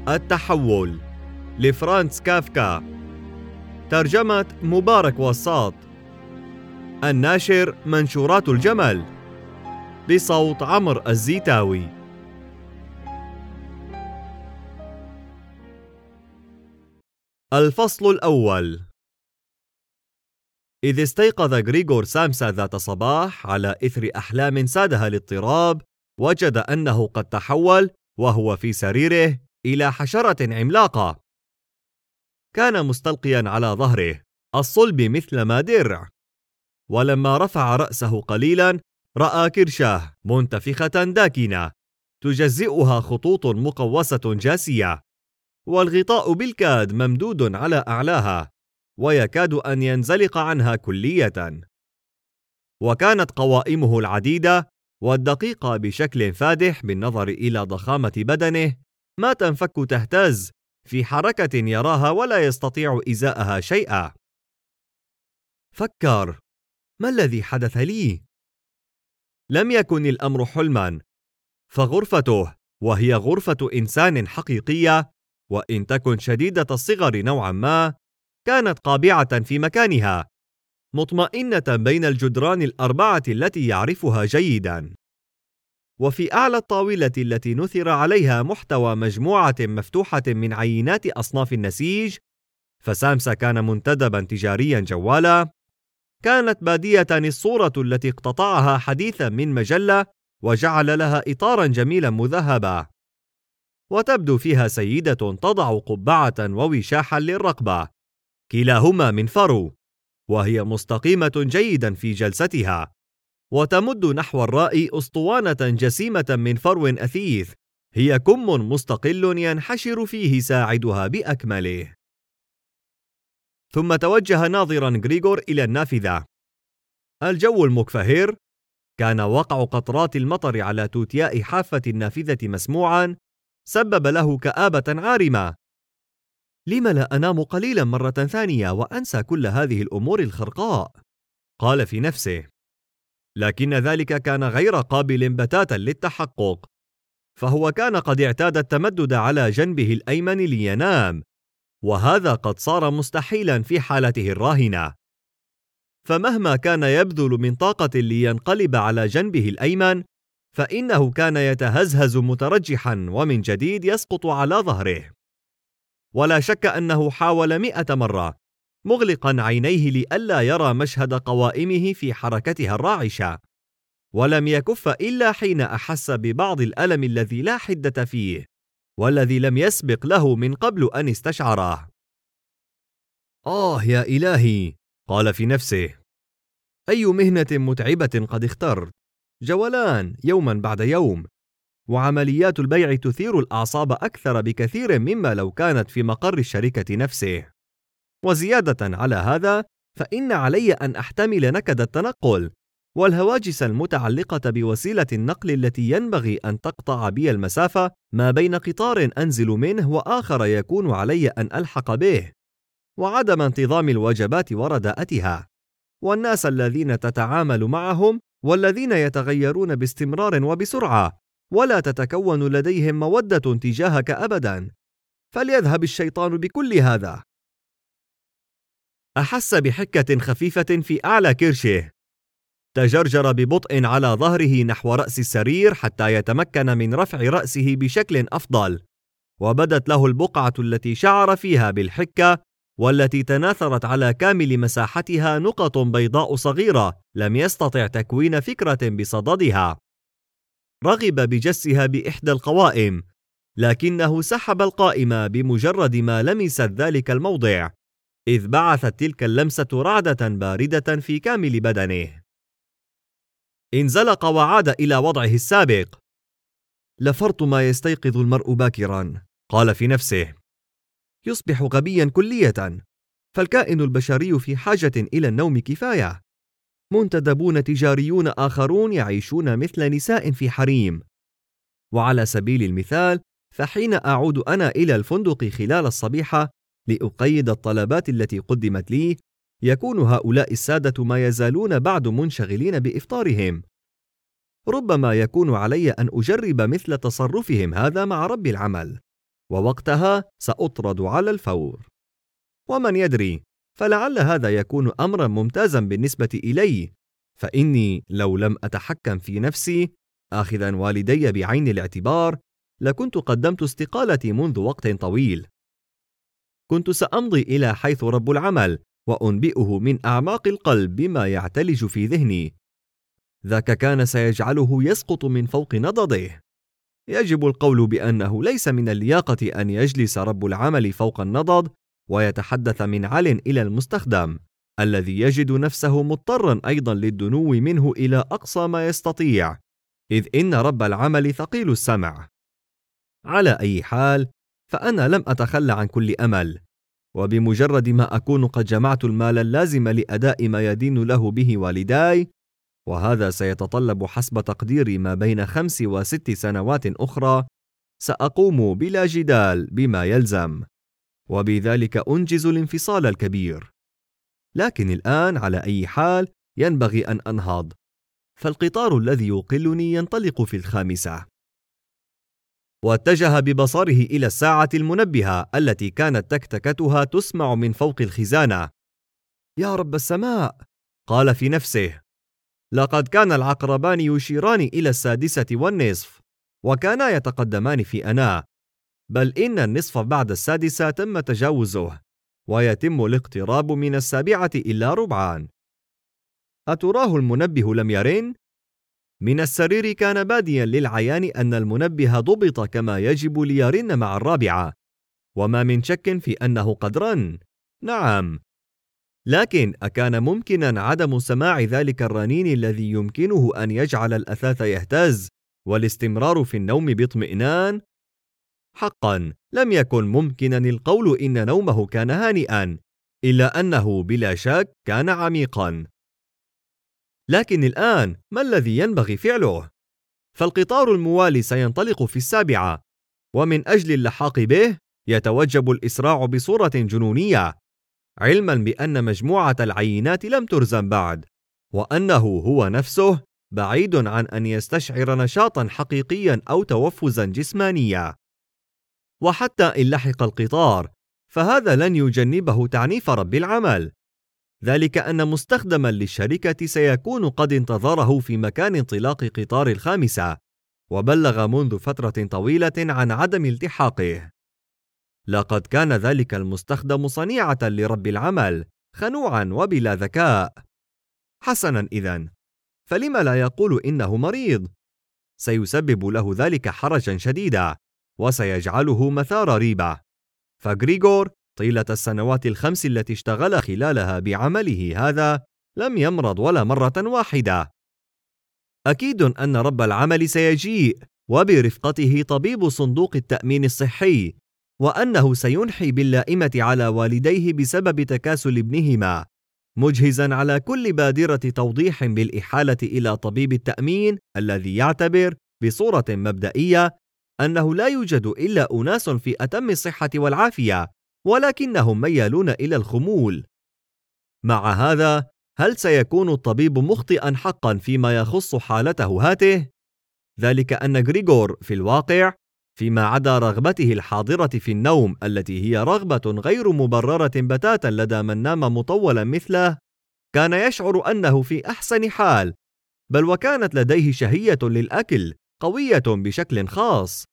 التحول لفرانتس كافكا. ترجمة مبارك وساط. الناشر منشورات الجمل، بصوت عمرو الزيتاوي. الفصل الأول. إذ استيقظ غريغور سامسا ذات صباح على إثر أحلام سادها الاضطراب، وجد أنه قد تحول وهو في سريره إلى حشرة عملاقة. كان مستلقيا على ظهره الصلب مثل ما درع، ولما رفع رأسه قليلا رأى كرشاه منتفخة داكنة تجزئها خطوط مقوسة جاسية، والغطاء بالكاد ممدود على أعلاها ويكاد أن ينزلق عنها كلية. وكانت قوائمه العديدة والدقيقة بشكل فادح بالنظر إلى ضخامة بدنه ما تنفك تهتز في حركة يراها ولا يستطيع إزاءها شيئا. فكر: ما الذي حدث لي؟ لم يكن الأمر حلما، فغرفته، وهي غرفة إنسان حقيقية وإن تكن شديدة الصغر نوعا ما، كانت قابعة في مكانها، مطمئنة بين الجدران الأربعة التي يعرفها جيدا. وفي أعلى الطاولة التي نثر عليها محتوى مجموعة مفتوحة من عينات أصناف النسيج، فسامسا كان منتدبا تجاريا جوالا، كانت بادية الصورة التي اقتطعها حديثا من مجلة وجعل لها إطارا جميلا مذهبا، وتبدو فيها سيدة تضع قبعة ووشاحا للرقبة، كلاهما من فرو، وهي مستقيمة جيدا في جلستها، وتمد نحو الراء أسطوانة جسيمة من فرو أثيث، هي كم مستقل ينحشر فيه ساعدها بأكمله. ثم توجه ناظرا غريغور إلى النافذة. الجو المكفهر، كان وقع قطرات المطر على توتياء حافة النافذة مسموعا، سبب له كآبة عارمة. لم لا أنام قليلا مرة ثانية وأنسى كل هذه الأمور الخرقاء؟ قال في نفسه. لكن ذلك كان غير قابل بتاتا للتحقق، فهو كان قد اعتاد التمدد على جنبه الأيمن لينام، وهذا قد صار مستحيلا في حالته الراهنة. فمهما كان يبذل من طاقة لينقلب على جنبه الأيمن، فإنه كان يتهزهز مترجحا ومن جديد يسقط على ظهره. ولا شك أنه حاول 100 مرة، مغلقا عينيه لئلا يرى مشهد قوائمه في حركتها الراعشة، ولم يكف إلا حين أحس ببعض الألم الذي لا حدة فيه، والذي لم يسبق له من قبل أن استشعره. يا إلهي، قال في نفسه، أي مهنة متعبة قد اخترت، جولان يوما بعد يوم، وعمليات البيع تثير الأعصاب أكثر بكثير مما لو كانت في مقر الشركة نفسه. وزيادة على هذا، فإن علي أن أحتمل نكد التنقل والهواجس المتعلقة بوسيلة النقل التي ينبغي أن تقطع بي المسافة ما بين قطار أنزل منه وآخر يكون علي أن ألحق به، وعدم انتظام الوجبات ورداءتها، والناس الذين تتعامل معهم والذين يتغيرون باستمرار وبسرعة ولا تتكون لديهم مودة تجاهك أبدا، فليذهب الشيطان بكل هذا. أحس بحكة خفيفة في أعلى كرشه، تجرجر ببطء على ظهره نحو رأس السرير حتى يتمكن من رفع رأسه بشكل أفضل، وبدت له البقعة التي شعر فيها بالحكة والتي تناثرت على كامل مساحتها نقط بيضاء صغيرة لم يستطع تكوين فكرة بصددها. رغب بجسها بإحدى القوائم، لكنه سحب القائمة بمجرد ما لمست ذلك الموضع، إذ بعثت تلك اللمسة رعدة باردة في كامل بدنه. انزلق وعاد إلى وضعه السابق. لفرط ما يستيقظ المرء باكرا، قال في نفسه. يصبح غبيا كلية، فالكائن البشري في حاجة إلى النوم كفاية. منتدبون تجاريون آخرون يعيشون مثل نساء في حريم. وعلى سبيل المثال، فحين أعود أنا إلى الفندق خلال الصبيحة لأقيد الطلبات التي قدمت لي، يكون هؤلاء السادة ما يزالون بعد منشغلين بإفطارهم. ربما يكون علي أن أجرب مثل تصرفهم هذا مع رب العمل، ووقتها سأطرد على الفور. ومن يدري، فلعل هذا يكون أمرا ممتازا بالنسبة إلي، فإني لو لم أتحكم في نفسي آخذا والدي بعين الاعتبار لكنت قدمت استقالتي منذ وقت طويل. كنت سأمضي إلى حيث رب العمل وأنبئه من أعماق القلب بما يعتلج في ذهني. ذاك كان سيجعله يسقط من فوق نضده. يجب القول بأنه ليس من اللياقة أن يجلس رب العمل فوق النضد ويتحدث من عال إلى المستخدم الذي يجد نفسه مضطرا أيضا للدنو منه إلى أقصى ما يستطيع، إذ إن رب العمل ثقيل السمع. على أي حال، فأنا لم أتخلى عن كل أمل، وبمجرد ما أكون قد جمعت المال اللازم لأداء ما يدين له به والداي، وهذا سيتطلب حسب تقديري ما بين 5 و6 سنوات أخرى، سأقوم بلا جدال بما يلزم، وبذلك أنجز الانفصال الكبير. لكن الآن على أي حال ينبغي أن أنهض، فالقطار الذي يوقلني ينطلق في 5. واتجه ببصره إلى الساعة المنبهة التي كانت تكتكتها تسمع من فوق الخزانة. يا رب السماء، قال في نفسه، لقد كان العقربان يشيران إلى 6:15 وكانا يتقدمان في أناء، بل إن النصف بعد 6 تم تجاوزه، ويتم الاقتراب من 7:15. أتراه المنبه لم يرن؟ من السرير كان باديا للعيان أن المنبه ضبط كما يجب ليرن مع 4، وما من شك في أنه قد رن. نعم، لكن أكان ممكنا عدم سماع ذلك الرنين الذي يمكنه أن يجعل الأثاث يهتز والاستمرار في النوم باطمئنان؟ حقا لم يكن ممكنا القول إن نومه كان هانئا، إلا أنه بلا شك كان عميقا. لكن الآن ما الذي ينبغي فعله؟ فالقطار الموالي سينطلق في 7، ومن أجل اللحاق به يتوجب الإسراع بصورة جنونية، علما بأن مجموعة العينات لم ترزم بعد، وأنه هو نفسه بعيد عن أن يستشعر نشاطا حقيقيا أو توفزا جسمانيا. وحتى إن لحق القطار فهذا لن يجنبه تعنيف رب العمل، ذلك أن مستخدما للشركة سيكون قد انتظره في مكان انطلاق قطار 5، وبلغ منذ فترة طويلة عن عدم التحاقه. لقد كان ذلك المستخدم صنيعة لرب العمل، خنوعا وبلا ذكاء. حسنا إذن، فلم لا يقول إنه مريض؟ سيسبب له ذلك حرجا شديدا، وسيجعله مثار ريبة. فغريغور طيلة السنوات 5 التي اشتغل خلالها بعمله هذا لم يمرض ولا مرة واحدة. أكيد أن رب العمل سيجيء وبرفقته طبيب صندوق التأمين الصحي، وأنه سينحي باللائمة على والديه بسبب تكاسل ابنهما، مجهزا على كل بادرة توضيح بالإحالة إلى طبيب التأمين الذي يعتبر بصورة مبدئية أنه لا يوجد إلا أناس في أتم الصحة والعافية، ولكنهم ميالون إلى الخمول. مع هذا، هل سيكون الطبيب مخطئا حقا فيما يخص حالته هاته؟ ذلك أن غريغور في الواقع، فيما عدا رغبته الحاضرة في النوم التي هي رغبة غير مبررة بتاتا لدى من نام مطولا مثله، كان يشعر أنه في أحسن حال، بل وكانت لديه شهية للأكل قوية بشكل خاص.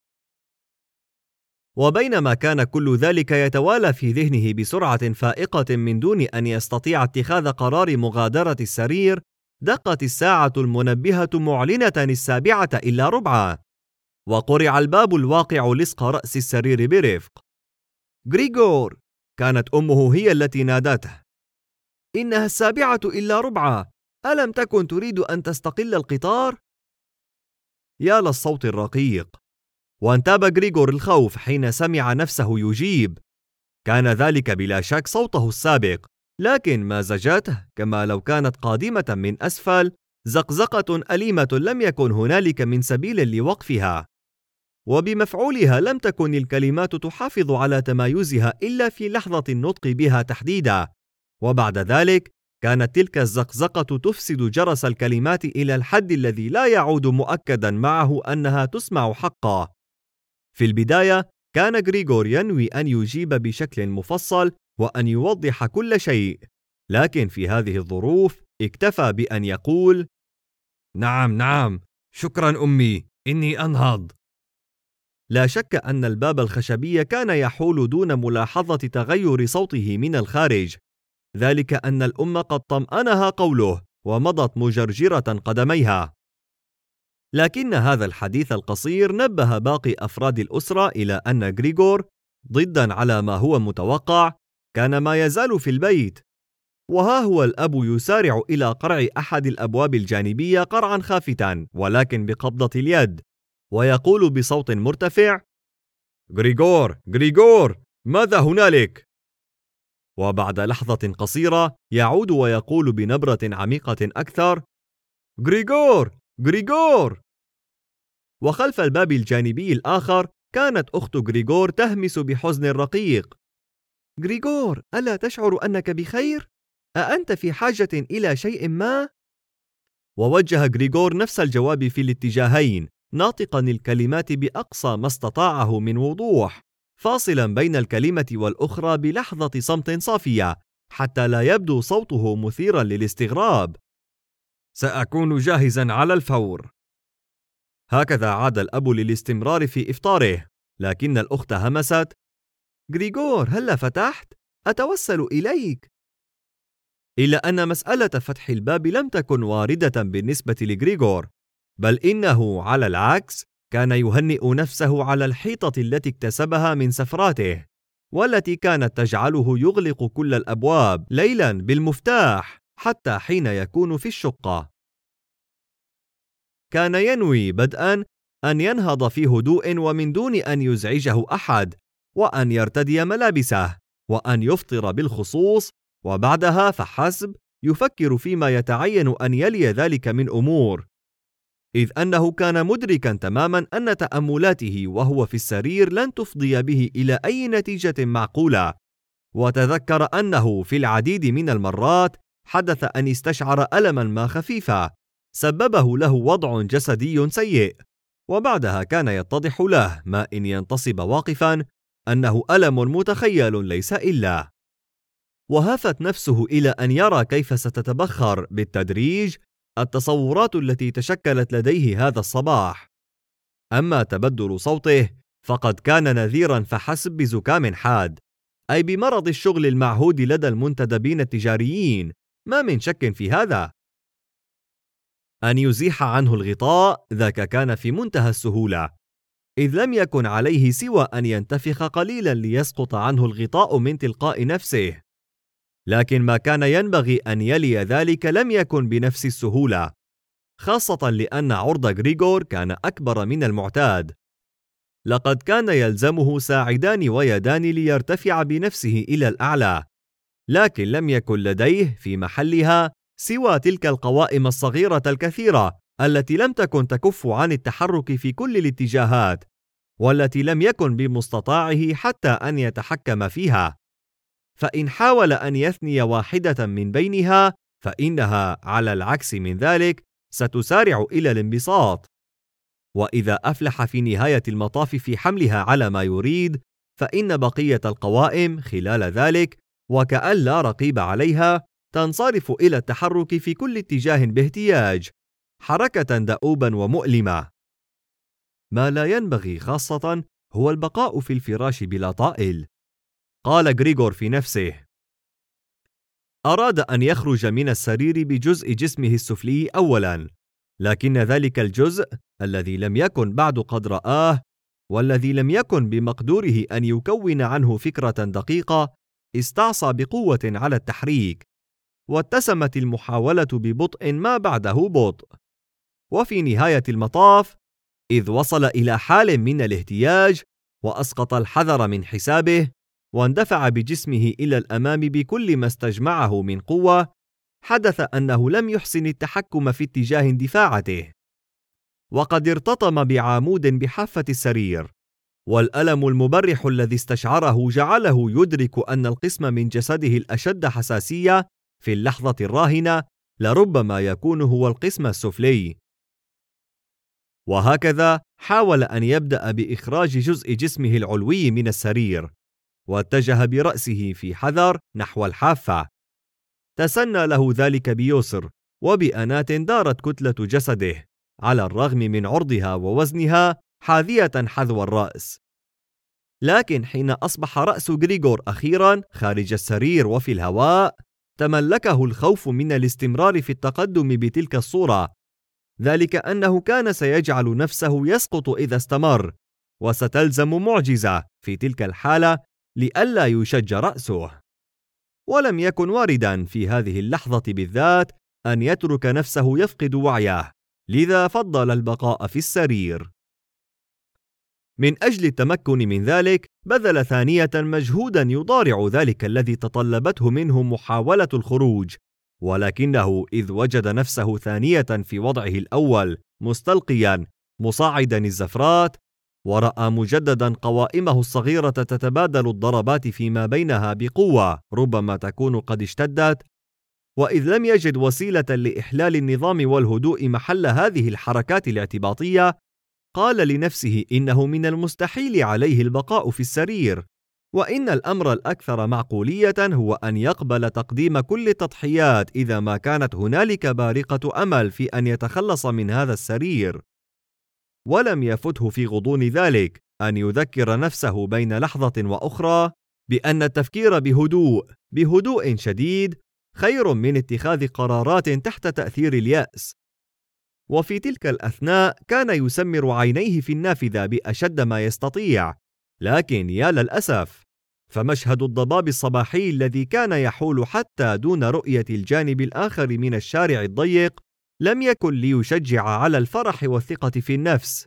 وبينما كان كل ذلك يتوالى في ذهنه بسرعة فائقة من دون أن يستطيع اتخاذ قرار مغادرة السرير، دقت الساعة المنبهة معلنة 7:15، وقرع الباب الواقع لصق رأس السرير برفق. غريغور! كانت أمه هي التي نادته. إنها 7:15، ألم تكن تريد أن تستقل القطار؟ يا للصوت الرقيق! وانتاب غريغور الخوف حين سمع نفسه يجيب. كان ذلك بلا شك صوته السابق، لكن مازجته كما لو كانت قادمة من أسفل زقزقة أليمة لم يكن هنالك من سبيل لوقفها، وبمفعولها لم تكن الكلمات تحافظ على تمايزها إلا في لحظة النطق بها تحديدا، وبعد ذلك كانت تلك الزقزقة تفسد جرس الكلمات إلى الحد الذي لا يعود مؤكدا معه أنها تسمع حقا. في البداية كان غريغور ينوي أن يجيب بشكل مفصل وأن يوضح كل شيء، لكن في هذه الظروف اكتفى بأن يقول: نعم نعم، شكرا أمي، إني أنهض. لا شك أن الباب الخشبي كان يحول دون ملاحظة تغير صوته من الخارج، ذلك أن الأم قد طمأنها قوله ومضت مجرجرة قدميها. لكن هذا الحديث القصير نبه باقي أفراد الأسرة إلى أن غريغور، ضداً على ما هو متوقع، كان ما يزال في البيت. وها هو الأب يسارع إلى قرع أحد الأبواب الجانبية قرعاً خافتاً ولكن بقبضة اليد، ويقول بصوت مرتفع: غريغور، غريغور، ماذا هنالك؟ وبعد لحظة قصيرة يعود ويقول بنبرة عميقة أكثر: غريغور، غريغور. وخلف الباب الجانبي الآخر كانت أخت غريغور تهمس بحزن رقيق: غريغور، ألا تشعر أنك بخير؟ أأنت في حاجة إلى شيء ما؟ ووجه غريغور نفس الجواب في الاتجاهين، ناطقا الكلمات بأقصى ما استطاعه من وضوح، فاصلا بين الكلمة والأخرى بلحظة صمت صافية حتى لا يبدو صوته مثيرا للاستغراب: سأكون جاهزا على الفور. هكذا عاد الأب للاستمرار في إفطاره، لكن الأخت همست: غريغور، هلا فتحت؟ أتوسل إليك. إلا أن مسألة فتح الباب لم تكن واردة بالنسبة لغريغور، بل إنه على العكس كان يهنئ نفسه على الحيطة التي اكتسبها من سفراته، والتي كانت تجعله يغلق كل الأبواب ليلاً بالمفتاح حتى حين يكون في الشقة. كان ينوي بدءاً أن ينهض في هدوء ومن دون أن يزعجه أحد، وأن يرتدي ملابسه، وأن يفطر بالخصوص، وبعدها فحسب يفكر فيما يتعين أن يلي ذلك من أمور، إذ أنه كان مدركا تماما أن تأملاته وهو في السرير لن تفضي به إلى أي نتيجة معقولة. وتذكر أنه في العديد من المرات حدث أن استشعر ألما ما خفيفا سببه له وضع جسدي سيء، وبعدها كان يتضح له ما إن ينتصب واقفا أنه ألم متخيل ليس إلا. وهافت نفسه إلى أن يرى كيف ستتبخر بالتدريج التصورات التي تشكلت لديه هذا الصباح. أما تبدل صوته فقد كان نذيرا فحسب بزكام حاد، أي بمرض الشغل المعهود لدى المنتدبين التجاريين، ما من شك في هذا. أن يزيح عنه الغطاء ذاك كان في منتهى السهولة، إذ لم يكن عليه سوى أن ينتفخ قليلا ليسقط عنه الغطاء من تلقاء نفسه. لكن ما كان ينبغي أن يلي ذلك لم يكن بنفس السهولة، خاصة لأن عرض غريغور كان أكبر من المعتاد. لقد كان يلزمه ساعدان ويدان ليرتفع بنفسه إلى الأعلى، لكن لم يكن لديه في محلها سوى تلك القوائم الصغيرة الكثيرة التي لم تكن تكف عن التحرك في كل الاتجاهات، والتي لم يكن بمستطاعه حتى أن يتحكم فيها. فإن حاول أن يثني واحدة من بينها فإنها على العكس من ذلك ستسارع إلى الانبساط، وإذا أفلح في نهاية المطاف في حملها على ما يريد فإن بقية القوائم خلال ذلك وكأن لا رقيب عليها تنصرف إلى التحرك في كل اتجاه باهتياج، حركة دؤوبا ومؤلمة. ما لا ينبغي خاصة هو البقاء في الفراش بلا طائل. قال غريغور في نفسه. أراد أن يخرج من السرير بجزء جسمه السفلي أولا، لكن ذلك الجزء الذي لم يكن بعد قد رآه والذي لم يكن بمقدوره أن يكون عنه فكرة دقيقة استعصى بقوة على التحريك، واتسمت المحاولة ببطء ما بعده بطء. وفي نهاية المطاف إذ وصل إلى حال من الاهتياج وأسقط الحذر من حسابه واندفع بجسمه إلى الأمام بكل ما استجمعه من قوة، حدث أنه لم يحسن التحكم في اتجاه اندفاعته، وقد ارتطم بعامود بحافة السرير، والألم المبرح الذي استشعره جعله يدرك أن القسم من جسده الأشد حساسية في اللحظة الراهنة لربما يكون هو القسم السفلي. وهكذا حاول أن يبدأ بإخراج جزء جسمه العلوي من السرير، واتجه برأسه في حذر نحو الحافة. تسنى له ذلك بيسر، وبأنات دارت كتلة جسده على الرغم من عرضها ووزنها حاذية حذو الرأس. لكن حين أصبح رأس غريغور أخيرا خارج السرير وفي الهواء، تملكه الخوف من الاستمرار في التقدم بتلك الصورة، ذلك أنه كان سيجعل نفسه يسقط إذا استمر، وستلزم معجزة في تلك الحالة لئلا يشج رأسه. ولم يكن واردا في هذه اللحظة بالذات أن يترك نفسه يفقد وعيه، لذا فضل البقاء في السرير. من أجل التمكن من ذلك بذل ثانية مجهودا يضارع ذلك الذي تطلبته منه محاولة الخروج، ولكنه إذ وجد نفسه ثانية في وضعه الأول مستلقيا مصاعدا الزفرات، ورأى مجددا قوائمه الصغيرة تتبادل الضربات فيما بينها بقوة ربما تكون قد اشتدت، وإذ لم يجد وسيلة لإحلال النظام والهدوء محل هذه الحركات الاعتباطية، قال لنفسه إنه من المستحيل عليه البقاء في السرير، وإن الأمر الأكثر معقولية هو أن يقبل تقديم كل التضحيات إذا ما كانت هنالك بارقة أمل في أن يتخلص من هذا السرير. ولم يفته في غضون ذلك أن يذكر نفسه بين لحظة وأخرى بأن التفكير بهدوء شديد خير من اتخاذ قرارات تحت تأثير اليأس. وفي تلك الأثناء كان يسمر عينيه في النافذة بأشد ما يستطيع، لكن يا للأسف، فمشهد الضباب الصباحي الذي كان يحول حتى دون رؤية الجانب الآخر من الشارع الضيق لم يكن ليشجع على الفرح والثقة في النفس.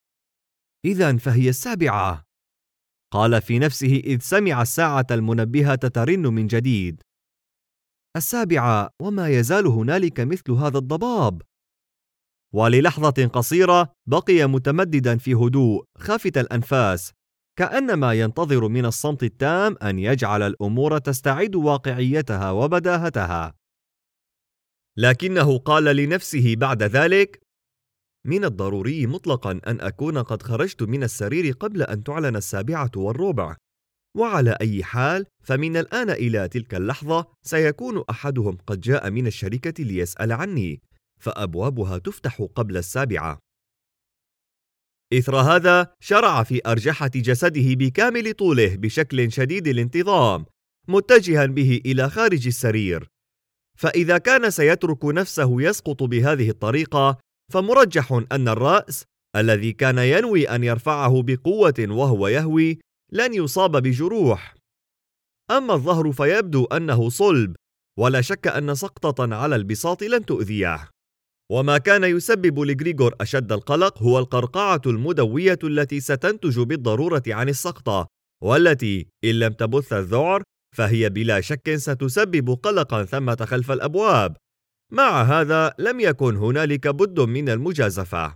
إذن فهي 7، قال في نفسه إذ سمع الساعة المنبهة ترن من جديد. 7 وما يزال هنالك مثل هذا الضباب. وللحظة قصيرة بقي متمددا في هدوء خافت الأنفاس، كأنما ينتظر من الصمت التام أن يجعل الأمور تستعيد واقعيتها وبداهتها. لكنه قال لنفسه بعد ذلك: من الضروري مطلقا أن أكون قد خرجت من السرير قبل أن تعلن 7:15، وعلى أي حال فمن الآن إلى تلك اللحظة سيكون أحدهم قد جاء من الشركة ليسأل عني، فأبوابها تفتح قبل 7. إثر هذا شرع في أرجحة جسده بكامل طوله بشكل شديد الانتظام، متجها به إلى خارج السرير. فإذا كان سيترك نفسه يسقط بهذه الطريقة، فمرجح أن الرأس الذي كان ينوي أن يرفعه بقوة وهو يهوي لن يصاب بجروح. أما الظهر فيبدو أنه صلب، ولا شك أن سقطة على البساط لن تؤذيه. وما كان يسبب لغريغور أشد القلق هو القرقعة المدوية التي ستنتج بالضرورة عن السقطة، والتي إن لم تبث الذعر فهي بلا شك ستسبب قلقا ثمة خلف الأبواب. مع هذا لم يكن هنالك بد من المجازفة.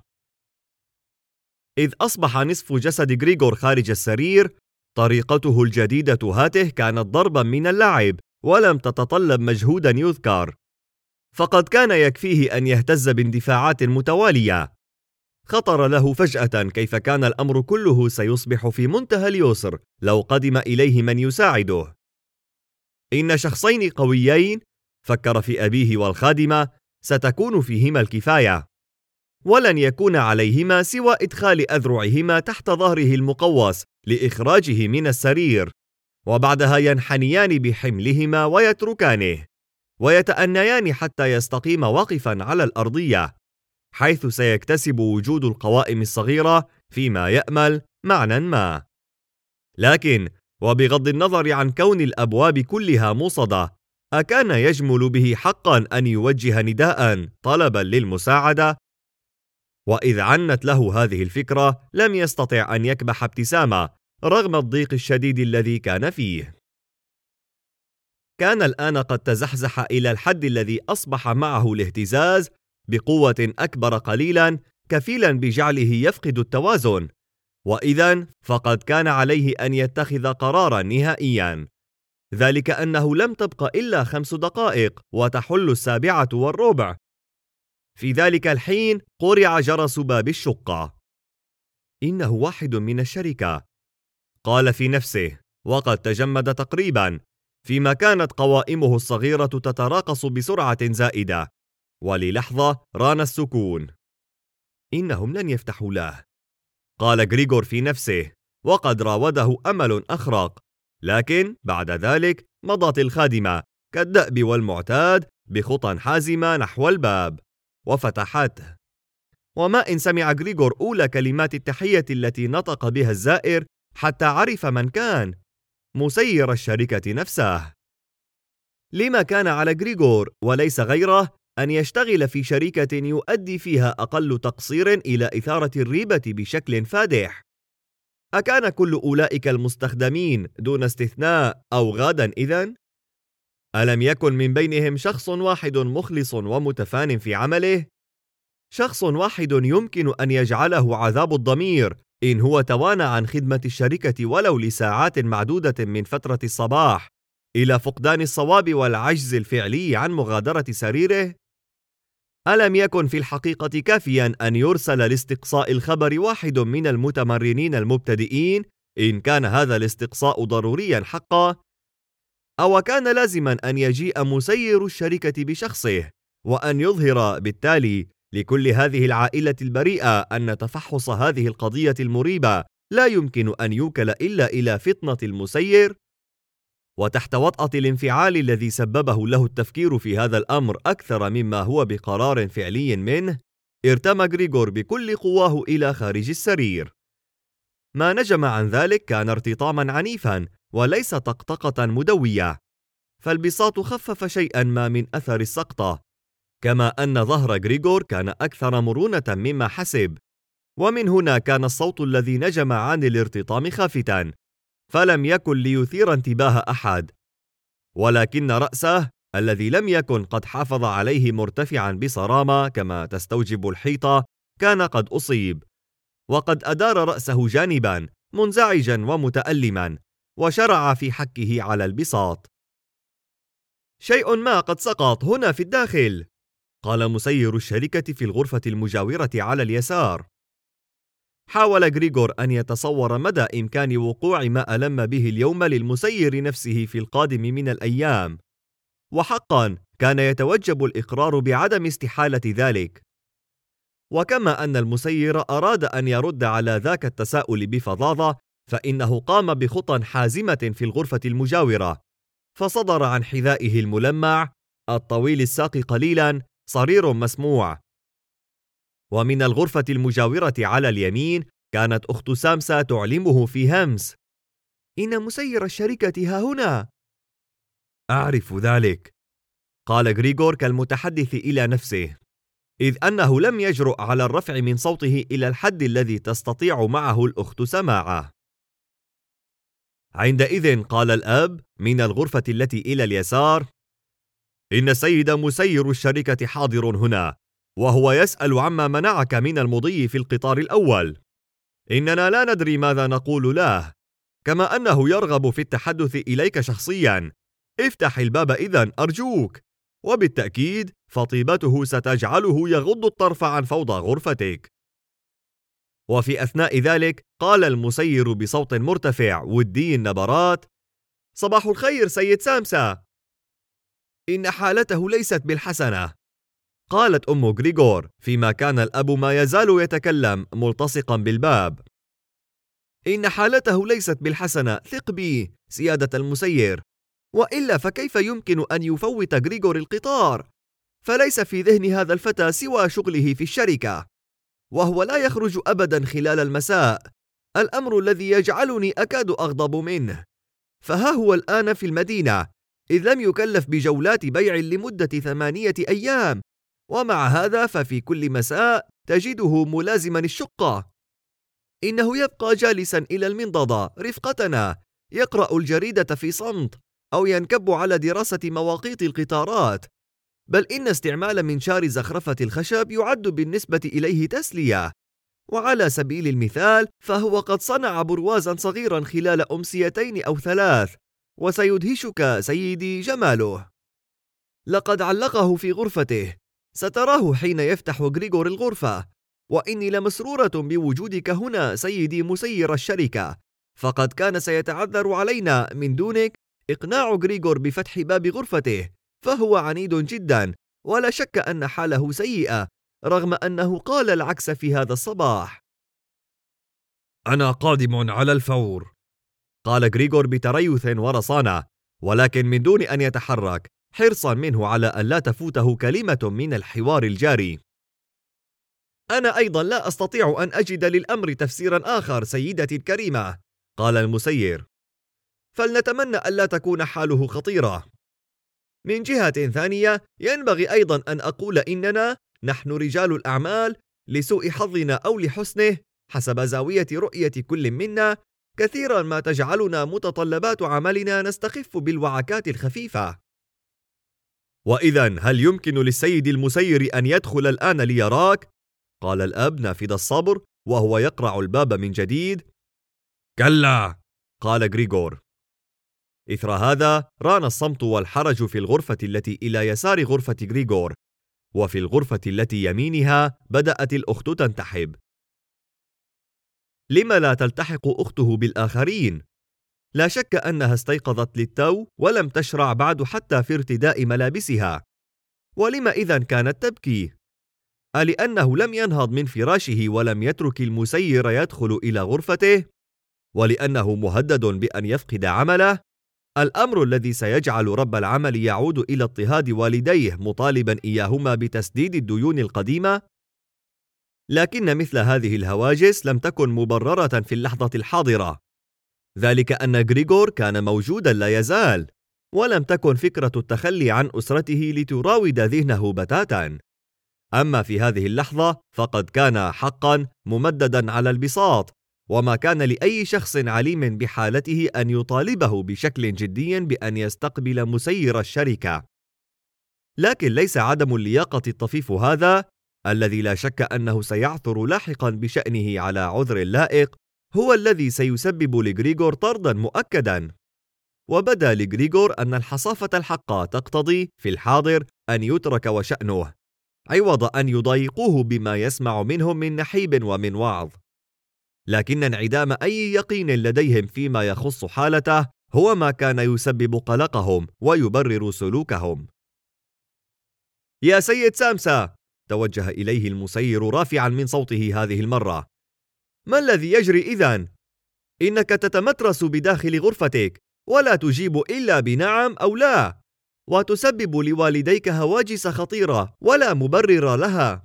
إذ أصبح نصف جسد غريغور خارج السرير، طريقته الجديدة هاته كانت ضربا من اللعب ولم تتطلب مجهودا يذكر، فقد كان يكفيه أن يهتز باندفاعات متوالية. خطر له فجأة كيف كان الأمر كله سيصبح في منتهى اليسر لو قدم إليه من يساعده. إن شخصين قويين، فكر في أبيه والخادمة، ستكون فيهما الكفاية، ولن يكون عليهما سوى إدخال أذرعهما تحت ظهره المقوس لإخراجه من السرير، وبعدها ينحنيان بحملهما ويتركانه، ويتأنيان حتى يستقيم واقفا على الأرضية، حيث سيكتسب وجود القوائم الصغيرة فيما يأمل معنى ما. لكن وبغض النظر عن كون الأبواب كلها موصدة، أكان يجمل به حقا أن يوجه نداء طلبا للمساعدة؟ وإذ عنت له هذه الفكرة لم يستطع أن يكبح ابتسامة رغم الضيق الشديد الذي كان فيه. كان الآن قد تزحزح إلى الحد الذي أصبح معه الاهتزاز بقوة أكبر قليلا، كفيلا بجعله يفقد التوازن، وإذن فقد كان عليه أن يتخذ قرارا نهائيا، ذلك أنه لم تبق إلا 5 دقائق وتحل 7:15. في ذلك الحين قرع جرس باب الشقة. إنه واحد من الشركة. قال في نفسه، وقد تجمد تقريبا، فيما كانت قوائمه الصغيرة تتراقص بسرعة زائدة، وللحظة ران السكون. إنهم لن يفتحوا له، قال غريغور في نفسه، وقد راوده أمل أخرق. لكن بعد ذلك مضت الخادمة كالدأب والمعتاد بخطى حازمة نحو الباب، وفتحته. وما إن سمع غريغور أولى كلمات التحية التي نطق بها الزائر حتى عرف من كان، مسير الشركة نفسه. لما كان على غريغور وليس غيره أن يشتغل في شركة يؤدي فيها أقل تقصير إلى إثارة الريبة بشكل فادح؟ أكان كل أولئك المستخدمين دون استثناء أوغادا إذن؟ ألم يكن من بينهم شخص واحد مخلص ومتفان في عمله؟ شخص واحد يمكن أن يجعله عذاب الضمير إن هو توانى عن خدمة الشركة ولو لساعات معدودة من فترة الصباح إلى فقدان الصواب والعجز الفعلي عن مغادرة سريره؟ ألم يكن في الحقيقة كافيا أن يرسل لاستقصاء الخبر واحد من المتمرنين المبتدئين إن كان هذا الاستقصاء ضروريا حقا؟ أو كان لازما أن يجيء مسير الشركة بشخصه وأن يظهر بالتالي لكل هذه العائلة البريئة أن تفحص هذه القضية المريبة لا يمكن أن يوكل إلا إلى فطنة المسير؟ وتحت وطأة الانفعال الذي سببه له التفكير في هذا الأمر أكثر مما هو بقرار فعلي منه، ارتمى غريغور بكل قواه إلى خارج السرير. ما نجم عن ذلك كان ارتطاما عنيفا وليس طقطقة مدوية، فالبساط خفف شيئا ما من أثر السقطة، كما أن ظهر غريغور كان أكثر مرونة مما حسب. ومن هنا كان الصوت الذي نجم عن الارتطام خافتا، فلم يكن ليثير انتباه أحد، ولكن رأسه الذي لم يكن قد حافظ عليه مرتفعا بصرامة كما تستوجب الحيطة كان قد أصيب، وقد أدار رأسه جانبا منزعجا ومتألما، وشرع في حكه على البساط. شيء ما قد سقط هنا في الداخل، قال مسير الشركة في الغرفة المجاورة على اليسار. حاول غريغور أن يتصور مدى إمكان وقوع ما ألم به اليوم للمسير نفسه في القادم من الأيام، وحقا كان يتوجب الإقرار بعدم استحالة ذلك. وكما أن المسير أراد أن يرد على ذاك التساؤل بفظاظة، فإنه قام بخطى حازمة في الغرفة المجاورة، فصدر عن حذائه الملمع الطويل الساق قليلا صرير مسموع. ومن الغرفة المجاورة على اليمين كانت أخت سامسا تعلمه في همس: إن مسير الشركة ها هنا. أعرف ذلك، قال غريغور كالمتحدث إلى نفسه، إذ أنه لم يجرؤ على الرفع من صوته إلى الحد الذي تستطيع معه الأخت سماعه. عندئذ قال الأب من الغرفة التي إلى اليسار: إن السيد مسير الشركة حاضر هنا، وهو يسأل عما منعك من المضي في القطار الأول. إننا لا ندري ماذا نقول له، كما أنه يرغب في التحدث إليك شخصيا. افتح الباب إذن أرجوك، وبالتأكيد فطيبته ستجعله يغض الطرف عن فوضى غرفتك. وفي أثناء ذلك قال المسير بصوت مرتفع ودي النبرات: صباح الخير سيد سامسا. إن حالته ليست بالحسنة، قالت أم غريغور، فيما كان الأب ما يزال يتكلم ملتصقا بالباب. إن حالته ليست بالحسنة، ثق بي سيادة المسير، وإلا فكيف يمكن أن يفوت غريغور القطار؟ فليس في ذهن هذا الفتى سوى شغله في الشركة، وهو لا يخرج أبدا خلال المساء، الأمر الذي يجعلني أكاد أغضب منه. فها هو الآن في المدينة، إذ لم يكلف بجولات بيع لمدة 8 أيام، ومع هذا ففي كل مساء تجده ملازما الشقة. إنه يبقى جالسا إلى المنضدة رفقتنا، يقرأ الجريدة في صمت أو ينكب على دراسة مواقيت القطارات، بل إن استعمال منشار زخرفة الخشب يعد بالنسبة إليه تسلية. وعلى سبيل المثال فهو قد صنع بروازا صغيرا خلال أمسيتين أو 3، وسيدهشك سيدي جماله. لقد علقه في غرفته، ستراه حين يفتح غريغور الغرفة، وإني لمسرورة بوجودك هنا سيدي مسير الشركة، فقد كان سيتعذر علينا من دونك إقناع غريغور بفتح باب غرفته، فهو عنيد جدا، ولا شك أن حاله سيئة، رغم أنه قال العكس في هذا الصباح. أنا قادم على الفور، قال غريغور بتريث ورصانة، ولكن من دون أن يتحرك، حرصا منه على أن لا تفوته كلمة من الحوار الجاري. أنا أيضا لا أستطيع أن أجد للأمر تفسيرا آخر سيدتي الكريمة، قال المسير، فلنتمنى ألا تكون حاله خطيرة. من جهة ثانية ينبغي أيضا أن أقول إننا نحن رجال الأعمال لسوء حظنا أو لحسنه حسب زاوية رؤية كل منا كثيرا ما تجعلنا متطلبات عملنا نستخف بالوعكات الخفيفة. وإذن هل يمكن للسيد المسير أن يدخل الآن ليراك؟ قال الأب نافذ الصبر وهو يقرع الباب من جديد. كلا، قال غريغور. إثر هذا ران الصمت والحرج في الغرفة التي إلى يسار غرفة غريغور، وفي الغرفة التي يمينها بدأت الأخت تنتحب. لم لا تلتحق أخته بالآخرين؟ لا شك أنها استيقظت للتو ولم تشرع بعد حتى في ارتداء ملابسها. ولم إذن كانت تبكي؟ ألأنه لم ينهض من فراشه ولم يترك المسير يدخل إلى غرفته؟ ولأنه مهدد بأن يفقد عمله؟ الأمر الذي سيجعل رب العمل يعود إلى اضطهاد والديه مطالبا إياهما بتسديد الديون القديمة؟ لكن مثل هذه الهواجس لم تكن مبررة في اللحظة الحاضرة، ذلك أن غريغور كان موجودا لا يزال، ولم تكن فكرة التخلي عن أسرته لتراود ذهنه بتاتا. أما في هذه اللحظة فقد كان حقا ممددا على البساط، وما كان لأي شخص عليم بحالته أن يطالبه بشكل جدي بأن يستقبل مسير الشركة. لكن ليس عدم اللياقة الطفيف هذا، الذي لا شك أنه سيعثر لاحقا بشأنه على عذر لائق، هو الذي سيسبب لغريغور طردا مؤكدا. وبدا لغريغور أن الحصافة الحقة تقتضي في الحاضر أن يترك وشأنه، عوض أن يضايقوه بما يسمع منهم من نحيب ومن وعظ. لكن انعدام أي يقين لديهم فيما يخص حالته هو ما كان يسبب قلقهم ويبرر سلوكهم. يا سيد سامسا، توجه إليه المسير رافعا من صوته هذه المرة، ما الذي يجري إذن؟ إنك تتمترس بداخل غرفتك ولا تجيب إلا بنعم أو لا، وتسبب لوالديك هواجس خطيرة ولا مبرر لها،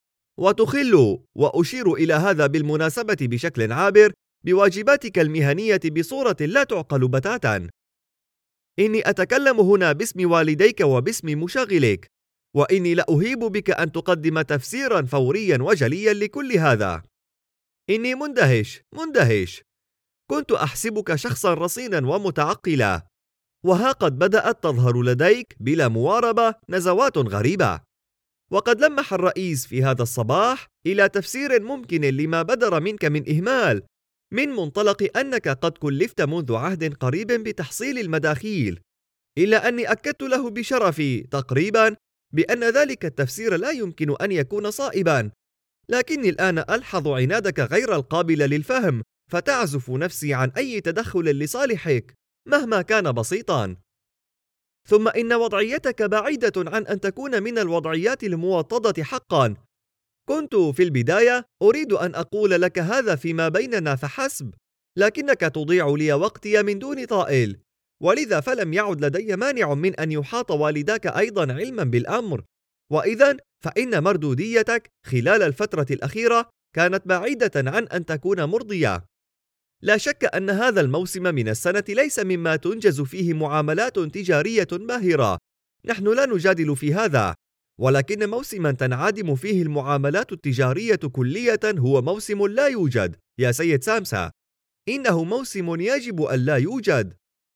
وتخل، وأشير إلى هذا بالمناسبة بشكل عابر، بواجباتك المهنية بصورة لا تعقل بتاتا. إني أتكلم هنا باسم والديك وباسم مشاغلك، وإني لأهيب بك أن تقدم تفسيرا فوريا وجليا لكل هذا. إني مندهش، كنت أحسبك شخصا رصينا ومتعقلا، وها قد بدأت تظهر لديك بلا مواربة نزوات غريبة. وقد لمح الرئيس في هذا الصباح إلى تفسير ممكن لما بدر منك من إهمال، من منطلق أنك قد كلفت منذ عهد قريب بتحصيل المداخيل، إلا أني أكدت له بشرفي تقريبا بأن ذلك التفسير لا يمكن أن يكون صائبا، لكني الآن ألحظ عنادك غير القابل للفهم، فتعزف نفسي عن أي تدخل لصالحك مهما كان بسيطا. ثم إن وضعيتك بعيدة عن أن تكون من الوضعيات الموطدة حقا. كنت في البداية أريد أن أقول لك هذا فيما بيننا فحسب، لكنك تضيع لي وقتي من دون طائل، ولذا فلم يعد لدي مانع من أن يحاط والداك أيضا علما بالأمر، وإذن فإن مردوديتك خلال الفترة الأخيرة كانت بعيدة عن أن تكون مرضية. لا شك أن هذا الموسم من السنة ليس مما تنجز فيه معاملات تجارية باهرة، نحن لا نجادل في هذا، ولكن موسما تنعدم فيه المعاملات التجارية كلية هو موسم لا يوجد يا سيد سامسا، إنه موسم يجب أن لا يوجد.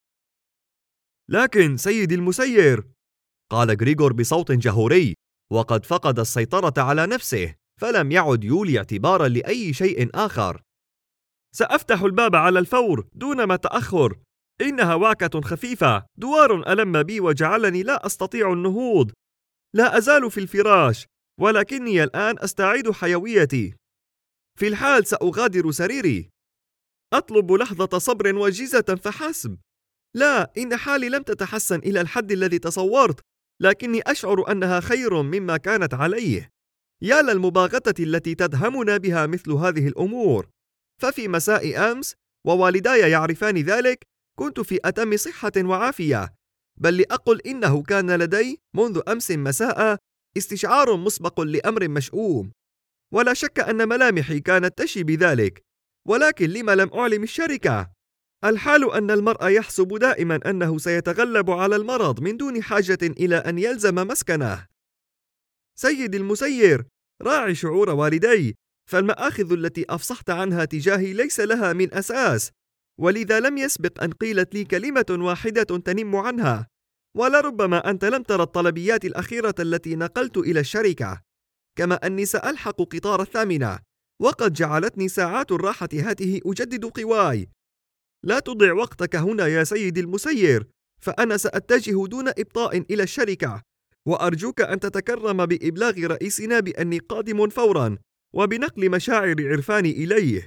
لكن سيدي المسير، قال غريغور بصوت جهوري، وقد فقد السيطرة على نفسه، فلم يعد يولي اعتبارا لأي شيء آخر. سأفتح الباب على الفور دون ما تأخر، إنها وعكة خفيفة، دوار ألم بي وجعلني لا أستطيع النهوض، لا أزال في الفراش، ولكني الآن أستعيد حيويتي. في الحال سأغادر سريري. أطلب لحظة صبر وجيزة فحسب. لا، إن حالي لم تتحسن إلى الحد الذي تصورت، لكني أشعر أنها خير مما كانت عليه. يا للمباغتة التي تدهمنا بها مثل هذه الأمور. ففي مساء أمس، ووالداي يعرفان ذلك، كنت في أتم صحة وعافية، بل لأقل إنه كان لدي منذ أمس مساء استشعار مسبق لأمر مشؤوم، ولا شك أن ملامحي كانت تشي بذلك. ولكن لم لم أعلم الشركة؟ الحال أن المرء يحسب دائما أنه سيتغلب على المرض من دون حاجة إلى أن يلزم مسكنه. سيدي المسير، راعي شعور والدي، فالمآخذ التي أفصحت عنها تجاهي ليس لها من أساس، ولذا لم يسبق أن قيلت لي كلمة واحدة تنم عنها. ولربما أنت لم تر الطلبيات الأخيرة التي نقلت إلى الشركة، كما أني سألحق قطار 8، وقد جعلتني ساعات الراحة هذه أجدد قواي. لا تضع وقتك هنا يا سيدي المسير، فأنا سأتجه دون إبطاء إلى الشركة، وأرجوك أن تتكرم بإبلاغ رئيسنا بأني قادم فوراً، وبنقل مشاعر عرفاني إليه.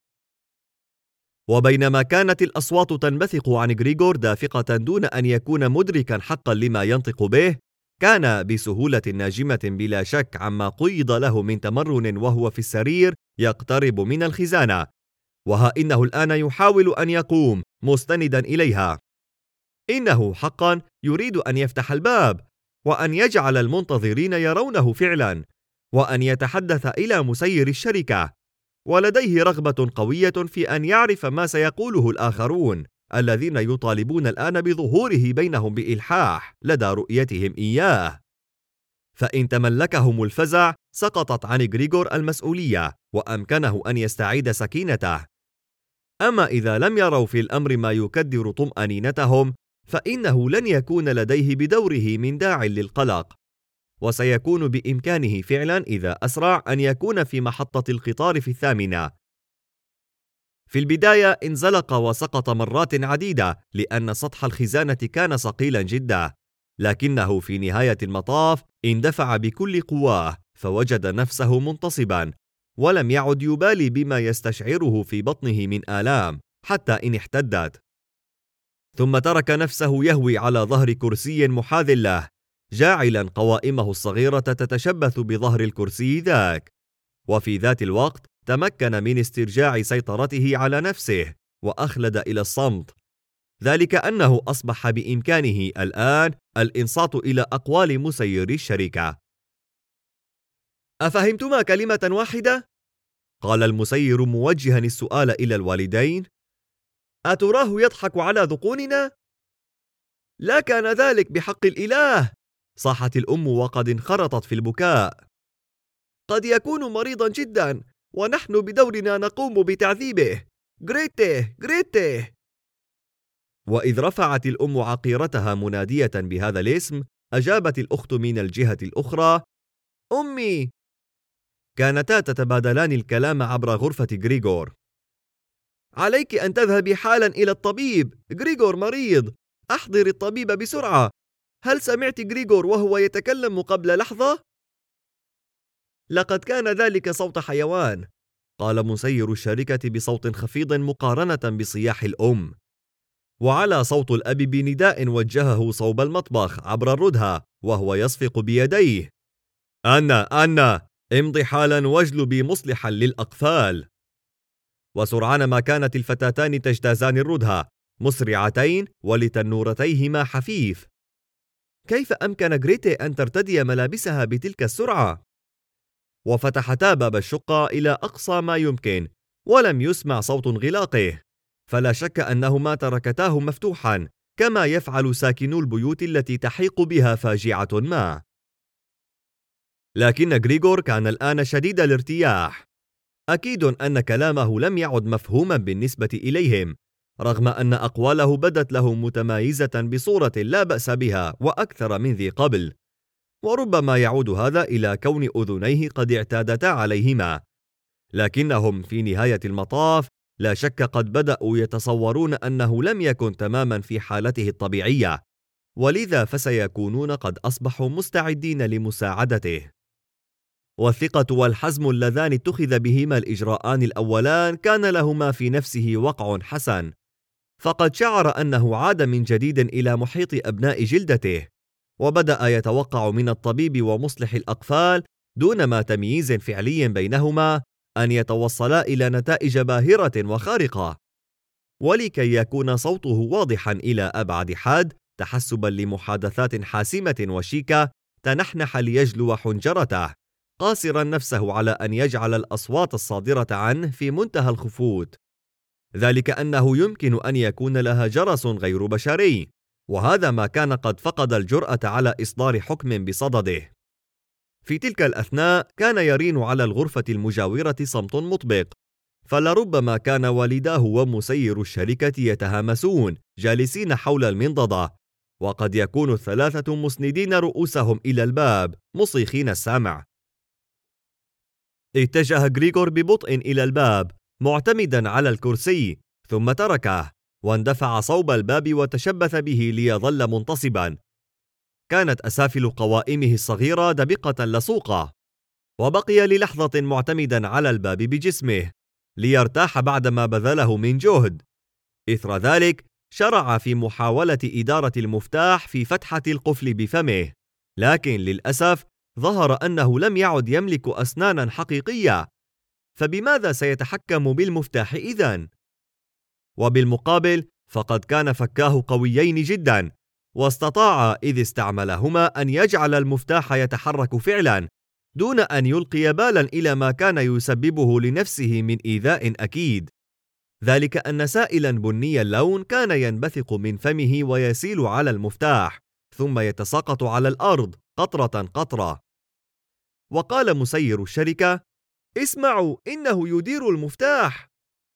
وبينما كانت الأصوات تنبثق عن غريغور دافقة دون أن يكون مدركا حقا لما ينطق به، كان بسهولة ناجمة بلا شك عما قيض له من تمرن وهو في السرير يقترب من الخزانة، وها إنه الآن يحاول أن يقوم مستندا إليها. إنه حقا يريد أن يفتح الباب، وأن يجعل المنتظرين يرونه فعلا، وأن يتحدث إلى مسير الشركة، ولديه رغبة قوية في أن يعرف ما سيقوله الآخرون الذين يطالبون الآن بظهوره بينهم بإلحاح لدى رؤيتهم إياه. فإن تملكهم الفزع سقطت عن غريغور المسؤولية، وأمكنه أن يستعيد سكينته. أما إذا لم يروا في الأمر ما يكدر طمأنينتهم، فإنه لن يكون لديه بدوره من داع للقلق، وسيكون بإمكانه فعلا إذا أسرع أن يكون في محطة القطار في 8. في البداية انزلق وسقط مرات عديدة لأن سطح الخزانة كان ثقيلا جدا، لكنه في نهاية المطاف اندفع بكل قواه، فوجد نفسه منتصبا، ولم يعد يبالي بما يستشعره في بطنه من آلام حتى إن احتدت. ثم ترك نفسه يهوي على ظهر كرسي محاذ له، جاعلا قوائمه الصغيرة تتشبث بظهر الكرسي ذاك، وفي ذات الوقت تمكن من استرجاع سيطرته على نفسه وأخلد إلى الصمت، ذلك أنه أصبح بإمكانه الآن الإنصات إلى أقوال مسير الشركة. أفهمتما كلمة واحدة؟ قال المسير موجها السؤال إلى الوالدين. أتراه يضحك على ذقوننا؟ لا كان ذلك بحق الإله، صاحت الأم وقد انخرطت في البكاء. قد يكون مريضا جدا، ونحن بدورنا نقوم بتعذيبه. غريتيه غريتيه. وإذ رفعت الأم عقيرتها منادية بهذا الاسم، أجابت الأخت من الجهة الأخرى: أمي. كانتا تتبادلان الكلام عبر غرفة غريغور. عليك أن تذهبي حالا إلى الطبيب، غريغور مريض، أحضر الطبيب بسرعة. هل سمعت غريغور وهو يتكلم قبل لحظة؟ لقد كان ذلك صوت حيوان، قال مسير الشركة بصوت خفيض مقارنة بصياح الأم، وعلى صوت الأب بنداء وجهه صوب المطبخ عبر الردهة وهو يصفق بيديه: أنا امضي حالا واجلبي مصلحا للأقفال. وسرعان ما كانت الفتاتان تجتازان الردهة مسرعتين ولتنورتيهما حفيف. كيف أمكن غريتي أن ترتدي ملابسها بتلك السرعة؟ وفتحتا باب الشقة إلى أقصى ما يمكن، ولم يسمع صوت انغلاقه، فلا شك أنهما تركتاه مفتوحا كما يفعل ساكنو البيوت التي تحيق بها فاجعة ما. لكن غريغور كان الآن شديد الارتياح. أكيد أن كلامه لم يعد مفهوما بالنسبة إليهم، رغم أن أقواله بدت له متمايزة بصورة لا بأس بها وأكثر من ذي قبل، وربما يعود هذا إلى كون أذنيه قد اعتادتا عليهما، لكنهم في نهاية المطاف لا شك قد بدأوا يتصورون أنه لم يكن تماما في حالته الطبيعية، ولذا فسيكونون قد أصبحوا مستعدين لمساعدته. والثقة والحزم اللذان اتخذ بهما الإجراءان الأولان كان لهما في نفسه وقع حسن، فقد شعر أنه عاد من جديد إلى محيط أبناء جلدته، وبدأ يتوقع من الطبيب ومصلح الأطفال دون ما تمييز فعلي بينهما أن يتوصلا إلى نتائج باهرة وخارقة. ولكي يكون صوته واضحا إلى أبعد حد تحسبا لمحادثات حاسمة وشيكة، تنحنح ليجلو حنجرته، قاصرا نفسه على أن يجعل الأصوات الصادرة عنه في منتهى الخفوت، ذلك أنه يمكن أن يكون لها جرس غير بشري، وهذا ما كان قد فقد الجرأة على إصدار حكم بصدده. في تلك الأثناء كان يرين على الغرفة المجاورة صمت مطبق، فلربما كان والداه ومسير الشركة يتهامسون جالسين حول المنضدة، وقد يكون الثلاثة مسندين رؤوسهم إلى الباب مصيخين السمع. اتجه غريغور ببطء إلى الباب معتمدا على الكرسي، ثم تركه واندفع صوب الباب وتشبث به ليظل منتصبا. كانت أسافل قوائمه الصغيرة دبقة لصوقة، وبقي للحظة معتمدا على الباب بجسمه ليرتاح بعدما بذله من جهد. إثر ذلك شرع في محاولة إدارة المفتاح في فتحة القفل بفمه، لكن للأسف ظهر أنه لم يعد يملك أسنانا حقيقية، فبماذا سيتحكم بالمفتاح إذن؟ وبالمقابل فقد كان فكاه قويين جدا، واستطاع إذ استعملهما أن يجعل المفتاح يتحرك فعلا دون أن يلقي بالا إلى ما كان يسببه لنفسه من إيذاء أكيد، ذلك أن سائلا بني اللون كان ينبثق من فمه ويسيل على المفتاح ثم يتساقط على الأرض قطرة قطرة. وقال مسير الشركة: اسمعوا، إنه يدير المفتاح.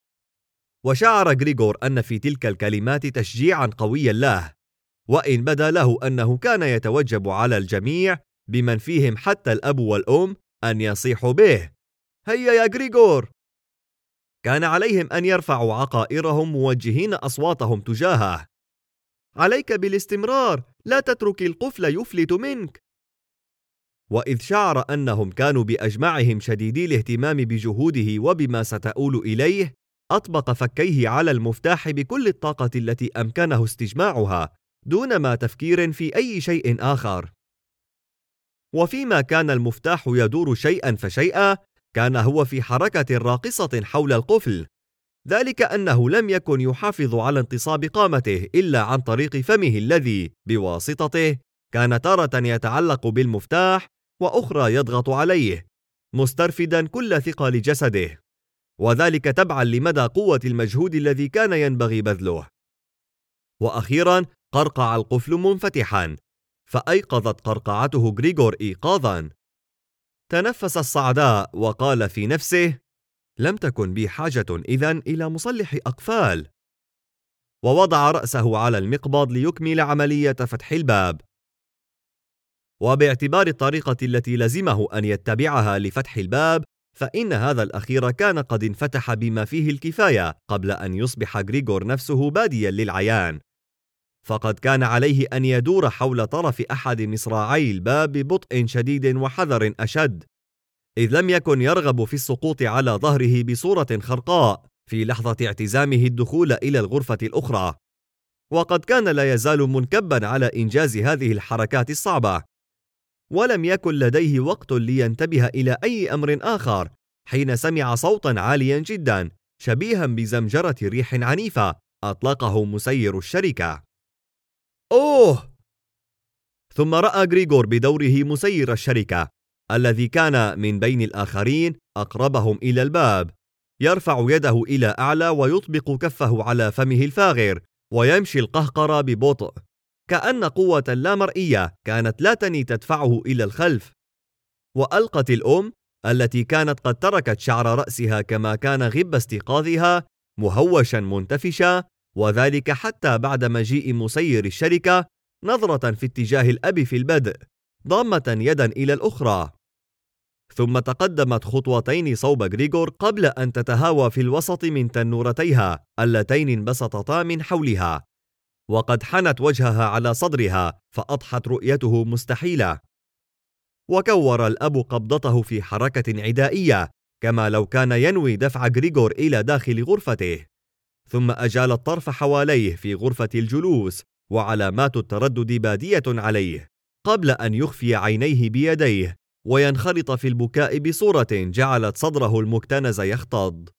وشعر غريغور أن في تلك الكلمات تشجيعا قويا له، وإن بدا له أنه كان يتوجب على الجميع بمن فيهم حتى الأب والأم أن يصيحوا به: هيا يا غريغور! كان عليهم أن يرفعوا عقائرهم موجهين أصواتهم تجاهه: عليك بالاستمرار، لا تترك القفل يفلت منك. وإذ شعر أنهم كانوا بأجمعهم شديدي الاهتمام بجهوده وبما ستؤول إليه، أطبق فكيه على المفتاح بكل الطاقة التي أمكنه استجماعها دون ما تفكير في أي شيء آخر. وفيما كان المفتاح يدور شيئا فشيئا، كان هو في حركة راقصة حول القفل، ذلك أنه لم يكن يحافظ على انتصاب قامته إلا عن طريق فمه الذي بواسطته كان تارة يتعلق بالمفتاح وأخرى يضغط عليه، مسترفدا كل ثقل جسده، وذلك تبعا لمدى قوة المجهود الذي كان ينبغي بذله. وأخيرا قرقع القفل منفتحا، فأيقظت قرقعته غريغور إيقاظا. تنفس الصعداء وقال في نفسه: لم تكن بي حاجة إذن إلى مصلح أقفال. ووضع رأسه على المقبض ليكمل عملية فتح الباب. وباعتبار الطريقة التي لزمه أن يتبعها لفتح الباب، فإن هذا الأخير كان قد انفتح بما فيه الكفاية قبل أن يصبح غريغور نفسه باديا للعيان، فقد كان عليه أن يدور حول طرف أحد مصراعي الباب ببطء شديد وحذر أشد، إذ لم يكن يرغب في السقوط على ظهره بصورة خرقاء في لحظة اعتزامه الدخول إلى الغرفة الأخرى، وقد كان لا يزال منكبا على إنجاز هذه الحركات الصعبة، ولم يكن لديه وقت لينتبه إلى أي أمر آخر حين سمع صوتا عاليا جدا شبيها بزمجرة ريح عنيفة أطلقه مسير الشركة. أوه! ثم رأى غريغور بدوره مسير الشركة الذي كان من بين الآخرين أقربهم إلى الباب يرفع يده إلى أعلى ويطبق كفه على فمه الفاغر ويمشي القهقرة ببطء، كأن قوة لا مرئية كانت لا تني تدفعه إلى الخلف. وألقت الأم التي كانت قد تركت شعر رأسها كما كان غب استيقاظها مهوشا منتفشا، وذلك حتى بعد مجيء مسير الشركة، نظرة في اتجاه الأب في البدء ضامة يدا إلى الأخرى، ثم تقدمت خطوتين صوب غريغور قبل أن تتهاوى في الوسط من تنورتيها اللتين انبسطتا من حولها، وقد حنت وجهها على صدرها فأضحت رؤيته مستحيلة. وكور الأب قبضته في حركة عدائية كما لو كان ينوي دفع غريغور إلى داخل غرفته، ثم أجال الطرف حواليه في غرفة الجلوس وعلامات التردد بادية عليه، قبل أن يخفي عينيه بيديه وينخرط في البكاء بصورة جعلت صدره المكتنز يختض.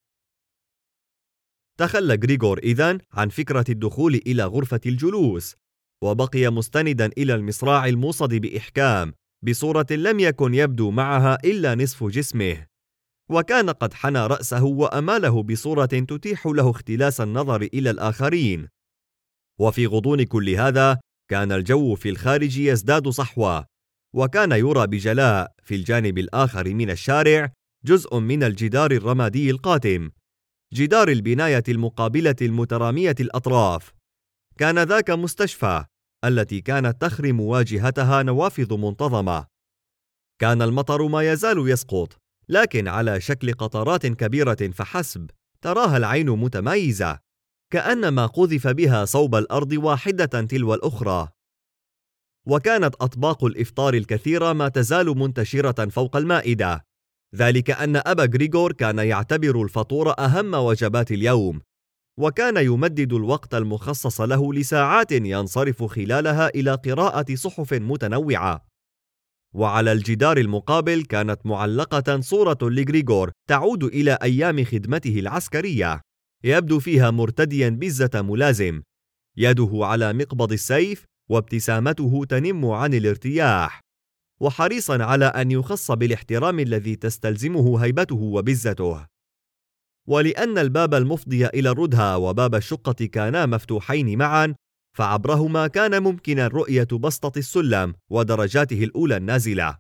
تخلى غريغور إذن عن فكرة الدخول إلى غرفة الجلوس، وبقي مستندا إلى المصراع الموصد بإحكام بصورة لم يكن يبدو معها إلا نصف جسمه، وكان قد حنى رأسه وأماله بصورة تتيح له اختلاس النظر إلى الآخرين. وفي غضون كل هذا كان الجو في الخارج يزداد صحوة، وكان يرى بجلاء في الجانب الآخر من الشارع جزء من الجدار الرمادي القاتم، جدار البناية المقابلة المترامية الأطراف. كان ذاك مستشفى التي كانت تخرم واجهتها نوافذ منتظمة. كان المطر ما يزال يسقط، لكن على شكل قطرات كبيرة فحسب، تراها العين متمايزة، كأنما قذف بها صوب الأرض واحدة تلو الأخرى. وكانت أطباق الإفطار الكثيرة ما تزال منتشرة فوق المائدة، ذلك أن أبا غريغور كان يعتبر الفطور أهم وجبات اليوم، وكان يمدد الوقت المخصص له لساعات ينصرف خلالها إلى قراءة صحف متنوعة. وعلى الجدار المقابل كانت معلقة صورة لغريغور تعود إلى أيام خدمته العسكرية، يبدو فيها مرتديا بزة ملازم، يده على مقبض السيف وابتسامته تنم عن الارتياح، وحريصا على أن يخص بالاحترام الذي تستلزمه هيبته وبزته. ولأن الباب المفضي إلى الردهة وباب الشقة كانا مفتوحين معا، فعبرهما كان ممكنا رؤية بسطة السلم ودرجاته الأولى النازلة.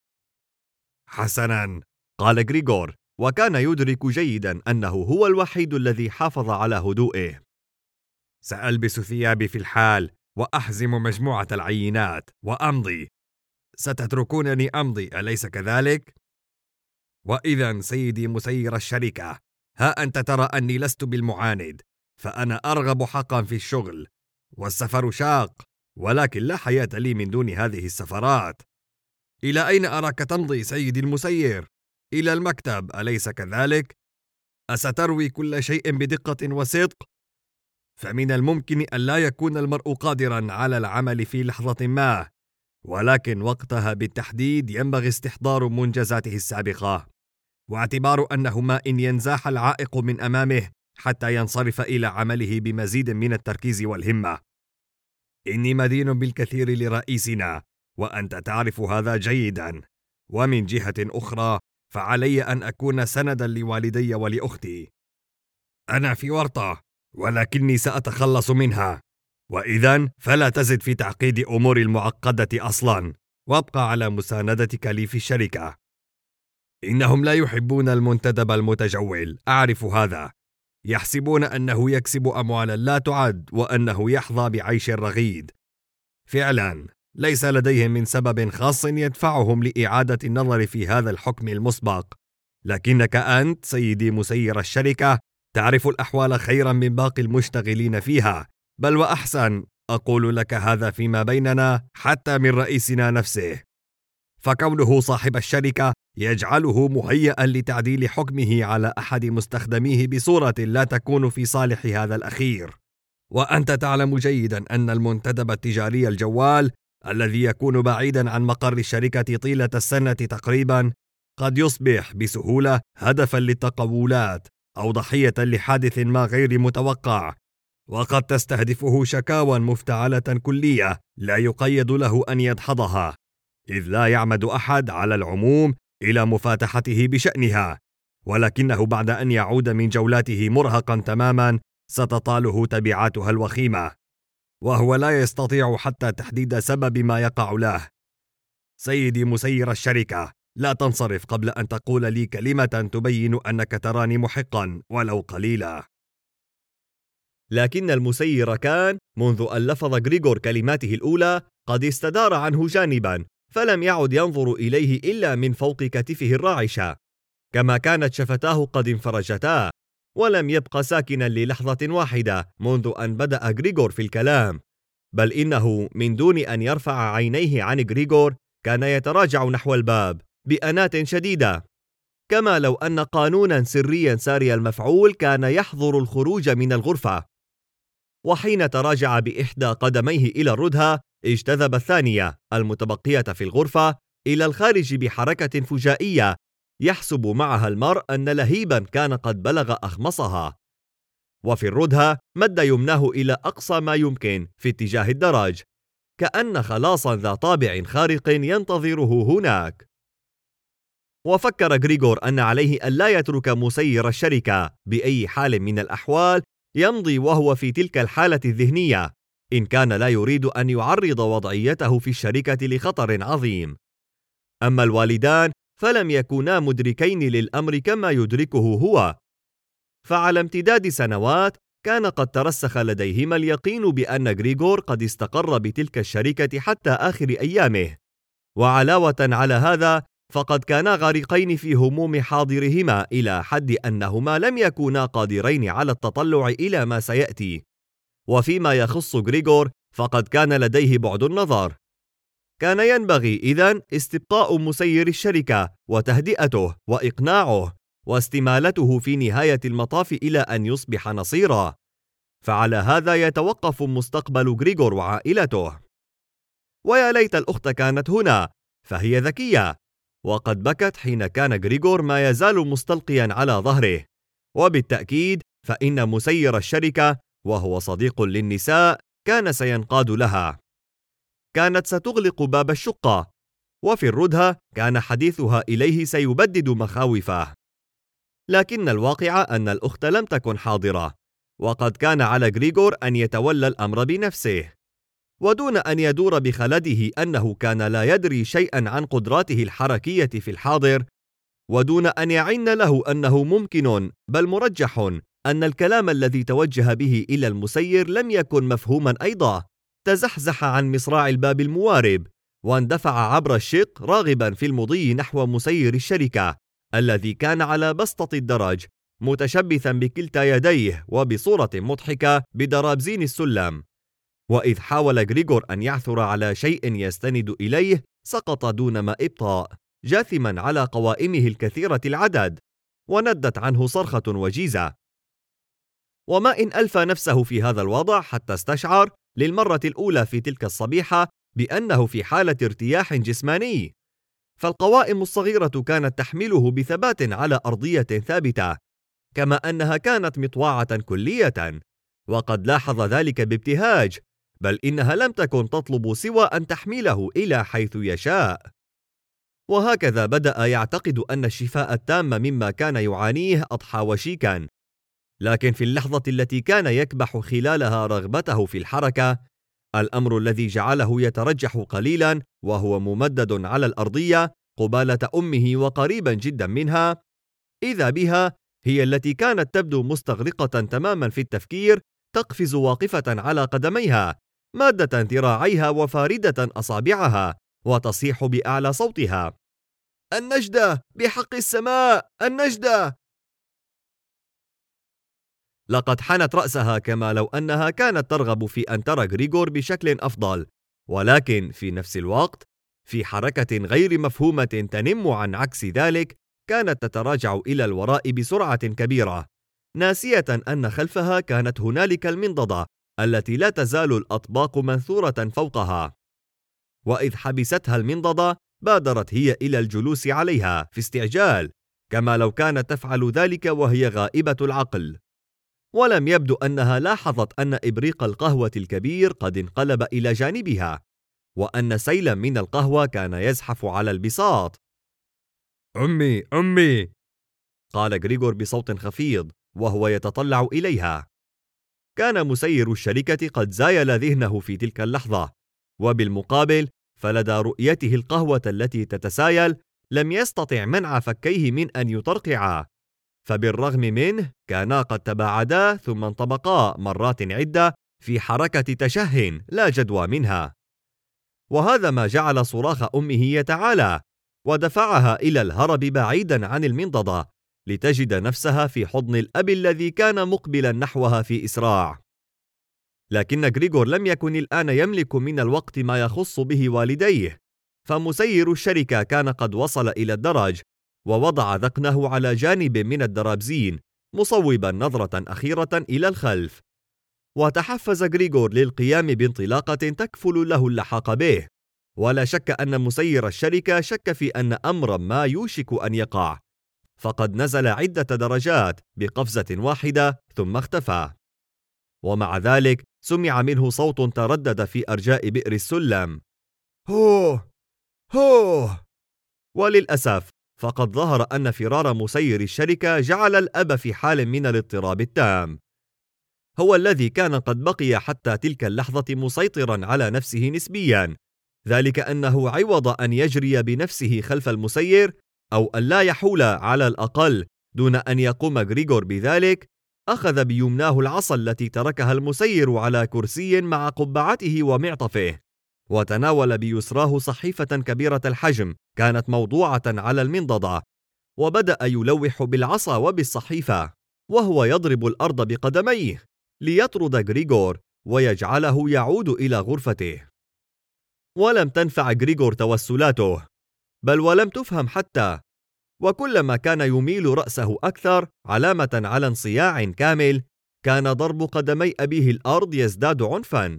حسناً، قال غريغور، وكان يدرك جيداً أنه هو الوحيد الذي حافظ على هدوئه. سألبس ثيابي في الحال وأحزم مجموعة العينات وأمضي. ستتركونني أمضي، أليس كذلك؟ وإذا سيدي مسير الشركة، ها أنت ترى أني لست بالمعاند، فأنا أرغب حقا في الشغل، والسفر شاق، ولكن لا حياة لي من دون هذه السفرات. إلى أين أراك تمضي سيدي المسير؟ إلى المكتب، أليس كذلك؟ أستروي كل شيء بدقة وصدق؟ فمن الممكن أن لا يكون المرء قادرا على العمل في لحظة ما، ولكن وقتها بالتحديد ينبغي استحضار منجزاته السابقة، واعتبار أنه ما إن ينزاح العائق من أمامه حتى ينصرف إلى عمله بمزيد من التركيز والهمة. إني مدين بالكثير لرئيسنا، وأنت تعرف هذا جيدا، ومن جهة أخرى فعلي أن أكون سندا لوالدي ولأختي. أنا في ورطة، ولكني سأتخلص منها، وإذن فلا تزد في تعقيد أمور المعقدة أصلا، وابقى على مساندتك لي في الشركة. إنهم لا يحبون المنتدب المتجول، أعرف هذا، يحسبون أنه يكسب أموالا لا تعد وأنه يحظى بعيش رغيد. فعلا ليس لديهم من سبب خاص يدفعهم لإعادة النظر في هذا الحكم المسبق، لكنك أنت سيدي مسير الشركة تعرف الأحوال خيرا من باقي المشتغلين فيها، بل وأحسن، أقول لك هذا فيما بيننا، حتى من رئيسنا نفسه، فكونه صاحب الشركة يجعله مهيئا لتعديل حكمه على أحد مستخدميه بصورة لا تكون في صالح هذا الأخير. وأنت تعلم جيدا أن المنتدب التجاري الجوال الذي يكون بعيدا عن مقر الشركة طيلة السنة تقريبا قد يصبح بسهولة هدفا للتقولات أو ضحية لحادث ما غير متوقع، وقد تستهدفه شكاوى مفتعلة كلية لا يقيد له أن يدحضها، إذ لا يعمد أحد على العموم إلى مفاتحته بشأنها، ولكنه بعد أن يعود من جولاته مرهقا تماما ستطاله تبعاتها الوخيمة، وهو لا يستطيع حتى تحديد سبب ما يقع له. سيدي مسير الشركة، لا تنصرف قبل أن تقول لي كلمة تبين أنك تراني محقا ولو قليلا. لكن المسير كان منذ أن لفظ غريغور كلماته الأولى قد استدار عنه جانبا، فلم يعد ينظر إليه إلا من فوق كتفه الراعشة، كما كانت شفتاه قد انفرجتا، ولم يبق ساكنا للحظة واحدة منذ أن بدأ غريغور في الكلام، بل إنه من دون أن يرفع عينيه عن غريغور كان يتراجع نحو الباب بأناة شديدة، كما لو أن قانوناً سرياً ساري المفعول كان يحظر الخروج من الغرفة. وحين تراجع بإحدى قدميه إلى الردهة، اجتذب الثانية المتبقية في الغرفة إلى الخارج بحركة فجائية، يحسب معها المرء أن لهيباً كان قد بلغ أخمصها. وفي الردهة مد يمناه إلى أقصى ما يمكن في اتجاه الدرج، كأن خلاصاً ذا طابع خارق ينتظره هناك. وفكر غريغور أن عليه ألا يترك مسير الشركة بأي حال من الأحوال يمضي وهو في تلك الحالة الذهنية، إن كان لا يريد أن يعرض وضعيته في الشركة لخطر عظيم. أما الوالدان فلم يكونا مدركين للأمر كما يدركه هو، فعلى امتداد سنوات كان قد ترسخ لديهما اليقين بأن غريغور قد استقر بتلك الشركة حتى آخر أيامه. وعلاوة على هذا فقد كانا غارقين في هموم حاضرهما إلى حد أنهما لم يكونا قادرين على التطلع إلى ما سيأتي. وفيما يخص غريغور فقد كان لديه بعد النظر. كان ينبغي إذن استبقاء مسير الشركة وتهدئته وإقناعه واستمالته في نهاية المطاف إلى أن يصبح نصيرا، فعلى هذا يتوقف مستقبل غريغور وعائلته. ويا ليت الأخت كانت هنا، فهي ذكية، وقد بكت حين كان غريغور ما يزال مستلقيا على ظهره. وبالتأكيد فإن مسير الشركة وهو صديق للنساء كان سينقاد لها. كانت ستغلق باب الشقة، وفي الردهة كان حديثها إليه سيبدد مخاوفه. لكن الواقع أن الأخت لم تكن حاضرة، وقد كان على غريغور أن يتولى الأمر بنفسه، ودون أن يدور بخلده أنه كان لا يدري شيئا عن قدراته الحركية في الحاضر، ودون أن يعن له أنه ممكن بل مرجح أن الكلام الذي توجه به إلى المسير لم يكن مفهوما أيضا. تزحزح عن مصراع الباب الموارب واندفع عبر الشق راغبا في المضي نحو مسير الشركة الذي كان على بسطة الدرج متشبثا بكلتا يديه وبصورة مضحكة بدرابزين السلم. وإذ حاول غريغور أن يعثر على شيء يستند إليه سقط دون ما إبطاء، جاثما على قوائمه الكثيرة العدد، وندت عنه صرخة وجيزة. وما إن ألفى نفسه في هذا الوضع حتى استشعر للمرة الأولى في تلك الصبيحة بأنه في حالة ارتياح جسماني، فالقوائم الصغيرة كانت تحمله بثبات على أرضية ثابتة، كما أنها كانت مطواعة كلية، وقد لاحظ ذلك بابتهاج، بل إنها لم تكن تطلب سوى أن تحمله إلى حيث يشاء. وهكذا بدأ يعتقد أن الشفاء التام مما كان يعانيه أضحى وشيكا. لكن في اللحظة التي كان يكبح خلالها رغبته في الحركة، الأمر الذي جعله يترجح قليلا وهو ممدد على الأرضية قبالة أمه وقريبا جدا منها، إذا بها هي التي كانت تبدو مستغرقة تماما في التفكير، تقفز واقفة على قدميها، مادة ذراعيها وفاردة أصابعها، وتصيح بأعلى صوتها: النجدة بحق السماء، النجدة! لقد حنت رأسها كما لو أنها كانت ترغب في أن ترى غريغور بشكل أفضل، ولكن في نفس الوقت في حركة غير مفهومة تنم عن عكس ذلك كانت تتراجع إلى الوراء بسرعة كبيرة، ناسية أن خلفها كانت هنالك المنضدة التي لا تزال الأطباق منثورة فوقها. وإذ حبستها المنضدة بادرت هي إلى الجلوس عليها في استعجال، كما لو كانت تفعل ذلك وهي غائبة العقل. ولم يبدو أنها لاحظت أن إبريق القهوة الكبير قد انقلب إلى جانبها، وأن سيلا من القهوة كان يزحف على البساط. أمي أمي، قال غريغور بصوت خفيض وهو يتطلع إليها. كان مسير الشركة قد زايل ذهنه في تلك اللحظة، وبالمقابل فلدى رؤيته القهوة التي تتسايل لم يستطع منع فكيه من أن يطرقعا، فبالرغم منه كانا قد تباعدا ثم انطبقا مرات عدة في حركة تشه لا جدوى منها. وهذا ما جعل صراخ أمه يتعالى ودفعها إلى الهرب بعيدا عن المنضدة لتجد نفسها في حضن الأب الذي كان مقبلا نحوها في إسراع. لكن غريغور لم يكن الآن يملك من الوقت ما يخص به والديه، فمسير الشركة كان قد وصل إلى الدرج، ووضع ذقنه على جانب من الدرابزين، مصوبا نظرة أخيرة إلى الخلف. وتحفز غريغور للقيام بانطلاقة تكفل له اللحاق به، ولا شك أن مسير الشركة شك في أن أمرا ما يوشك أن يقع، فقد نزل عدة درجات بقفزة واحدة ثم اختفى. ومع ذلك سمع منه صوت تردد في أرجاء بئر السلم: هوه هوه. وللأسف فقد ظهر أن فرار مسير الشركة جعل الأب في حال من الاضطراب التام. هو الذي كان قد بقي حتى تلك اللحظة مسيطرا على نفسه نسبيا، ذلك أنه عوض أن يجري بنفسه خلف المسير، أو أن لا يحول على الأقل دون أن يقوم غريغور بذلك، أخذ بيمناه العصا التي تركها المسير على كرسي مع قبعته ومعطفه، وتناول بيسراه صحيفة كبيرة الحجم كانت موضوعة على المنضدة، وبدأ يلوح بالعصا وبالصحيفة وهو يضرب الأرض بقدميه ليطرد غريغور ويجعله يعود إلى غرفته. ولم تنفع غريغور توسلاته، بل ولم تفهم حتى، وكلما كان يميل رأسه أكثر علامة على انصياع كامل، كان ضرب قدمي أبيه الأرض يزداد عنفا.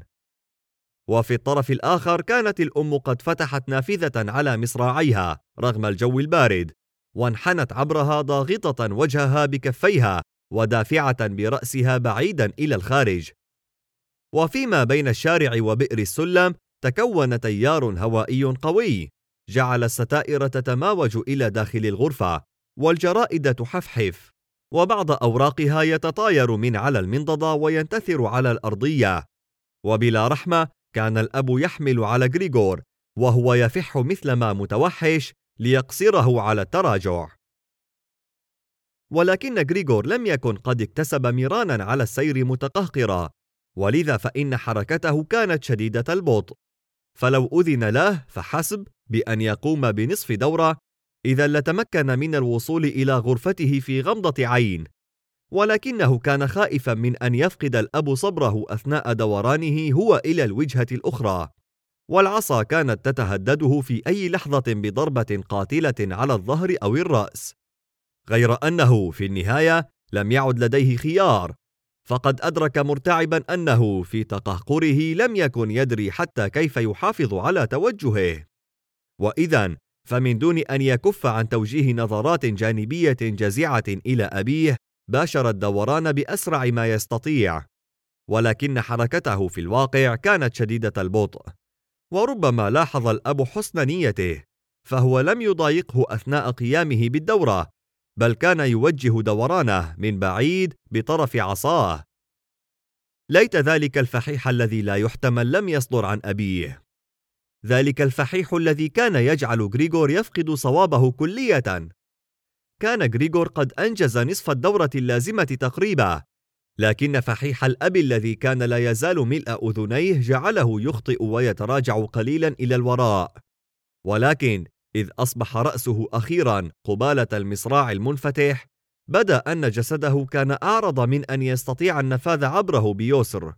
وفي الطرف الآخر كانت الأم قد فتحت نافذة على مصراعيها رغم الجو البارد، وانحنت عبرها ضاغطة وجهها بكفيها ودافعة برأسها بعيدا إلى الخارج. وفيما بين الشارع وبئر السلم تكون تيار هوائي قوي جعل الستائر تتماوج إلى داخل الغرفة، والجرائد تحفحف، وبعض أوراقها يتطاير من على المنضدة وينتثر على الأرضية. وبلا رحمة كان الأب يحمل على غريغور وهو يفح مثلما متوحش ليقصره على التراجع. ولكن غريغور لم يكن قد اكتسب مرانا على السير متقهقرا، ولذا فإن حركته كانت شديدة البطء، فلو أذن له فحسب بأن يقوم بنصف دورة إذا لتمكن من الوصول إلى غرفته في غمضة عين. ولكنه كان خائفا من أن يفقد الأب صبره أثناء دورانه هو إلى الوجهة الأخرى، والعصا كانت تتهدده في أي لحظة بضربة قاتلة على الظهر أو الرأس. غير أنه في النهاية لم يعد لديه خيار، فقد أدرك مرتعبا أنه في تقهقره لم يكن يدري حتى كيف يحافظ على توجهه. وإذن فمن دون أن يكف عن توجيه نظرات جانبية جزعة إلى أبيه، باشر الدوران بأسرع ما يستطيع، ولكن حركته في الواقع كانت شديدة البطء. وربما لاحظ الأب حسن نيته، فهو لم يضايقه أثناء قيامه بالدورة، بل كان يوجه دورانه من بعيد بطرف عصاه. ليت ذلك الفحيح الذي لا يحتمل لم يصدر عن أبيه، ذلك الفحيح الذي كان يجعل غريغور يفقد صوابه كلية. كان غريغور قد أنجز نصف الدورة اللازمة تقريبا، لكن فحيح الأب الذي كان لا يزال ملء أذنيه جعله يخطئ ويتراجع قليلا إلى الوراء. ولكن إذ أصبح رأسه أخيرا قبالة المصراع المنفتح، بدا أن جسده كان أعرض من أن يستطيع النفاذ عبره بيسر.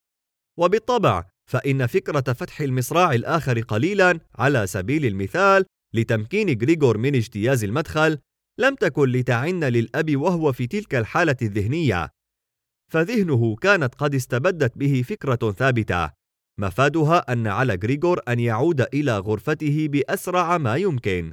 وبالطبع فإن فكرة فتح المصراع الآخر قليلا على سبيل المثال لتمكين غريغور من اجتياز المدخل لم تكن لتعن للأب وهو في تلك الحالة الذهنية، فذهنه كانت قد استبدت به فكرة ثابتة مفادها أن على غريغور أن يعود إلى غرفته بأسرع ما يمكن.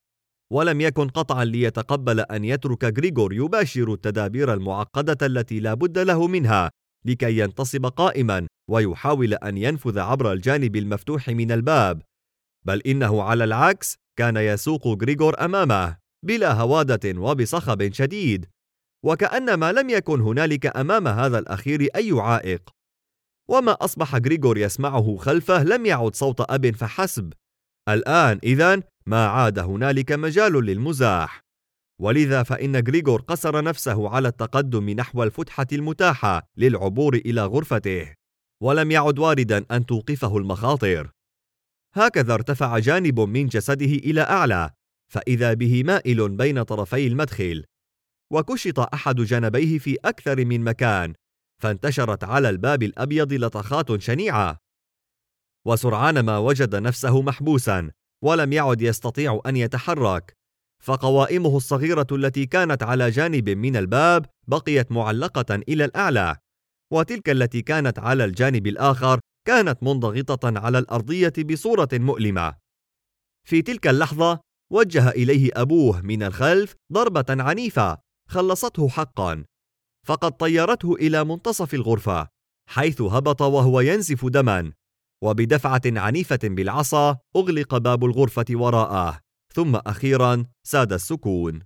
ولم يكن قطعا ليتقبل أن يترك غريغور يباشر التدابير المعقدة التي لا بد له منها لكي ينتصب قائما ويحاول أن ينفذ عبر الجانب المفتوح من الباب، بل إنه على العكس كان يسوق غريغور أمامه بلا هوادة وبصخب شديد، وكأنما لم يكن هنالك أمام هذا الأخير أي عائق. وما أصبح غريغور يسمعه خلفه لم يعد صوت أب فحسب. الآن إذن ما عاد هنالك مجال للمزاح، ولذا فإن غريغور قصر نفسه على التقدم نحو الفتحة المتاحة للعبور إلى غرفته، ولم يعد واردا أن توقفه المخاطر. هكذا ارتفع جانب من جسده إلى أعلى، فإذا به مائل بين طرفي المدخل، وكشط أحد جانبيه في أكثر من مكان، فانتشرت على الباب الأبيض لطخات شنيعة. وسرعان ما وجد نفسه محبوسا ولم يعد يستطيع أن يتحرك، فقوائمه الصغيرة التي كانت على جانب من الباب بقيت معلقة إلى الأعلى، وتلك التي كانت على الجانب الآخر كانت منضغطة على الأرضية بصورة مؤلمة. في تلك اللحظة وجه إليه أبوه من الخلف ضربة عنيفة خلصته حقا، فقد طيرته إلى منتصف الغرفة، حيث هبط وهو ينزف دما، وبدفعة عنيفة بالعصا أغلق باب الغرفة وراءه، ثم أخيرا ساد السكون.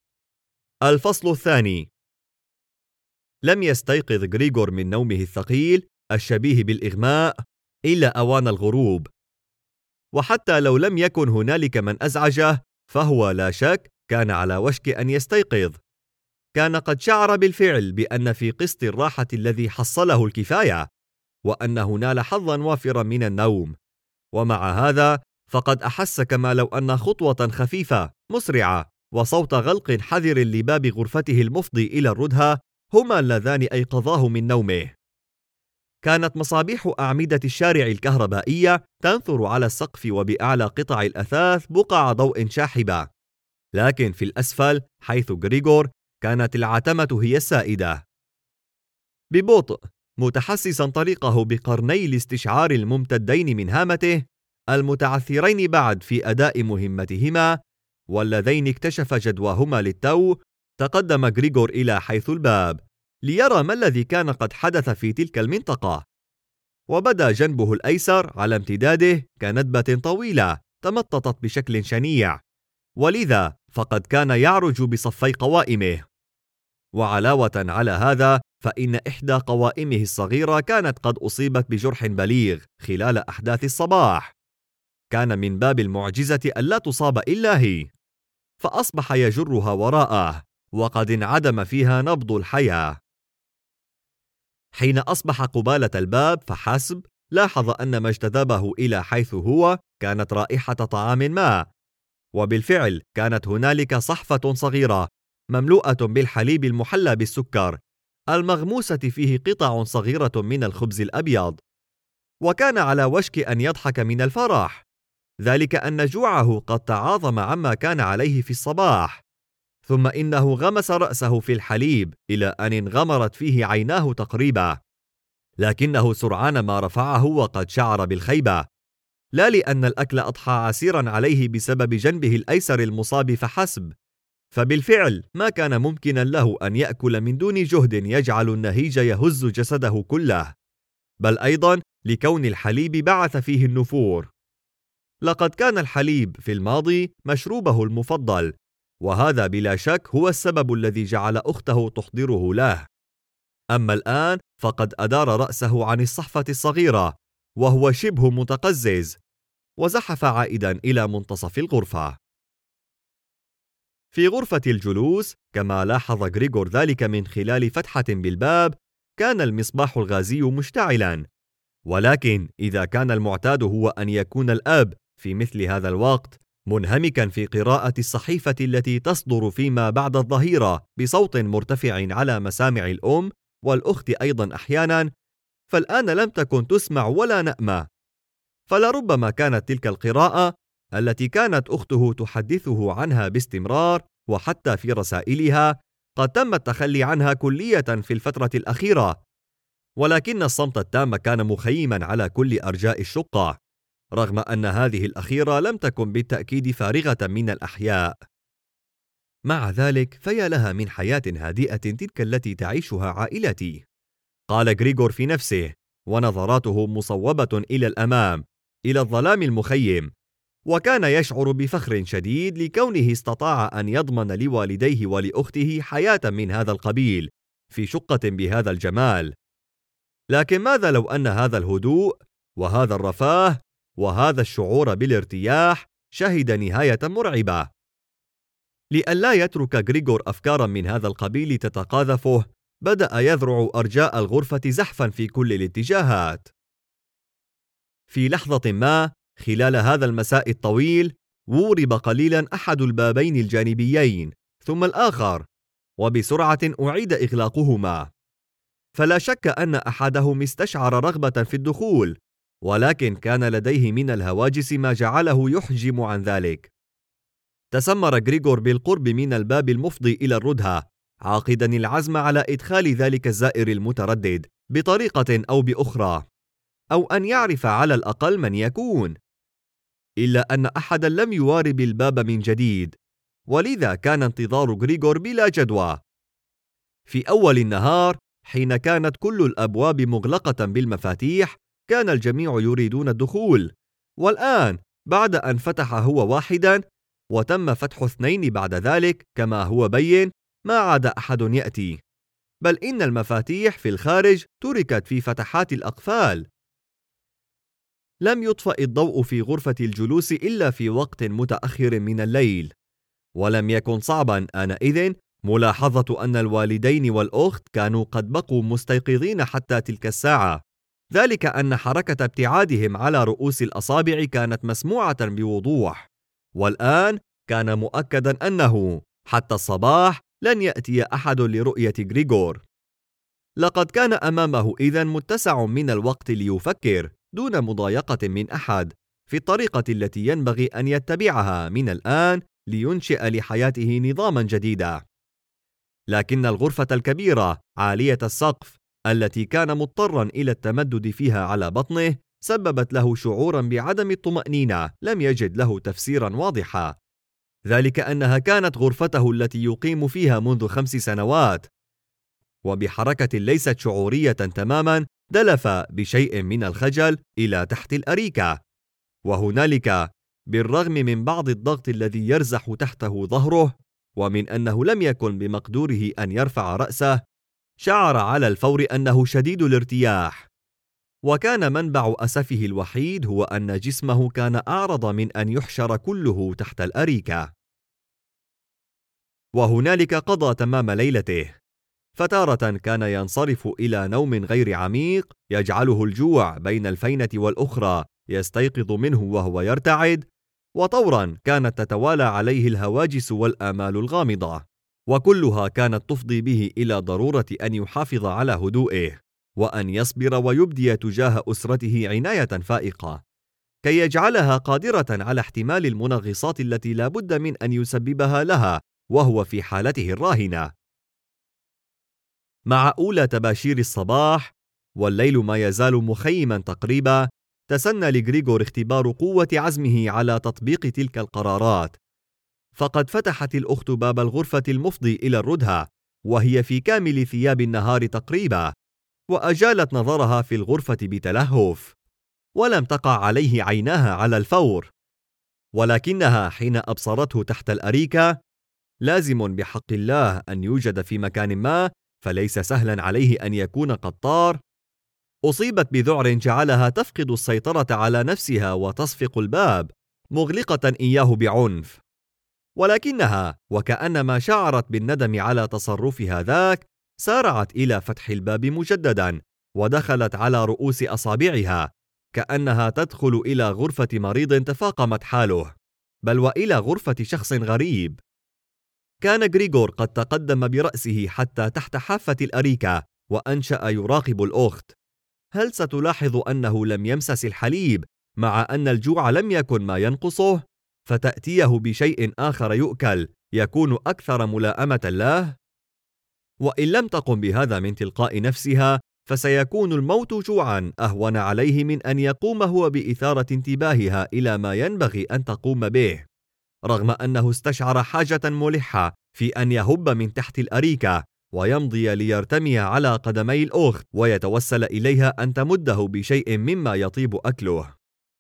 الفصل الثاني. لم يستيقظ غريغور من نومه الثقيل الشبيه بالإغماء إلا أوان الغروب، وحتى لو لم يكن هنالك من أزعجه فهو لا شك كان على وشك أن يستيقظ. كان قد شعر بالفعل بأن في قسط الراحة الذي حصله الكفاية، وأنه نال حظا وافرا من النوم، ومع هذا فقد أحس كما لو أن خطوة خفيفة مسرعة وصوت غلق حذر لباب غرفته المفضي إلى الردهة هما اللذان أيقظاه من نومه. كانت مصابيح أعمدة الشارع الكهربائية تنثر على السقف، وبأعلى قطع الأثاث بقع ضوء شاحبة، لكن في الأسفل حيث غريغور كانت العتمة هي السائدة. ببطء، متحسسا طريقه بقرني الاستشعار الممتدين من هامته المتعثرين بعد في أداء مهمتهما، واللذين اكتشف جدواهما للتو، تقدم غريغور إلى حيث الباب ليرى ما الذي كان قد حدث في تلك المنطقة. وبدا جنبه الأيسر على امتداده كندبة طويلة تمططت بشكل شنيع، ولذا فقد كان يعرج بصفي قوائمه. وعلاوة على هذا فإن إحدى قوائمه الصغيرة كانت قد أصيبت بجرح بليغ خلال أحداث الصباح. كان من باب المعجزة ألا تصاب إلا هي، فأصبح يجرها وراءه وقد انعدم فيها نبض الحياة. حين أصبح قبالة الباب فحسب لاحظ أن ما اجتذبه إلى حيث هو كانت رائحة طعام ما، وبالفعل كانت هنالك صحفة صغيرة مملوءة بالحليب المحلى بالسكر المغموسة فيه قطع صغيرة من الخبز الأبيض، وكان على وشك أن يضحك من الفرح، ذلك أن جوعه قد تعاظم عما كان عليه في الصباح. ثم إنه غمس رأسه في الحليب إلى أن انغمرت فيه عيناه تقريبا، لكنه سرعان ما رفعه وقد شعر بالخيبة، لا لأن الأكل أضحى عسيرا عليه بسبب جنبه الأيسر المصاب فحسب، فبالفعل ما كان ممكنا له أن يأكل من دون جهد يجعل النهيج يهز جسده كله، بل أيضا لكون الحليب بعث فيه النفور. لقد كان الحليب في الماضي مشروبه المفضل، وهذا بلا شك هو السبب الذي جعل أخته تحضره له. أما الآن فقد أدار رأسه عن الصحفة الصغيرة وهو شبه متقزز، وزحف عائدا إلى منتصف الغرفة. في غرفة الجلوس، كما لاحظ غريغور ذلك من خلال فتحة بالباب، كان المصباح الغازي مشتعلا، ولكن إذا كان المعتاد هو أن يكون الأب في مثل هذا الوقت منهمكا في قراءة الصحيفة التي تصدر فيما بعد الظهيرة بصوت مرتفع على مسامع الأم والأخت أيضا أحيانا، فالآن لم تكن تسمع ولا نأمة. فلربما كانت تلك القراءة التي كانت أخته تحدثه عنها باستمرار وحتى في رسائلها قد تم التخلي عنها كلية في الفترة الأخيرة، ولكن الصمت التام كان مخيما على كل أرجاء الشقة، رغم أن هذه الأخيرة لم تكن بالتأكيد فارغة من الأحياء. مع ذلك فيا لها من حياة هادئة تلك التي تعيشها عائلتي، قال غريغور في نفسه، ونظراته مصوبة إلى الأمام إلى الظلام المخيم، وكان يشعر بفخر شديد لكونه استطاع أن يضمن لوالديه ولأخته حياة من هذا القبيل في شقة بهذا الجمال. لكن ماذا لو أن هذا الهدوء وهذا الرفاه وهذا الشعور بالارتياح شهد نهاية مرعبة؟ لئلا يترك غريغور أفكارا من هذا القبيل تتقاذفه، بدأ يذرع أرجاء الغرفة زحفا في كل الاتجاهات. في لحظة ما خلال هذا المساء الطويل وورب قليلا أحد البابين الجانبيين ثم الآخر، وبسرعة أعيد إغلاقهما، فلا شك أن أحدهم استشعر رغبة في الدخول، ولكن كان لديه من الهواجس ما جعله يحجم عن ذلك. تسمر غريغور بالقرب من الباب المفضي إلى الردهة، عاقدا العزم على إدخال ذلك الزائر المتردد بطريقة أو بأخرى، أو أن يعرف على الأقل من يكون. إلا أن أحدا لم يوارب الباب من جديد، ولذا كان انتظار غريغور بلا جدوى. في أول النهار، حين كانت كل الأبواب مغلقة بالمفاتيح، كان الجميع يريدون الدخول، والآن بعد أن فتح هو واحدا وتم فتح 2 بعد ذلك كما هو بين، ما عاد أحد يأتي، بل إن المفاتيح في الخارج تركت في فتحات الأقفال. لم يطفأ الضوء في غرفة الجلوس إلا في وقت متأخر من الليل، ولم يكن صعبا آنئذ ملاحظة أن الوالدين والأخت كانوا قد بقوا مستيقظين حتى تلك الساعة، ذلك أن حركة ابتعادهم على رؤوس الأصابع كانت مسموعة بوضوح، والآن كان مؤكدا أنه حتى الصباح لن يأتي أحد لرؤية غريغور. لقد كان أمامه إذن متسع من الوقت ليفكر دون مضايقة من أحد في الطريقة التي ينبغي أن يتبعها من الآن لينشئ لحياته نظاما جديدا. لكن الغرفة الكبيرة عالية السقف التي كان مضطرا إلى التمدد فيها على بطنه سببت له شعورا بعدم الطمأنينة لم يجد له تفسيرا واضحا، ذلك أنها كانت غرفته التي يقيم فيها منذ 5 سنوات. وبحركة ليست شعورية تماما دلف بشيء من الخجل إلى تحت الأريكة، وهنالك بالرغم من بعض الضغط الذي يرزح تحته ظهره ومن أنه لم يكن بمقدوره أن يرفع رأسه، شعر على الفور أنه شديد الارتياح، وكان منبع أسفه الوحيد هو أن جسمه كان أعرض من أن يحشر كله تحت الأريكة. وهنالك قضى تمام ليلته، فتارة كان ينصرف إلى نوم غير عميق يجعله الجوع بين الفينة والأخرى يستيقظ منه وهو يرتعد، وطورا كانت تتوالى عليه الهواجس والآمال الغامضة، وكلها كانت تفضي به إلى ضرورة أن يحافظ على هدوئه، وأن يصبر ويبدي تجاه أسرته عناية فائقة، كي يجعلها قادرة على احتمال المنغصات التي لا بد من أن يسببها لها وهو في حالته الراهنة. مع أولى تباشير الصباح والليل ما يزال مخيما تقريبا، تسنى لغريغور اختبار قوة عزمه على تطبيق تلك القرارات، فقد فتحت الأخت باب الغرفة المفضي إلى الردهة وهي في كامل ثياب النهار تقريبا، وأجالت نظرها في الغرفة بتلهف، ولم تقع عليه عيناها على الفور، ولكنها حين أبصرته تحت الأريكة، لازم بحق الله أن يوجد في مكان ما، فليس سهلا عليه أن يكون قد طار، أصيبت بذعر جعلها تفقد السيطرة على نفسها وتصفق الباب مغلقة إياه بعنف، ولكنها وكأنما شعرت بالندم على تصرفها ذاك سارعت إلى فتح الباب مجددا ودخلت على رؤوس أصابعها كأنها تدخل إلى غرفة مريض تفاقمت حاله، بل وإلى غرفة شخص غريب. كان غريغور قد تقدم برأسه حتى تحت حافة الأريكة وأنشأ يراقب الأخت. هل ستلاحظ أنه لم يمسس الحليب مع أن الجوع لم يكن ما ينقصه، فتأتيه بشيء آخر يؤكل يكون أكثر ملائمة له؟ وإن لم تقم بهذا من تلقاء نفسها، فسيكون الموت جوعا أهون عليه من أن يقوم هو بإثارة انتباهها إلى ما ينبغي أن تقوم به، رغم أنه استشعر حاجة ملحة في أن يهب من تحت الأريكة ويمضي ليرتمي على قدمي الأخت ويتوسل إليها أن تمده بشيء مما يطيب أكله.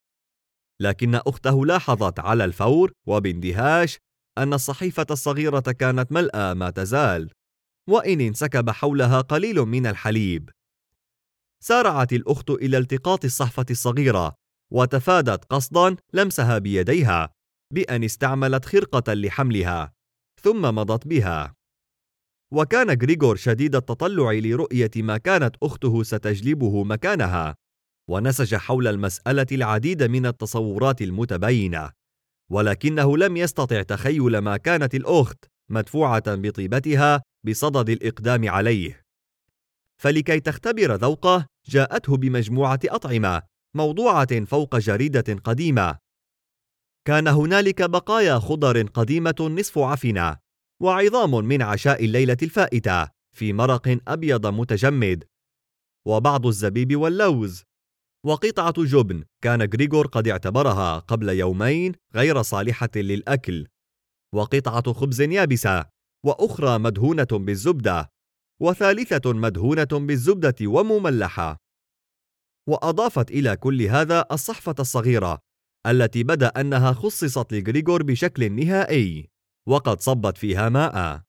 لكن أخته لاحظت على الفور وباندهاش أن الصحيفة الصغيرة كانت ملأى ما تزال، وإن انسكب حولها قليل من الحليب. سارعت الأخت إلى التقاط الصحفة الصغيرة وتفادت قصدا لمسها بيديها بأن استعملت خرقة لحملها، ثم مضت بها. وكان غريغور شديد التطلع لرؤية ما كانت أخته ستجلبه مكانها، ونسج حول المسألة العديد من التصورات المتباينة، ولكنه لم يستطع تخيل ما كانت الأخت مدفوعة بطيبتها بصدد الإقدام عليه. فلكي تختبر ذوقه جاءته بمجموعة أطعمة موضوعة فوق جريدة قديمة. كان هنالك بقايا خضر قديمة نصف عفنة، وعظام من عشاء الليلة الفائتة في مرق أبيض متجمد، وبعض الزبيب واللوز، وقطعة جبن كان غريغور قد اعتبرها قبل يومين غير صالحة للأكل، وقطعة خبز يابسة، وأخرى مدهونة بالزبدة، وثالثة مدهونة بالزبدة ومملحة. وأضافت إلى كل هذا الصحفة الصغيرة التي بدا أنها خصصت لغريغور بشكل نهائي، وقد صبت فيها ماء.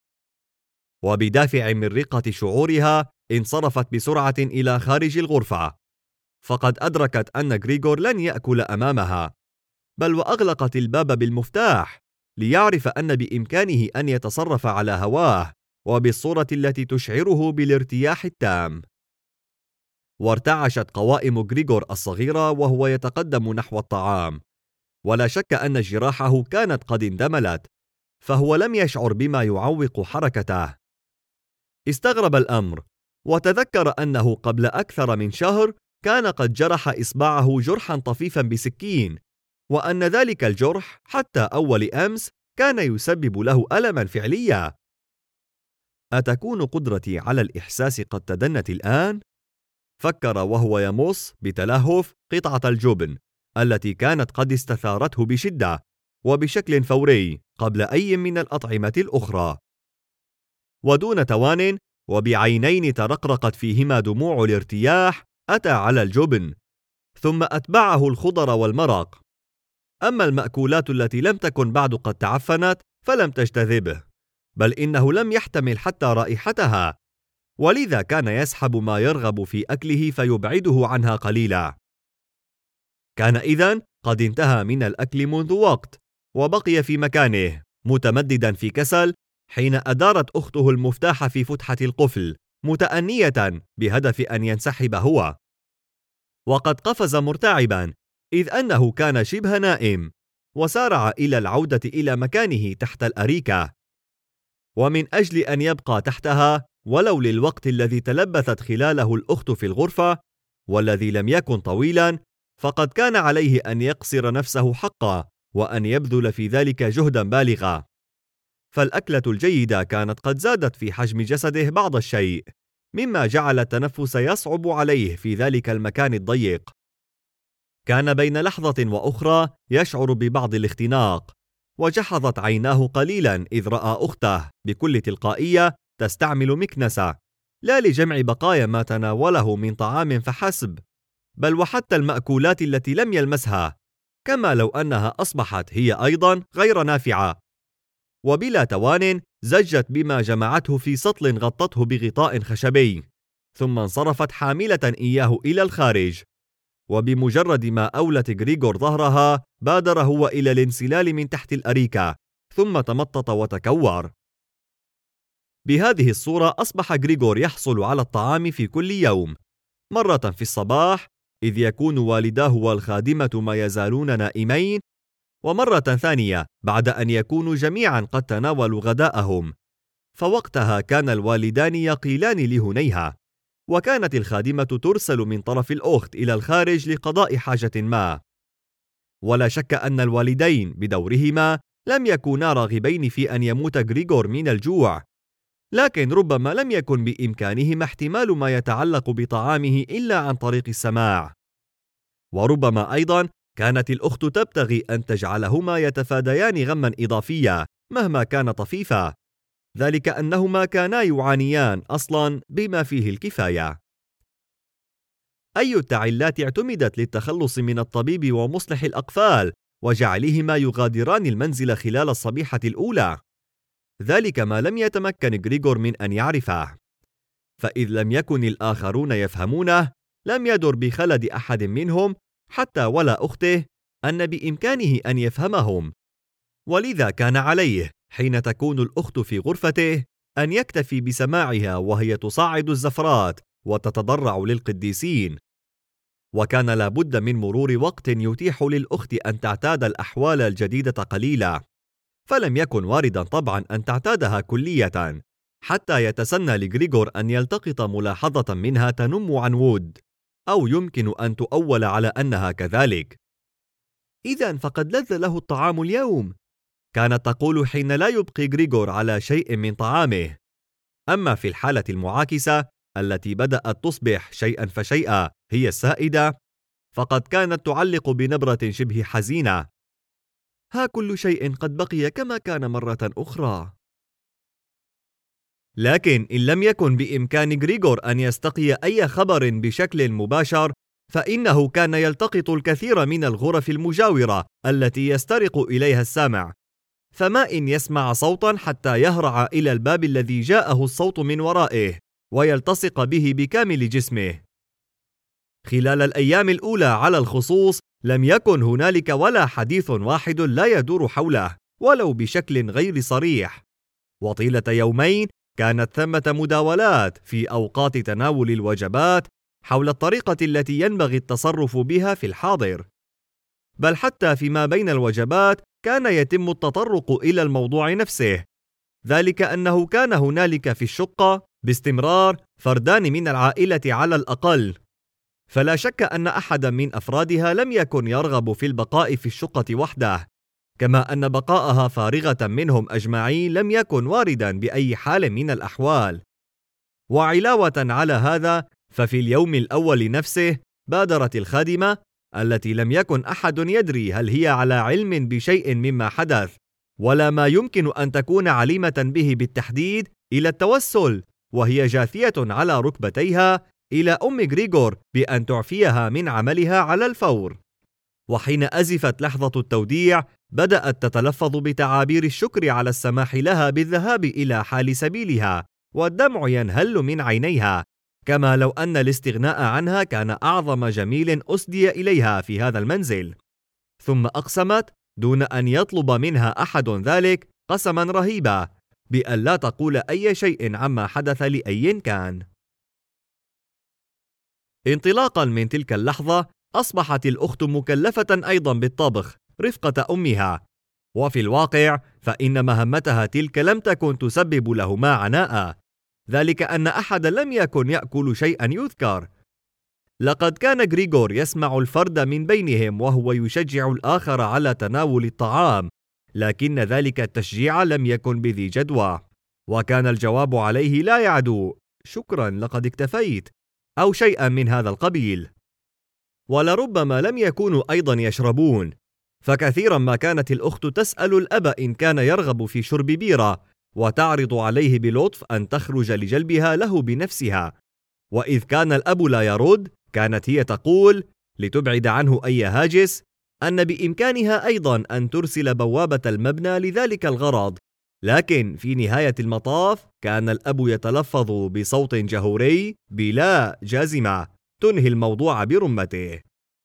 وبدافع من رقة شعورها انصرفت بسرعة إلى خارج الغرفة، فقد أدركت أن غريغور لن يأكل أمامها، بل وأغلقت الباب بالمفتاح ليعرف أن بإمكانه أن يتصرف على هواه وبالصورة التي تشعره بالارتياح التام. وارتعشت قوائم غريغور الصغيرة وهو يتقدم نحو الطعام، ولا شك أن جراحه كانت قد اندملت، فهو لم يشعر بما يعوق حركته. استغرب الأمر، وتذكر أنه قبل أكثر من شهر كان قد جرح إصبعه جرحا طفيفا بسكين، وأن ذلك الجرح حتى أول أمس كان يسبب له ألما فعليا. أتكون قدرتي على الإحساس قد تدنت الآن؟ فكر وهو يمص بتلهف قطعة الجبن التي كانت قد استثارته بشدة وبشكل فوري قبل أي من الأطعمة الأخرى. ودون توان وبعينين ترقرقت فيهما دموع الارتياح أتى على الجبن، ثم أتبعه الخضر والمرق. أما المأكولات التي لم تكن بعد قد تعفنت فلم تجتذبه، بل إنه لم يحتمل حتى رائحتها، ولذا كان يسحب ما يرغب في أكله فيبعده عنها قليلا. كان إذن قد انتهى من الأكل منذ وقت، وبقي في مكانه متمددا في كسل حين أدارت أخته المفتاح في فتحة القفل متأنية بهدف أن ينسحب هو، وقد قفز مرتعبا إذ أنه كان شبه نائم، وسارع إلى العودة إلى مكانه تحت الأريكة. ومن أجل أن يبقى تحتها ولو للوقت الذي تلبثت خلاله الأخت في الغرفة والذي لم يكن طويلا، فقد كان عليه أن يقصر نفسه حقا وأن يبذل في ذلك جهدا بالغا. فالأكلة الجيدة كانت قد زادت في حجم جسده بعض الشيء، مما جعل التنفس يصعب عليه في ذلك المكان الضيق. كان بين لحظة وأخرى يشعر ببعض الاختناق، وجحظت عيناه قليلا إذ رأى أخته بكل تلقائية تستعمل مكنسة لا لجمع بقايا ما تناوله من طعام فحسب، بل وحتى المأكولات التي لم يلمسها، كما لو أنها أصبحت هي أيضا غير نافعة. وبلا توان زجت بما جمعته في سطل غطته بغطاء خشبي، ثم انصرفت حاملة إياه إلى الخارج. وبمجرد ما أولت غريغور ظهرها بادر هو إلى الانسلال من تحت الأريكة، ثم تمطط وتكور. بهذه الصورة أصبح غريغور يحصل على الطعام في كل يوم، مرة في الصباح إذ يكون والداه والخادمة ما يزالون نائمين، ومرة ثانية بعد أن يكونوا جميعا قد تناولوا غداءهم، فوقتها كان الوالدان يقيلان لهنيها، وكانت الخادمة ترسل من طرف الأخت إلى الخارج لقضاء حاجة ما. ولا شك أن الوالدين بدورهما لم يكونا راغبين في أن يموت غريغور من الجوع، لكن ربما لم يكن بإمكانهما احتمال ما يتعلق بطعامه إلا عن طريق السماع. وربما أيضا كانت الأخت تبتغي أن تجعلهما يتفاديان غما إضافيا مهما كان طفيفا، ذلك أنهما كانا يعانيان أصلا بما فيه الكفاية. أي التعلات اعتمدت للتخلص من الطبيب ومصلح الأقفال وجعلهما يغادران المنزل خلال الصبيحة الأولى؟ ذلك ما لم يتمكن غريغور من أن يعرفه، فإذ لم يكن الآخرون يفهمونه لم يدر بخلد أحد منهم حتى ولا أخته أن بإمكانه أن يفهمهم، ولذا كان عليه حين تكون الأخت في غرفته أن يكتفي بسماعها وهي تصعد الزفرات وتتضرع للقديسين. وكان لابد من مرور وقت يتيح للأخت أن تعتاد الأحوال الجديدة قليلا، فلم يكن واردا طبعا أن تعتادها كلية حتى يتسنى لغريغور أن يلتقط ملاحظة منها تنم عن وود أو يمكن أن تؤول على أنها كذلك. إذن فقد لذ له الطعام اليوم، كانت تقول حين لا يبقي غريغور على شيء من طعامه. أما في الحالة المعاكسة التي بدأت تصبح شيئا فشيئا هي السائدة، فقد كانت تعلق بنبرة شبه حزينة: ها كل شيء قد بقي كما كان مرة أخرى. لكن إن لم يكن بإمكان غريغور أن يستقي أي خبر بشكل مباشر، فإنه كان يلتقط الكثير من الغرف المجاورة التي يسترق إليها السامع، فما إن يسمع صوتا حتى يهرع إلى الباب الذي جاءه الصوت من ورائه ويلتصق به بكامل جسمه. خلال الأيام الأولى على الخصوص لم يكن هنالك ولا حديث واحد لا يدور حوله ولو بشكل غير صريح، وطيلة يومين كانت ثمة مداولات في أوقات تناول الوجبات حول الطريقة التي ينبغي التصرف بها في الحاضر، بل حتى فيما بين الوجبات كان يتم التطرق إلى الموضوع نفسه، ذلك أنه كان هنالك في الشقة باستمرار فردان من العائلة على الأقل، فلا شك أن أحدا من أفرادها لم يكن يرغب في البقاء في الشقة وحده، كما أن بقاءها فارغة منهم أجمعين لم يكن واردا بأي حال من الأحوال. وعلاوة على هذا، ففي اليوم الأول نفسه بادرت الخادمة التي لم يكن أحد يدري هل هي على علم بشيء مما حدث ولا ما يمكن أن تكون عليمة به بالتحديد إلى التوسل وهي جاثية على ركبتيها إلى أم غريغور بأن تعفيها من عملها على الفور. وحين أزفت لحظة التوديع بدأت تتلفظ بتعابير الشكر على السماح لها بالذهاب إلى حال سبيلها، والدمع ينهل من عينيها، كما لو أن الاستغناء عنها كان أعظم جميل أسدي إليها في هذا المنزل. ثم أقسمت دون أن يطلب منها أحد ذلك قسما رهيبا بأن لا تقول أي شيء عما حدث لأي كان. انطلاقا من تلك اللحظة أصبحت الأخت مكلفة أيضا بالطبخ رفقة أمها، وفي الواقع فإن مهمتها تلك لم تكن تسبب لهما عناء، ذلك أن أحدا لم يكن يأكل شيئا يذكر. لقد كان غريغور يسمع الفرد من بينهم وهو يشجع الآخر على تناول الطعام، لكن ذلك التشجيع لم يكن بذي جدوى، وكان الجواب عليه لا يعدو شكرا لقد اكتفيت أو شيئا من هذا القبيل. ولربما لم يكونوا أيضا يشربون، فكثيرا ما كانت الأخت تسأل الأب إن كان يرغب في شرب بيرة وتعرض عليه بلطف أن تخرج لجلبها له بنفسها، وإذ كان الأب لا يرد كانت هي تقول لتبعد عنه أي هاجس أن بإمكانها أيضا أن ترسل بوابة المبنى لذلك الغرض، لكن في نهاية المطاف كان الأب يتلفظ بصوت جهوري بلا جازمة تنهي الموضوع برمته.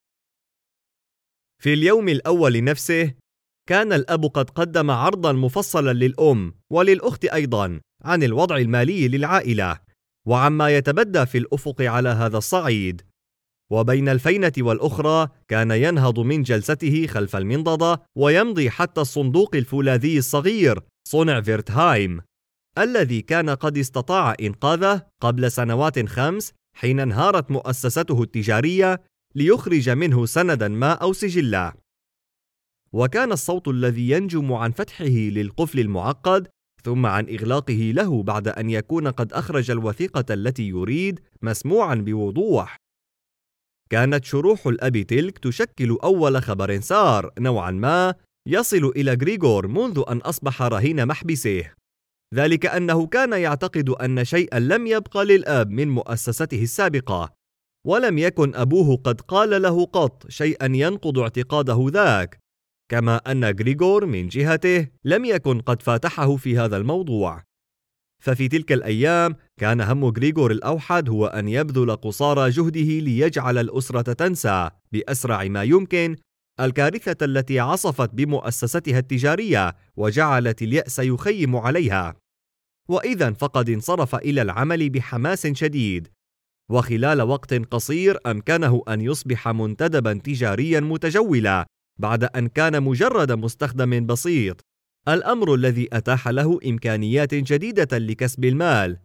في اليوم الأول نفسه كان الأب قد قدم عرضا مفصلا للأم وللأخت أيضا عن الوضع المالي للعائلة وعما يتبدى في الأفق على هذا الصعيد، وبين الفينة والأخرى كان ينهض من جلسته خلف المنضدة ويمضي حتى الصندوق الفولاذي الصغير صنع فيرتهايم الذي كان قد استطاع إنقاذه قبل سنوات 5 حين انهارت مؤسسته التجارية ليخرج منه سندا ما أو سجلا. وكان الصوت الذي ينجم عن فتحه للقفل المعقد ثم عن إغلاقه له بعد أن يكون قد أخرج الوثيقة التي يريد مسموعا بوضوح. كانت شروح الأب تلك تشكل أول خبر سار نوعا ما يصل إلى غريغور منذ أن أصبح رهين محبسه، ذلك أنه كان يعتقد أن شيئا لم يبقى للأب من مؤسسته السابقة، ولم يكن أبوه قد قال له قط شيئا ينقض اعتقاده ذاك، كما أن غريغور من جهته لم يكن قد فاتحه في هذا الموضوع. ففي تلك الأيام كان هم غريغور الأوحد هو أن يبذل قصارى جهده ليجعل الأسرة تنسى بأسرع ما يمكن الكارثة التي عصفت بمؤسستها التجارية وجعلت اليأس يخيم عليها، وإذا فقد انصرف إلى العمل بحماس شديد، وخلال وقت قصير أمكنه أن يصبح منتدبا تجاريا متجولا بعد أن كان مجرد مستخدم بسيط، الأمر الذي أتاح له إمكانيات جديدة لكسب المال،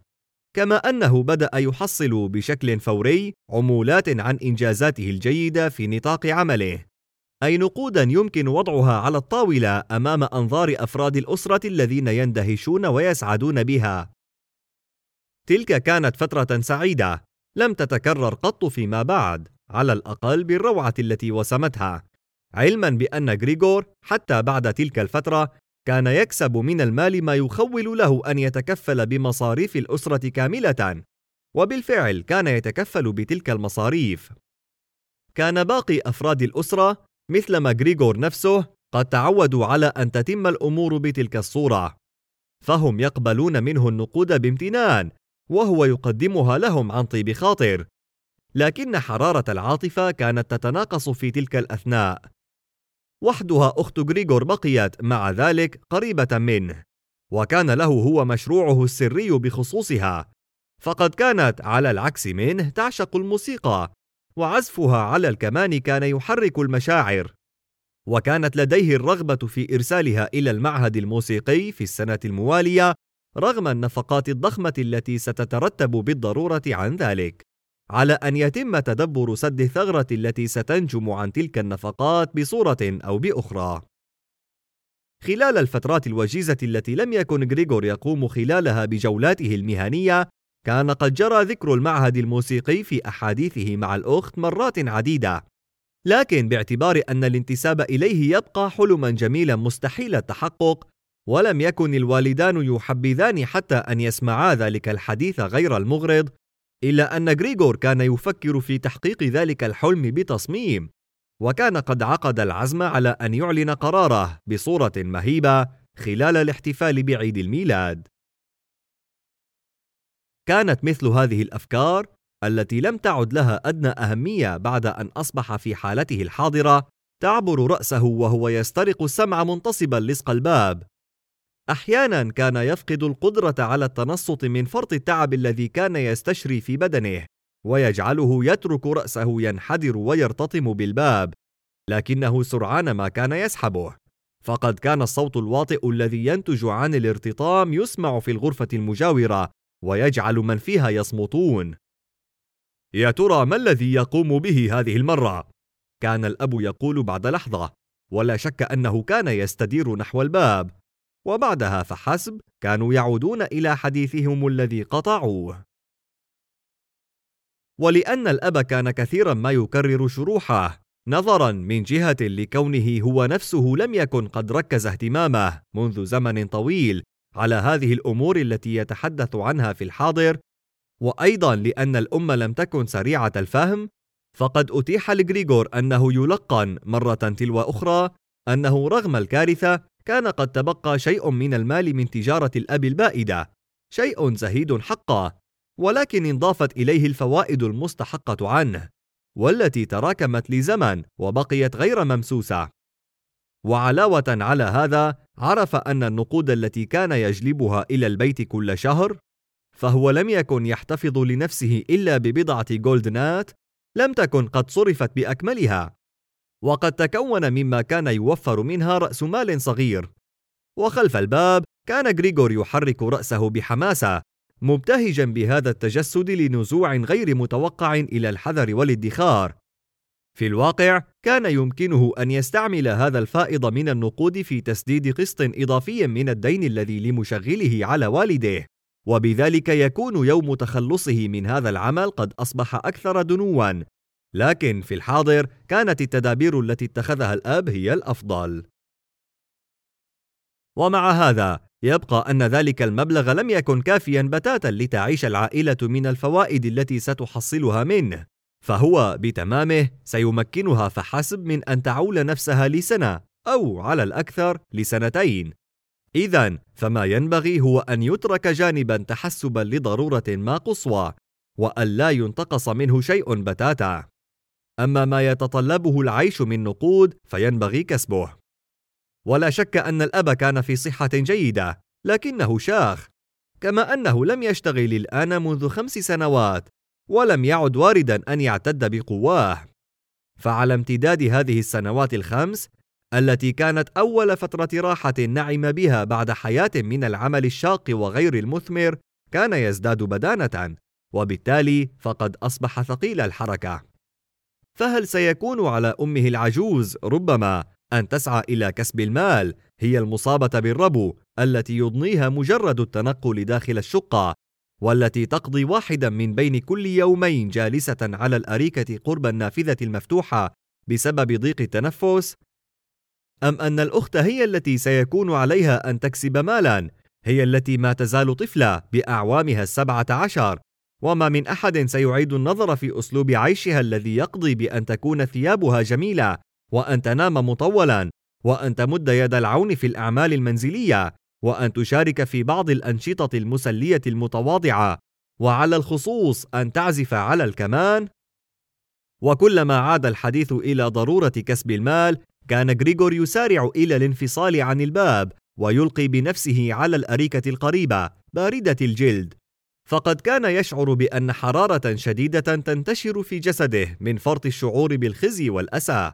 كما أنه بدأ يحصل بشكل فوري عمولات عن إنجازاته الجيدة في نطاق عمله، أي نقوداً يمكن وضعها على الطاولة أمام أنظار أفراد الأسرة الذين يندهشون ويسعدون بها. تلك كانت فترة سعيدة لم تتكرر قط فيما بعد، على الأقل بالروعة التي وسمتها، علماً بأن غريغور حتى بعد تلك الفترة كان يكسب من المال ما يخول له أن يتكفل بمصاريف الأسرة كاملة، وبالفعل كان يتكفل بتلك المصاريف. كان باقي أفراد الأسرة مثلما غريغور نفسه قد تعودوا على أن تتم الأمور بتلك الصورة، فهم يقبلون منه النقود بامتنان وهو يقدمها لهم عن طيب خاطر، لكن حرارة العاطفة كانت تتناقص في تلك الأثناء. وحدها أخت غريغور بقيت مع ذلك قريبة منه، وكان له هو مشروعه السري بخصوصها، فقد كانت على العكس منه تعشق الموسيقى، وعزفها على الكمان كان يحرك المشاعر، وكانت لديه الرغبة في إرسالها إلى المعهد الموسيقي في السنة الموالية رغم النفقات الضخمة التي ستترتب بالضرورة عن ذلك، على أن يتم تدبر سد الثغرة التي ستنجم عن تلك النفقات بصورة أو بأخرى. خلال الفترات الوجيزة التي لم يكن غريغور يقوم خلالها بجولاته المهنية، كان قد جرى ذكر المعهد الموسيقي في أحاديثه مع الأخت مرات عديدة، لكن باعتبار أن الانتساب إليه يبقى حلما جميلا مستحيل التحقق، ولم يكن الوالدان يحبذان حتى أن يسمعا ذلك الحديث غير المغرض، إلا أن غريغور كان يفكر في تحقيق ذلك الحلم بتصميم، وكان قد عقد العزم على أن يعلن قراره بصورة مهيبة خلال الاحتفال بعيد الميلاد. كانت مثل هذه الأفكار التي لم تعد لها أدنى أهمية بعد أن أصبح في حالته الحاضرة تعبر رأسه وهو يسترق السمع منتصبا لصق الباب. أحيانا كان يفقد القدرة على التنصت من فرط التعب الذي كان يستشري في بدنه، ويجعله يترك رأسه ينحدر ويرتطم بالباب، لكنه سرعان ما كان يسحبه، فقد كان الصوت الواطئ الذي ينتج عن الارتطام يسمع في الغرفة المجاورة ويجعل من فيها يصمتون. يا ترى ما الذي يقوم به هذه المرة؟ كان الأب يقول بعد لحظة، ولا شك أنه كان يستدير نحو الباب، وبعدها فحسب كانوا يعودون إلى حديثهم الذي قطعوه. ولأن الأب كان كثيرا ما يكرر شروحه، نظرا من جهة لكونه هو نفسه لم يكن قد ركز اهتمامه منذ زمن طويل على هذه الأمور التي يتحدث عنها في الحاضر، وأيضا لأن الأم لم تكن سريعة الفهم، فقد أتيح لغريغور أنه يلقن مرة تلو أخرى أنه رغم الكارثة كان قد تبقى شيء من المال من تجارة الأب البائدة، شيء زهيد حقا، ولكن انضافت إليه الفوائد المستحقة عنه، والتي تراكمت لزمن وبقيت غير ممسوسة. وعلاوة على هذا عرف أن النقود التي كان يجلبها إلى البيت كل شهر، فهو لم يكن يحتفظ لنفسه إلا ببضعة جولدنات لم تكن قد صرفت بأكملها، وقد تكون مما كان يوفر منها رأس مال صغير. وخلف الباب كان غريغور يحرك رأسه بحماسة، مبتهجا بهذا التجسد لنزوع غير متوقع إلى الحذر والادخار. في الواقع كان يمكنه أن يستعمل هذا الفائض من النقود في تسديد قسط إضافي من الدين الذي لمشغله على والده، وبذلك يكون يوم تخلصه من هذا العمل قد أصبح أكثر دنوا. لكن في الحاضر كانت التدابير التي اتخذها الأب هي الأفضل. ومع هذا يبقى أن ذلك المبلغ لم يكن كافيا بتاتا لتعيش العائلة من الفوائد التي ستحصلها منه، فهو بتمامه سيمكنها فحسب من أن تعول نفسها لسنة أو على الأكثر لسنتين. إذن فما ينبغي هو أن يترك جانبا تحسبا لضرورة ما قصوى، وأن لا ينتقص منه شيء بتاتا. أما ما يتطلبه العيش من نقود فينبغي كسبه. ولا شك أن الأب كان في صحة جيدة، لكنه شاخ، كما أنه لم يشتغل الآن منذ 5 سنوات، ولم يعد واردا أن يعتد بقواه. فعلى امتداد هذه السنوات ال5 التي كانت أول فترة راحة نعم بها بعد حياة من العمل الشاق وغير المثمر، كان يزداد بدانة، وبالتالي فقد أصبح ثقيل الحركة. فهل سيكون على أمه العجوز ربما أن تسعى إلى كسب المال هي المصابة بالربو التي يضنيها مجرد التنقل داخل الشقة، والتي تقضي واحدا من بين كل يومين جالسة على الأريكة قرب النافذة المفتوحة بسبب ضيق التنفس؟ أم أن الأخت هي التي سيكون عليها أن تكسب مالا، هي التي ما تزال طفلة بأعوامها 17، وما من أحد سيعيد النظر في أسلوب عيشها الذي يقضي بأن تكون ثيابها جميلة، وأن تنام مطولا، وأن تمد يد العون في الأعمال المنزلية، وأن تشارك في بعض الأنشطة المسلية المتواضعة، وعلى الخصوص أن تعزف على الكمان؟ وكلما عاد الحديث إلى ضرورة كسب المال، كان غريغور يسارع إلى الانفصال عن الباب ويلقي بنفسه على الأريكة القريبة باردة الجلد، فقد كان يشعر بأن حرارة شديدة تنتشر في جسده من فرط الشعور بالخزي والأسى.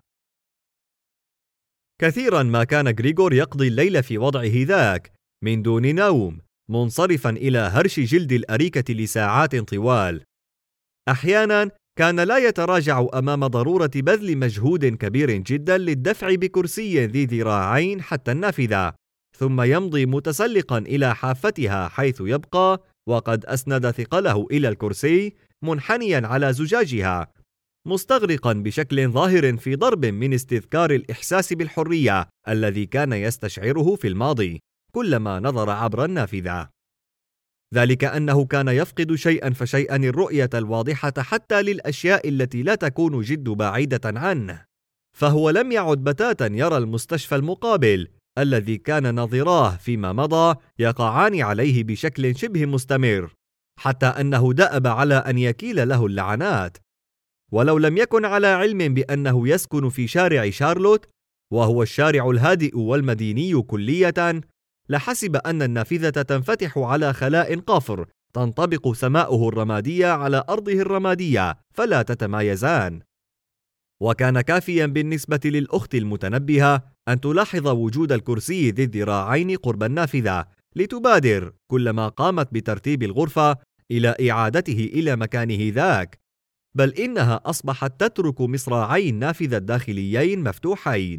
كثيرا ما كان غريغور يقضي الليل في وضعه ذاك من دون نوم، منصرفا إلى هرش جلد الأريكة لساعات طوال. أحيانا كان لا يتراجع أمام ضرورة بذل مجهود كبير جدا للدفع بكرسي ذي ذراعين حتى النافذة، ثم يمضي متسلقا إلى حافتها حيث يبقى وقد أسند ثقله إلى الكرسي منحنيا على زجاجها، مستغرقا بشكل ظاهر في ضرب من استذكار الإحساس بالحرية الذي كان يستشعره في الماضي كلما نظر عبر النافذة. ذلك أنه كان يفقد شيئا فشيئا الرؤية الواضحة حتى للأشياء التي لا تكون جد بعيدة عنه، فهو لم يعد بتاتا يرى المستشفى المقابل الذي كان ناظراه فيما مضى يقعان عليه بشكل شبه مستمر، حتى أنه دأب على أن يكيل له اللعنات. ولو لم يكن على علم بأنه يسكن في شارع شارلوت، وهو الشارع الهادئ والمديني كلية، لحسب أن النافذة تنفتح على خلاء قفر تنطبق سماؤه الرمادية على أرضه الرمادية فلا تتمايزان. وكان كافيا بالنسبة للأخت المتنبهة أن تلاحظ وجود الكرسي ذي الذراعين قرب النافذة لتبادر كلما قامت بترتيب الغرفة إلى إعادته إلى مكانه ذاك، بل إنها أصبحت تترك مصراعي النافذة الداخليين مفتوحين.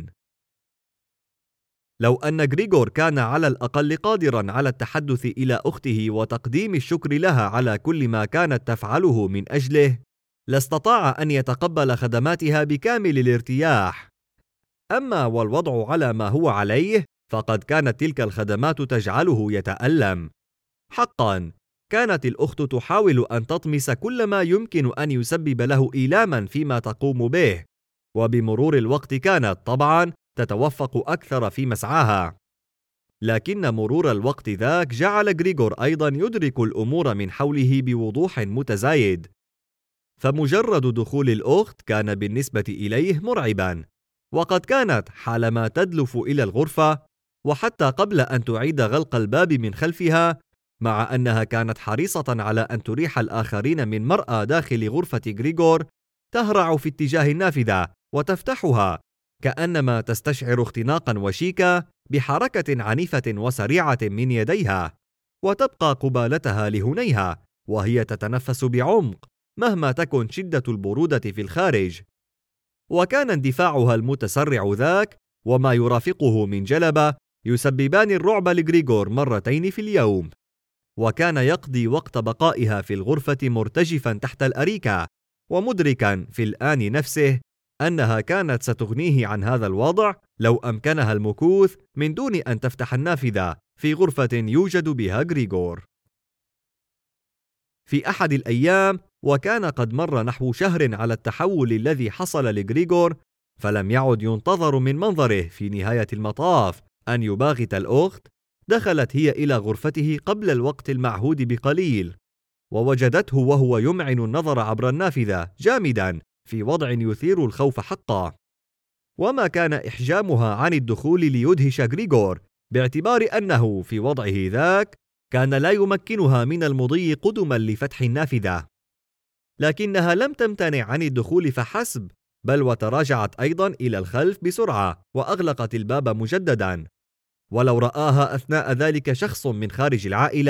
لو أن غريغور كان على الأقل قادرا على التحدث إلى أخته وتقديم الشكر لها على كل ما كانت تفعله من أجله، لاستطاع أن يتقبل خدماتها بكامل الارتياح. أما والوضع على ما هو عليه، فقد كانت تلك الخدمات تجعله يتألم. حقا كانت الأخت تحاول أن تطمس كل ما يمكن أن يسبب له إيلاما فيما تقوم به، وبمرور الوقت كانت طبعا تتوفق أكثر في مسعاها. لكن مرور الوقت ذاك جعل غريغور أيضا يدرك الأمور من حوله بوضوح متزايد، فمجرد دخول الأخت كان بالنسبة إليه مرعبا، وقد كانت حالما تدلف إلى الغرفة وحتى قبل أن تعيد غلق الباب من خلفها، مع أنها كانت حريصة على أن تريح الآخرين من مرأى داخل غرفة غريغور، تهرع في اتجاه النافذة وتفتحها كأنما تستشعر اختناقا وشيكا بحركة عنيفة وسريعة من يديها، وتبقى قبالتها لهنيها وهي تتنفس بعمق مهما تكن شدة البرودة في الخارج. وكان اندفاعها المتسرع ذاك وما يرافقه من جلبة يسببان الرعب لغريغور مرتين في اليوم، وكان يقضي وقت بقائها في الغرفة مرتجفا تحت الأريكة، ومدركا في الآن نفسه أنها كانت ستغنيه عن هذا الوضع لو أمكنها المكوث من دون أن تفتح النافذة في غرفة يوجد بها غريغور. في أحد الأيام، وكان قد مر نحو شهر على التحول الذي حصل لغريغور، فلم يعد ينتظر من منظره في نهاية المطاف أن يباغت الأخت، دخلت هي إلى غرفته قبل الوقت المعهود بقليل، ووجدته وهو يمعن النظر عبر النافذة جامدا في وضع يثير الخوف حقا. وما كان إحجامها عن الدخول ليدهش غريغور، باعتبار أنه في وضعه ذاك كان لا يمكنها من المضي قدما لفتح النافذة، لكنها لم تمتنع عن الدخول فحسب، بل وتراجعت أيضا إلى الخلف بسرعة وأغلقت الباب مجددا. ولو رآها أثناء ذلك شخص من خارج العائلة،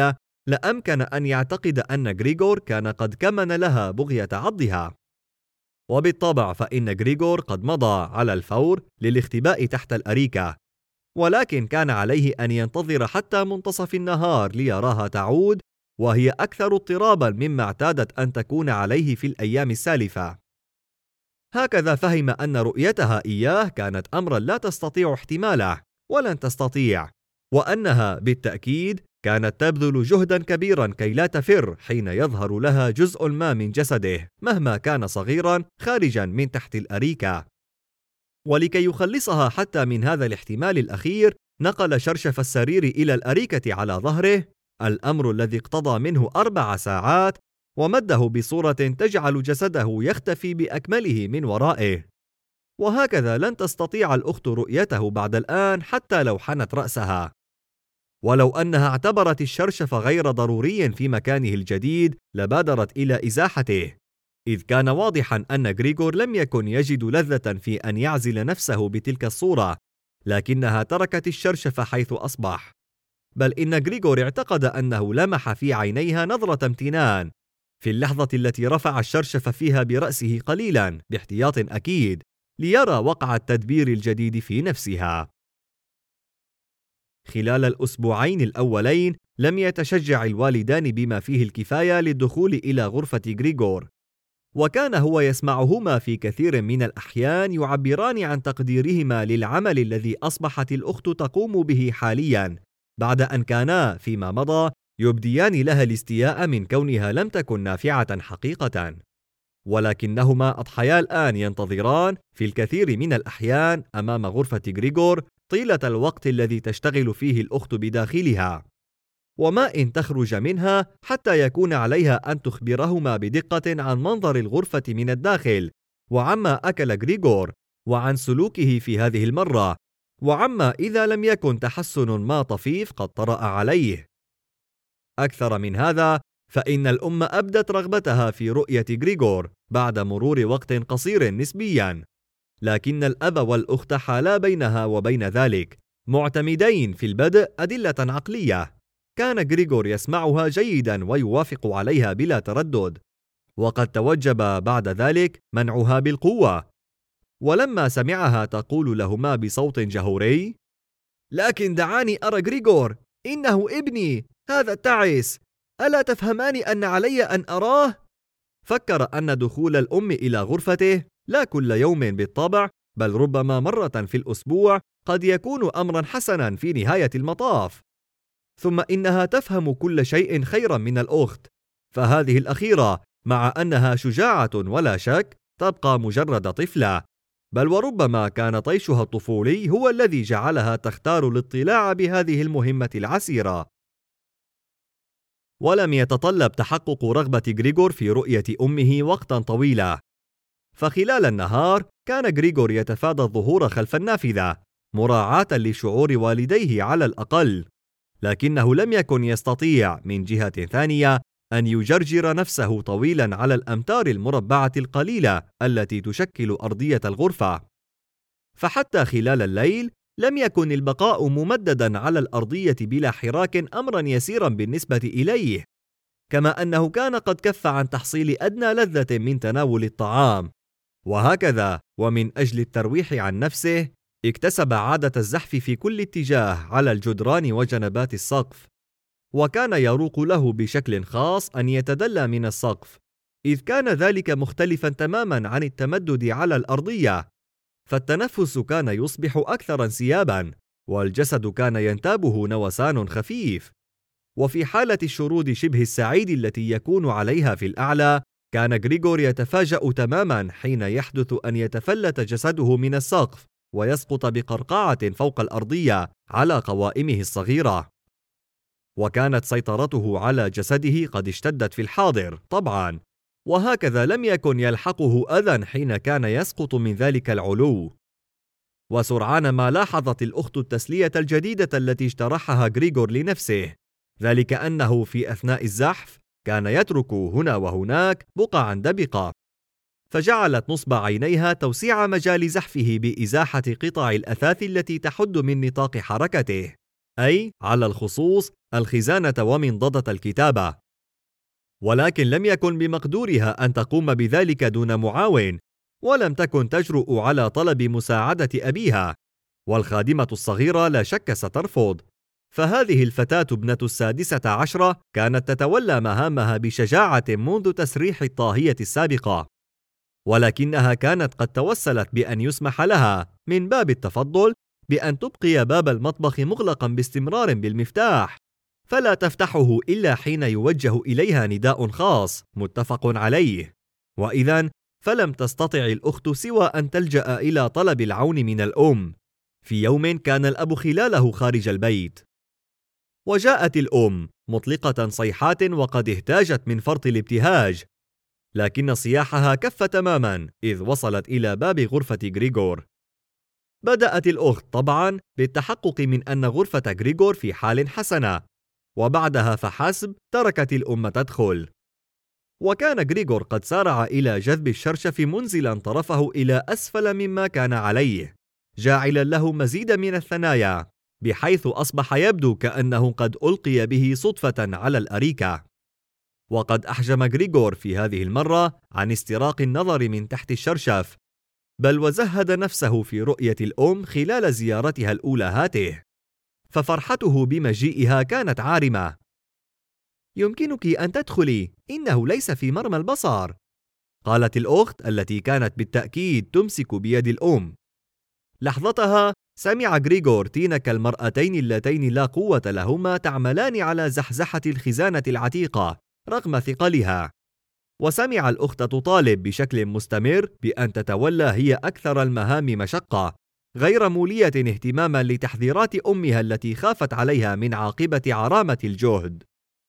لأمكن أن يعتقد أن غريغور كان قد كمن لها بغية عضها. وبالطبع فإن غريغور قد مضى على الفور للاختباء تحت الأريكة، ولكن كان عليه أن ينتظر حتى منتصف النهار ليراها تعود، وهي أكثر اضطرابا مما اعتادت أن تكون عليه في الأيام السالفة. هكذا فهم أن رؤيتها إياه كانت أمرا لا تستطيع احتماله ولن تستطيع، وأنها بالتأكيد كانت تبذل جهدا كبيرا كي لا تفر حين يظهر لها جزء ما من جسده مهما كان صغيرا خارجا من تحت الأريكة. ولكي يخلصها حتى من هذا الاحتمال الأخير، نقل شرشف السرير إلى الأريكة على ظهره، الأمر الذي اقتضى منه 4 ساعات، ومده بصورة تجعل جسده يختفي بأكمله من ورائه. وهكذا لن تستطيع الأخت رؤيته بعد الآن حتى لو حنت رأسها. ولو أنها اعتبرت الشرشف غير ضروري في مكانه الجديد لبادرت إلى إزاحته، إذ كان واضحا أن غريغور لم يكن يجد لذة في أن يعزل نفسه بتلك الصورة، لكنها تركت الشرشف حيث أصبح. بل إن غريغور اعتقد أنه لمح في عينيها نظرة امتنان في اللحظة التي رفع الشرشف فيها برأسه قليلا باحتياط أكيد ليرى وقع التدبير الجديد في نفسها. خلال الأسبوعين الأولين لم يتشجع الوالدان بما فيه الكفاية للدخول إلى غرفة غريغور، وكان هو يسمعهما في كثير من الأحيان يعبران عن تقديرهما للعمل الذي أصبحت الأخت تقوم به حاليا، بعد أن كانا فيما مضى يبديان لها الاستياء من كونها لم تكن نافعة حقيقة. ولكنهما أضحيا الآن ينتظران في الكثير من الأحيان أمام غرفة غريغور طيلة الوقت الذي تشتغل فيه الأخت بداخلها، وما إن تخرج منها حتى يكون عليها أن تخبرهما بدقة عن منظر الغرفة من الداخل، وعما أكل غريغور، وعن سلوكه في هذه المرة، وعما إذا لم يكن تحسن ما طفيف قد طرأ عليه. أكثر من هذا، فإن الأم أبدت رغبتها في رؤية غريغور بعد مرور وقت قصير نسبيا، لكن الأب والأخت حالا بينها وبين ذلك، معتمدين في البدء أدلة عقلية. كان غريغور يسمعها جيدا ويوافق عليها بلا تردد، وقد توجب بعد ذلك منعها بالقوة. ولما سمعها تقول لهما بصوت جهوري: "لكن دعاني أرى غريغور، إنه ابني، هذا التعس، ألا تفهمان أن علي أن أراه؟" فكر أن دخول الأم إلى غرفته لا كل يوم بالطبع، بل ربما مرة في الأسبوع، قد يكون أمرا حسنا في نهاية المطاف. ثم إنها تفهم كل شيء خيرا من الأخت، فهذه الأخيرة مع أنها شجاعة ولا شك تبقى مجرد طفلة، بل وربما كان طيشها الطفولي هو الذي جعلها تختار الاطلاع بهذه المهمة العسيرة. ولم يتطلب تحقق رغبة غريغور في رؤية أمه وقتا طويلا، فخلال النهار كان غريغور يتفادى الظهور خلف النافذة مراعاة لشعور والديه على الأقل، لكنه لم يكن يستطيع من جهة ثانية أن يجرجر نفسه طويلا على الأمتار المربعة القليلة التي تشكل أرضية الغرفة. فحتى خلال الليل لم يكن البقاء ممددا على الأرضية بلا حراك أمرا يسيرا بالنسبة إليه، كما أنه كان قد كف عن تحصيل أدنى لذة من تناول الطعام. وهكذا ومن أجل الترويح عن نفسه اكتسب عادة الزحف في كل اتجاه على الجدران وجنبات السقف، وكان يروق له بشكل خاص أن يتدلى من السقف، إذ كان ذلك مختلفا تماما عن التمدد على الأرضية، فالتنفس كان يصبح أكثر انسيابا، والجسد كان ينتابه نوسان خفيف. وفي حالة الشرود شبه السعيد التي يكون عليها في الأعلى، كان غريغور يتفاجأ تماما حين يحدث أن يتفلت جسده من السقف ويسقط بقرقعة فوق الأرضية على قوائمه الصغيرة. وكانت سيطرته على جسده قد اشتدت في الحاضر طبعا، وهكذا لم يكن يلحقه أذى حين كان يسقط من ذلك العلو. وسرعان ما لاحظت الأخت التسلية الجديدة التي اجترحها غريغور لنفسه، ذلك أنه في أثناء الزحف كان يترك هنا وهناك بقعا دبقة، فجعلت نصب عينيها توسيع مجال زحفه بإزاحة قطع الأثاث التي تحد من نطاق حركته، أي على الخصوص الخزانة ومنضدة الكتابة، ولكن لم يكن بمقدورها أن تقوم بذلك دون معاون، ولم تكن تجرؤ على طلب مساعدة أبيها، والخادمة الصغيرة لا شك سترفض، فهذه الفتاة ابنة 16 كانت تتولى مهامها بشجاعة منذ تسريح الطاهية السابقة، ولكنها كانت قد توسلت بأن يسمح لها من باب التفضل بأن تبقي باب المطبخ مغلقا باستمرار بالمفتاح، فلا تفتحه إلا حين يوجه إليها نداء خاص متفق عليه، وإذن فلم تستطع الأخت سوى أن تلجأ إلى طلب العون من الأم. في يوم كان الأب خلاله خارج البيت، وجاءت الأم مطلقة صيحات وقد اهتاجت من فرط الابتهاج، لكن صياحها كف تماما إذ وصلت إلى باب غرفة غريغور. بدأت الأخت طبعا بالتحقق من أن غرفة غريغور في حال حسنة، وبعدها فحسب تركت الأم تدخل. وكان غريغور قد سارع إلى جذب الشرشف منزلا طرفه إلى أسفل مما كان عليه، جاعلا له مزيد من الثنايا، بحيث أصبح يبدو كأنه قد ألقي به صدفة على الأريكة. وقد أحجم غريغور في هذه المرة عن استراق النظر من تحت الشرشف، بل وزهد نفسه في رؤية الأم خلال زيارتها الأولى هاته، ففرحته بمجيئها كانت عارمة. يمكنك أن تدخلي، إنه ليس في مرمى البصر، قالت الأخت التي كانت بالتأكيد تمسك بيد الأم. لحظتها سمع غريغور تينك المرأتين اللتين لا قوة لهما تعملان على زحزحة الخزانة العتيقة رغم ثقلها، وسمع الأخت تطالب بشكل مستمر بأن تتولى هي أكثر المهام مشقة، غير مولية اهتماما لتحذيرات أمها التي خافت عليها من عاقبة عرامة الجهد.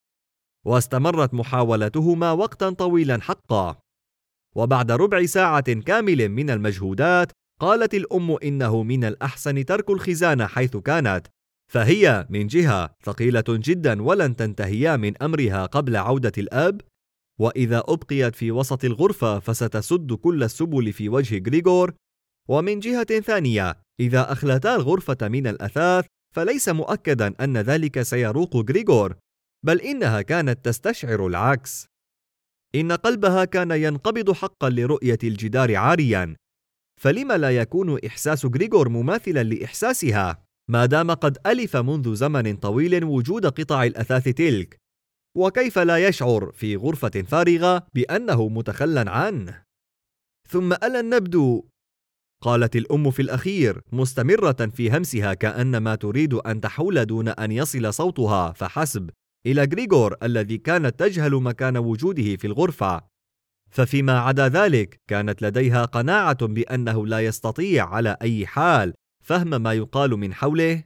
واستمرت محاولتهما وقتا طويلا حقا، وبعد ربع ساعة كامل من المجهودات قالت الأم إنه من الأحسن ترك الخزانة حيث كانت، فهي من جهة ثقيلة جدا ولن تنتهيا من أمرها قبل عودة الأب، وإذا أبقيت في وسط الغرفة فستسد كل السبل في وجه غريغور، ومن جهة ثانية إذا أخلتا الغرفة من الأثاث فليس مؤكدا أن ذلك سيروق غريغور، بل إنها كانت تستشعر العكس. إن قلبها كان ينقبض حقا لرؤية الجدار عاريا، فلما لا يكون إحساس غريغور مماثلا لإحساسها ما دام قد ألف منذ زمن طويل وجود قطع الأثاث تلك؟ وكيف لا يشعر في غرفة فارغة بأنه متخلى عنه؟ ثم ألا نبدو، قالت الأم في الأخير مستمرة في همسها كأنما تريد أن تحول دون أن يصل صوتها فحسب إلى غريغور الذي كانت تجهل مكان وجوده في الغرفة، ففيما عدا ذلك كانت لديها قناعة بأنه لا يستطيع على أي حال فهم ما يقال من حوله.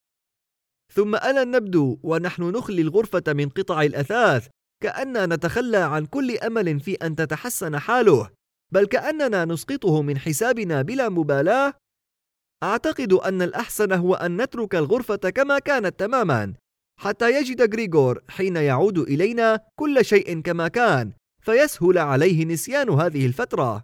ثم ألا نبدو ونحن نخلي الغرفة من قطع الأثاث كأننا نتخلى عن كل أمل في أن تتحسن حاله، بل كأننا نسقطه من حسابنا بلا مبالاة؟ أعتقد أن الأحسن هو أن نترك الغرفة كما كانت تماما حتى يجد غريغور حين يعود إلينا كل شيء كما كان، فيسهل عليه نسيان هذه الفترة.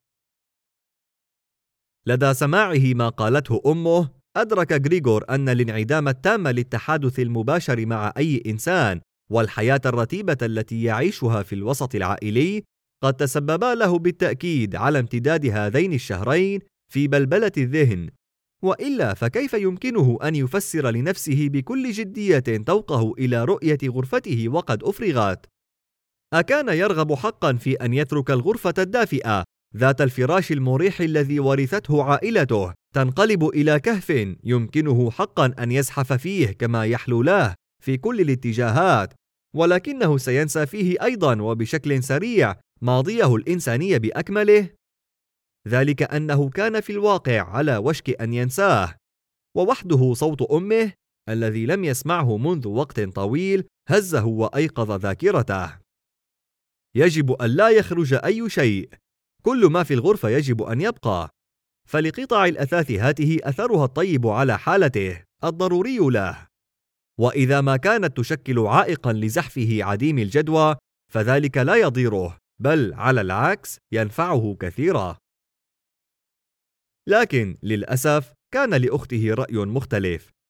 لدى سماعه ما قالته أمه أدرك غريغور أن الانعدام التام للتحادث المباشر مع أي إنسان والحياة الرتيبة التي يعيشها في الوسط العائلي قد تسببا له بالتأكيد على امتداد هذين الشهرين في بلبلة الذهن، وإلا فكيف يمكنه أن يفسر لنفسه بكل جدية توقه إلى رؤية غرفته وقد أفرغت؟ أكان يرغب حقا في أن يترك الغرفة الدافئة ذات الفراش المريح الذي ورثته عائلته تنقلب إلى كهف يمكنه حقا أن يزحف فيه كما يحلو له في كل الاتجاهات، ولكنه سينسى فيه أيضا وبشكل سريع ماضيه الإنساني بأكمله؟ ذلك أنه كان في الواقع على وشك أن ينساه، ووحده صوت أمه الذي لم يسمعه منذ وقت طويل هزه وأيقظ ذاكرته. يجب أن لا يخرج أي شيء، كل ما في الغرفة يجب أن يبقى، فلقطع الأثاث هاته أثرها الطيب على حالته الضروري له، وإذا ما كانت تشكل عائقا لزحفه عديم الجدوى فذلك لا يضيره، بل على العكس ينفعه كثيرا. لكن للأسف كان لأخته رأي مختلف،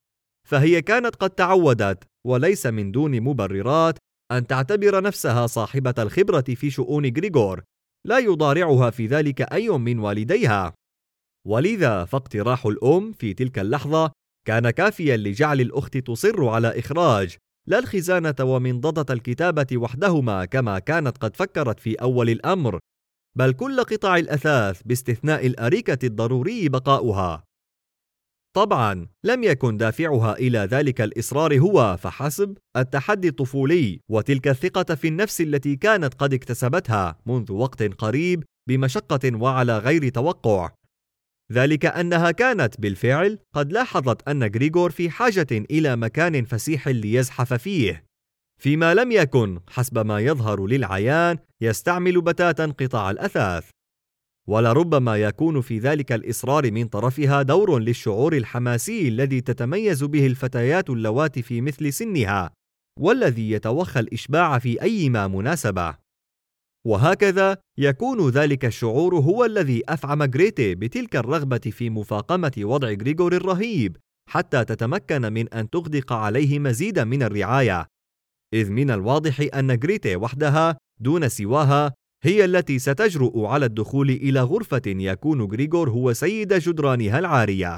فهي كانت قد تعودت وليس من دون مبررات أن تعتبر نفسها صاحبة الخبرة في شؤون غريغور، لا يضارعها في ذلك أي من والديها. ولذا فاقتراح الأم في تلك اللحظة كان كافيا لجعل الأخت تصر على إخراج لا الخزانة ومنضدة الكتابة وحدهما كما كانت قد فكرت في أول الأمر، بل كل قطع الأثاث باستثناء الأريكة الضروري بقاؤها. طبعا لم يكن دافعها إلى ذلك الإصرار هو فحسب التحدي الطفولي وتلك الثقة في النفس التي كانت قد اكتسبتها منذ وقت قريب بمشقة وعلى غير توقع، ذلك أنها كانت بالفعل قد لاحظت أن غريغور في حاجة إلى مكان فسيح ليزحف فيه، فيما لم يكن حسب ما يظهر للعيان يستعمل بتاتا قطع الأثاث. ولربما يكون في ذلك الإصرار من طرفها دور للشعور الحماسي الذي تتميز به الفتيات اللواتي في مثل سنها، والذي يتوخى الإشباع في أيما مناسبة. وهكذا يكون ذلك الشعور هو الذي أفعم غريتي بتلك الرغبة في مفاقمة وضع غريغور الرهيب حتى تتمكن من أن تغدق عليه مزيدا من الرعاية، إذ من الواضح أن غريتي وحدها دون سواها هي التي ستجرؤ على الدخول إلى غرفة يكون غريغور هو سيد جدرانها العارية.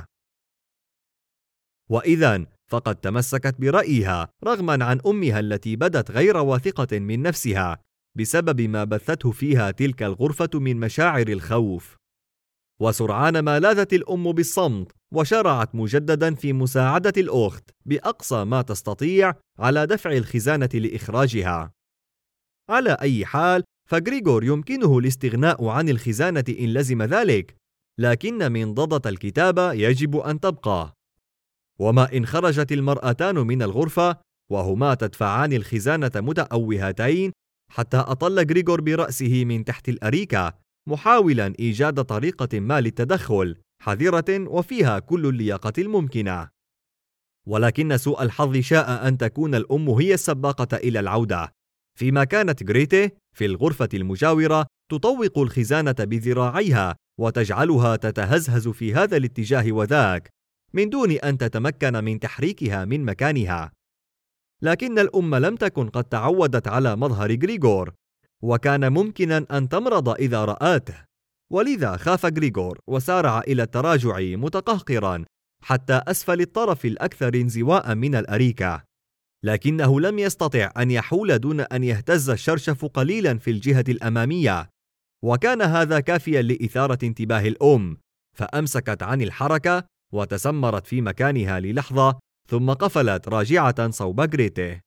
وإذن فقد تمسكت برأيها رغما عن أمها التي بدت غير واثقة من نفسها بسبب ما بثته فيها تلك الغرفة من مشاعر الخوف. وسرعان ما لاذت الأم بالصمت وشرعت مجددا في مساعدة الأخت بأقصى ما تستطيع على دفع الخزانة لإخراجها. على أي حال فغريغور يمكنه الاستغناء عن الخزانة إن لزم ذلك، لكن منضدة الكتابة يجب أن تبقى. وما إن خرجت المرأتان من الغرفة وهما تدفعان الخزانة متأوهتين حتى أطل غريغور برأسه من تحت الأريكة محاولا إيجاد طريقة ما للتدخل حذرة وفيها كل اللياقة الممكنة. ولكن سوء الحظ شاء أن تكون الأم هي السباقة إلى العودة، فيما كانت غريتي في الغرفة المجاورة تطوق الخزانة بذراعيها وتجعلها تتهزهز في هذا الاتجاه وذاك من دون أن تتمكن من تحريكها من مكانها. لكن الأم لم تكن قد تعودت على مظهر غريغور، وكان ممكنا أن تمرض إذا رآته، ولذا خاف غريغور وسارع إلى التراجع متقهقرا حتى أسفل الطرف الأكثر انزواء من الأريكة، لكنه لم يستطع أن يحول دون أن يهتز الشرشف قليلا في الجهة الأمامية، وكان هذا كافيا لإثارة انتباه الأم، فأمسكت عن الحركة وتسمرت في مكانها للحظة ثم قفلت راجعة صوب غريتي.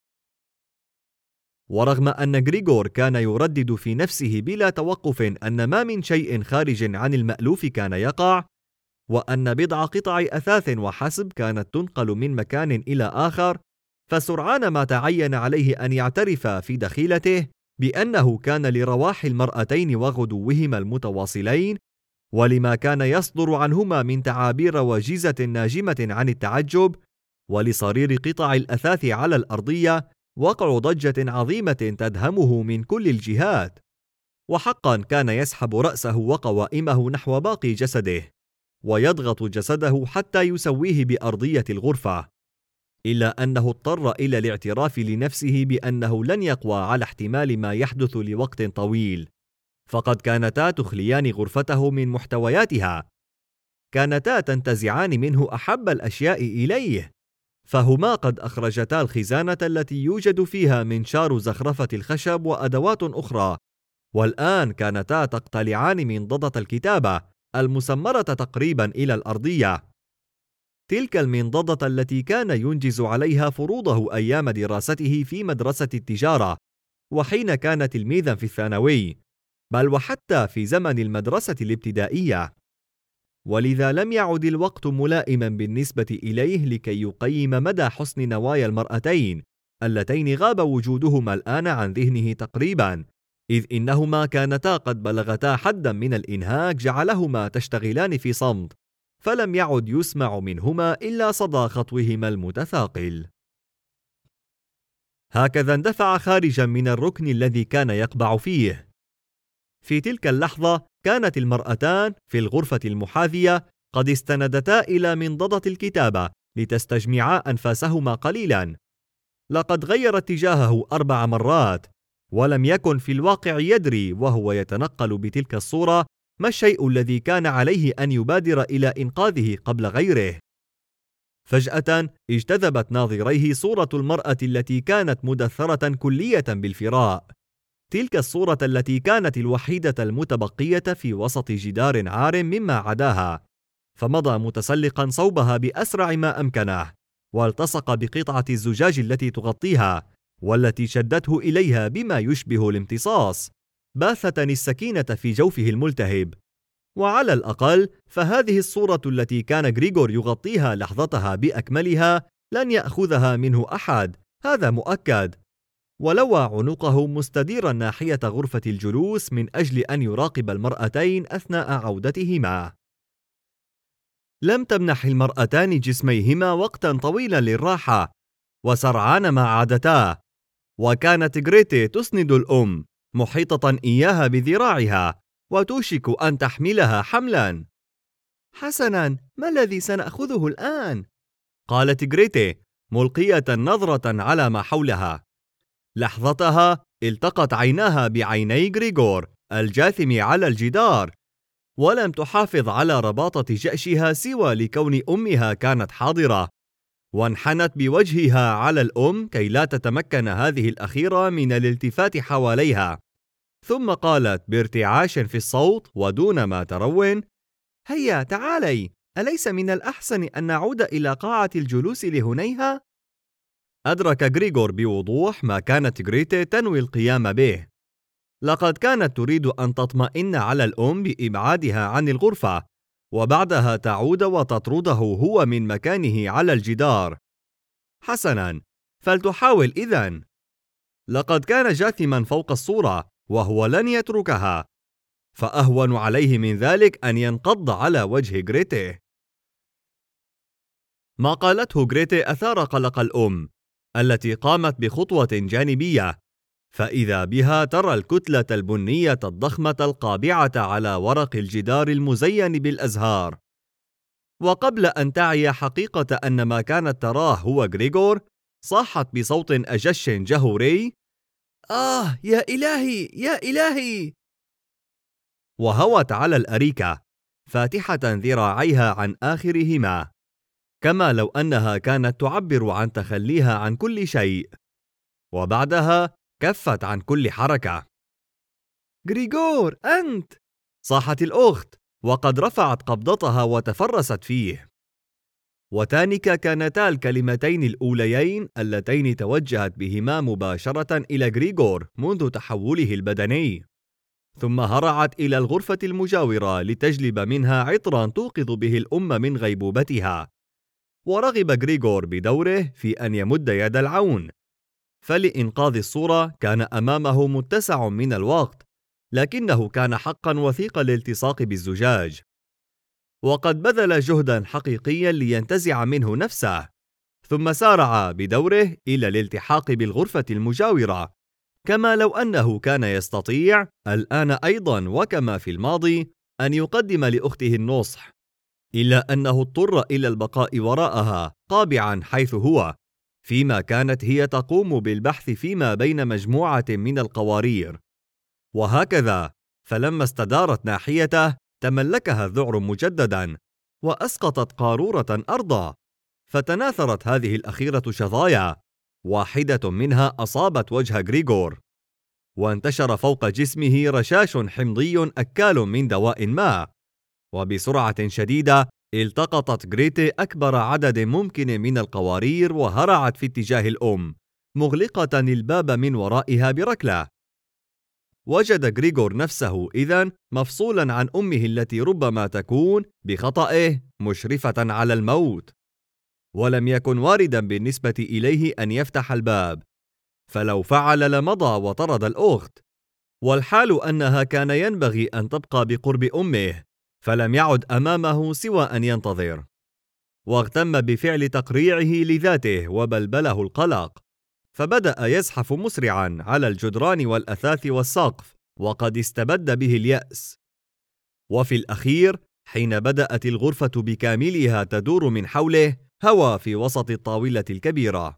ورغم أن غريغور كان يردد في نفسه بلا توقف أن ما من شيء خارج عن المألوف كان يقع، وأن بضع قطع أثاث وحسب كانت تنقل من مكان إلى آخر، فسرعان ما تعين عليه أن يعترف في دخيلته بأنه كان لرواح المرأتين وغدوهما المتواصلين ولما كان يصدر عنهما من تعابير وجيزة ناجمة عن التعجب ولصرير قطع الأثاث على الأرضية وقع ضجة عظيمة تدهمه من كل الجهات. وحقا كان يسحب رأسه وقوائمه نحو باقي جسده ويضغط جسده حتى يسويه بأرضية الغرفة، إلا أنه اضطر إلى الاعتراف لنفسه بأنه لن يقوى على احتمال ما يحدث لوقت طويل، فقد كانتا تخليان غرفته من محتوياتها، كانتا تنتزعان منه أحب الأشياء إليه، فهما قد أخرجتا الخزانة التي يوجد فيها منشار زخرفة الخشب وأدوات أخرى، والآن كانتا تقتلعان منضدة الكتابة المسمرة تقريبا إلى الأرضية، تلك المنضدة التي كان ينجز عليها فروضه أيام دراسته في مدرسة التجارة وحين كان تلميذا في الثانوي، بل وحتى في زمن المدرسة الابتدائية. ولذا لم يعد الوقت ملائما بالنسبة إليه لكي يقيم مدى حسن نوايا المرأتين اللتين غاب وجودهما الآن عن ذهنه تقريبا، إذ إنهما كانتا قد بلغتا حدا من الإنهاك جعلهما تشتغلان في صمت، فلم يعد يسمع منهما إلا صدى خطوهما المتثاقل. هكذا اندفع خارجا من الركن الذي كان يقبع فيه. في تلك اللحظة كانت المرأتان في الغرفة المحاذية قد استندتا إلى منضدة الكتابة لتستجمعا أنفاسهما قليلا. لقد غير اتجاهه 4 مرات، ولم يكن في الواقع يدري وهو يتنقل بتلك الصورة ما الشيء الذي كان عليه أن يبادر إلى إنقاذه قبل غيره. فجأة اجتذبت ناظريه صورة المرأة التي كانت مدثرة كلية بالفراء، تلك الصورة التي كانت الوحيدة المتبقية في وسط جدار عار مما عداها، فمضى متسلقا صوبها بأسرع ما أمكنه، والتصق بقطعة الزجاج التي تغطيها والتي شدته إليها بما يشبه الامتصاص، باثة السكينة في جوفه الملتهب. وعلى الأقل فهذه الصورة التي كان غريغور يغطيها لحظتها بأكملها لن يأخذها منه أحد، هذا مؤكد. ولوى عنقه مستديرا ناحية غرفة الجلوس من أجل أن يراقب المرأتين أثناء عودتهما. لم تمنح المرأتان جسميهما وقتا طويلا للراحة، وسرعان ما عادتا، وكانت غريتي تسند الأم محيطة إياها بذراعها وتوشك أن تحملها حملا. حسنا، ما الذي سنأخذه الآن؟ قالت غريتي ملقية نظرة على ما حولها. لحظتها التقت عيناها بعيني غريغور الجاثم على الجدار، ولم تحافظ على رباطة جأشها سوى لكون أمها كانت حاضرة، وانحنت بوجهها على الأم كي لا تتمكن هذه الأخيرة من الالتفات حواليها، ثم قالت بارتعاش في الصوت ودون ما ترون: هيا تعالي، أليس من الأحسن أن نعود إلى قاعة الجلوس لهنيها؟ أدرك غريغور بوضوح ما كانت غريتي تنوي القيام به. لقد كانت تريد أن تطمئن على الأم بإبعادها عن الغرفة، وبعدها تعود وتطرده هو من مكانه على الجدار. حسنا، فلتحاول إذن. لقد كان جاثما فوق الصورة، وهو لن يتركها، فأهون عليه من ذلك أن ينقض على وجه غريتي. ما قالته غريتي أثار قلق الأم، التي قامت بخطوة جانبية، فإذا بها ترى الكتلة البنية الضخمة القابعة على ورق الجدار المزين بالأزهار. وقبل أن تعي حقيقة أن ما كانت تراه هو غريغور، صاحت بصوت أجش جهوري: يا إلهي، يا إلهي! وهوت على الأريكة، فاتحة ذراعيها عن آخرهما، كما لو أنها كانت تعبر عن تخليها عن كل شيء، وبعدها كفت عن كل حركة. غريغور، أنت! صاحت الأخت، وقد رفعت قبضتها وتفرست فيه. وتانك كانتا الكلمتين الأوليين اللتين توجهت بهما مباشرة إلى غريغور منذ تحوله البدني، ثم هرعت إلى الغرفة المجاورة لتجلب منها عطرا توقظ به الأم من غيبوبتها. ورغب غريغور بدوره في أن يمد يد العون، فلإنقاذ الصورة كان أمامه متسع من الوقت، لكنه كان حقا وثيق الالتصاق بالزجاج، وقد بذل جهدا حقيقيا لينتزع منه نفسه، ثم سارع بدوره إلى الالتحاق بالغرفة المجاورة، كما لو أنه كان يستطيع الآن أيضا وكما في الماضي أن يقدم لأخته النصح، إلا أنه اضطر إلى البقاء وراءها قابعا حيث هو، فيما كانت هي تقوم بالبحث فيما بين مجموعة من القوارير. وهكذا فلما استدارت ناحيته تملكها الذعر مجددا، وأسقطت قارورة أرضا، فتناثرت هذه الأخيرة شظايا، واحدة منها أصابت وجه غريغور، وانتشر فوق جسمه رشاش حمضي أكال من دواء ما، وبسرعة شديدة التقطت غريتي أكبر عدد ممكن من القوارير وهرعت في اتجاه الأم، مغلقة الباب من ورائها بركلة. وجد غريغور نفسه إذن مفصولا عن أمه التي ربما تكون بخطئه مشرفة على الموت، ولم يكن واردا بالنسبة إليه أن يفتح الباب، فلو فعل لمضى وطرد الأخت، والحال أنها كان ينبغي أن تبقى بقرب أمه، فلم يعد أمامه سوى أن ينتظر. واغتم بفعل تقريعه لذاته وبلبله القلق، فبدأ يزحف مسرعا على الجدران والأثاث والسقف، وقد استبد به اليأس. وفي الأخير حين بدأت الغرفة بكاملها تدور من حوله، هوى في وسط الطاولة الكبيرة.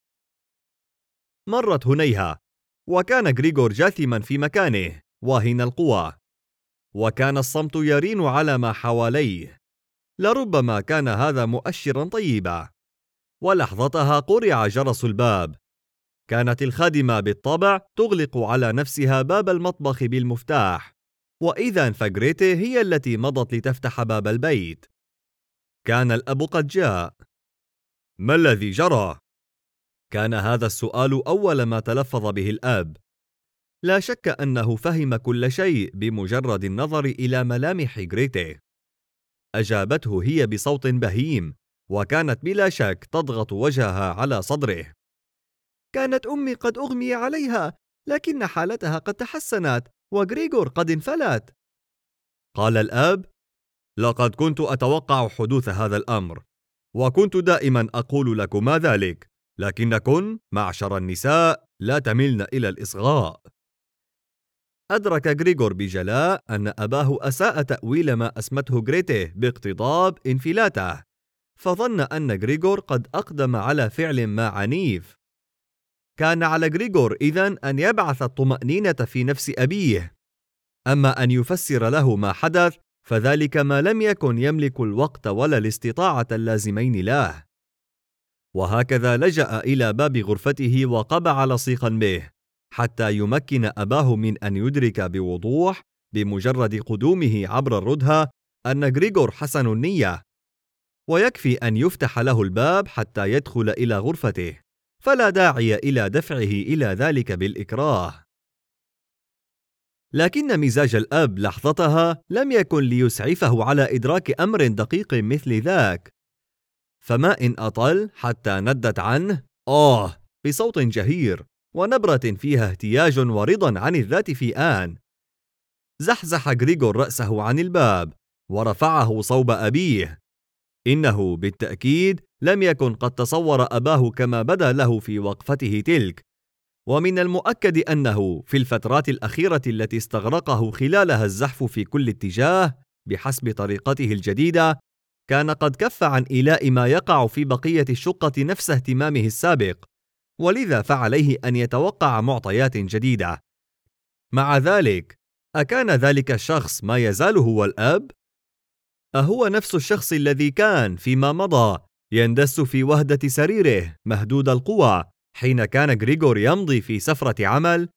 مرت هنيهة، وكان غريغور جاثما في مكانه واهن القوى، وكان الصمت يرين على ما حواليه. لربما كان هذا مؤشرا طيبا. ولحظتها قرع جرس الباب. كانت الخادمة بالطبع تغلق على نفسها باب المطبخ بالمفتاح، وإذا فغريتي هي التي مضت لتفتح باب البيت. كان الأب قد جاء. ما الذي جرى؟ كان هذا السؤال أول ما تلفظ به الأب. لا شك أنه فهم كل شيء بمجرد النظر إلى ملامح غريتي. أجابته هي بصوت بهيم، وكانت بلا شك تضغط وجهها على صدره. كانت أمي قد أغمي عليها، لكن حالتها قد تحسنت، وغريغور قد انفلت. قال الأب: لقد كنت أتوقع حدوث هذا الأمر، وكنت دائما أقول لكما ذلك، لكنكن معشر النساء لا تملن إلى الإصغاء. أدرك غريغور بجلاء أن أباه أساء تأويل ما أسمته غريتي باقتضاب انفلاته، فظن أن غريغور قد أقدم على فعل ما عنيف. كان على غريغور إذن أن يبعث الطمأنينة في نفس أبيه، أما أن يفسر له ما حدث فذلك ما لم يكن يملك الوقت ولا الاستطاعة اللازمين له. وهكذا لجأ إلى باب غرفته وقبع لصيقا به، حتى يمكن أباه من أن يدرك بوضوح بمجرد قدومه عبر الردهة أن غريغور حسن النية، ويكفي أن يفتح له الباب حتى يدخل إلى غرفته، فلا داعي إلى دفعه إلى ذلك بالإكراه. لكن مزاج الأب لحظتها لم يكن ليسعفه على إدراك أمر دقيق مثل ذاك، فما إن أطل حتى ندت عنه بصوت جهير ونبرة فيها اهتياج ورضا عن الذات في آن. زحزح غريغور رأسه عن الباب ورفعه صوب أبيه. إنه بالتأكيد لم يكن قد تصور أباه كما بدا له في وقفته تلك، ومن المؤكد أنه في الفترات الأخيرة التي استغرقه خلالها الزحف في كل اتجاه بحسب طريقته الجديدة كان قد كف عن إيلاء ما يقع في بقية الشقة نفس اهتمامه السابق، ولذا فعليه أن يتوقع معطيات جديدة. مع ذلك، أكان ذلك الشخص ما يزال هو الأب؟ أهو نفس الشخص الذي كان فيما مضى يندس في وهدة سريره مهدود القوى حين كان غريغور يمضي في سفرة عمل؟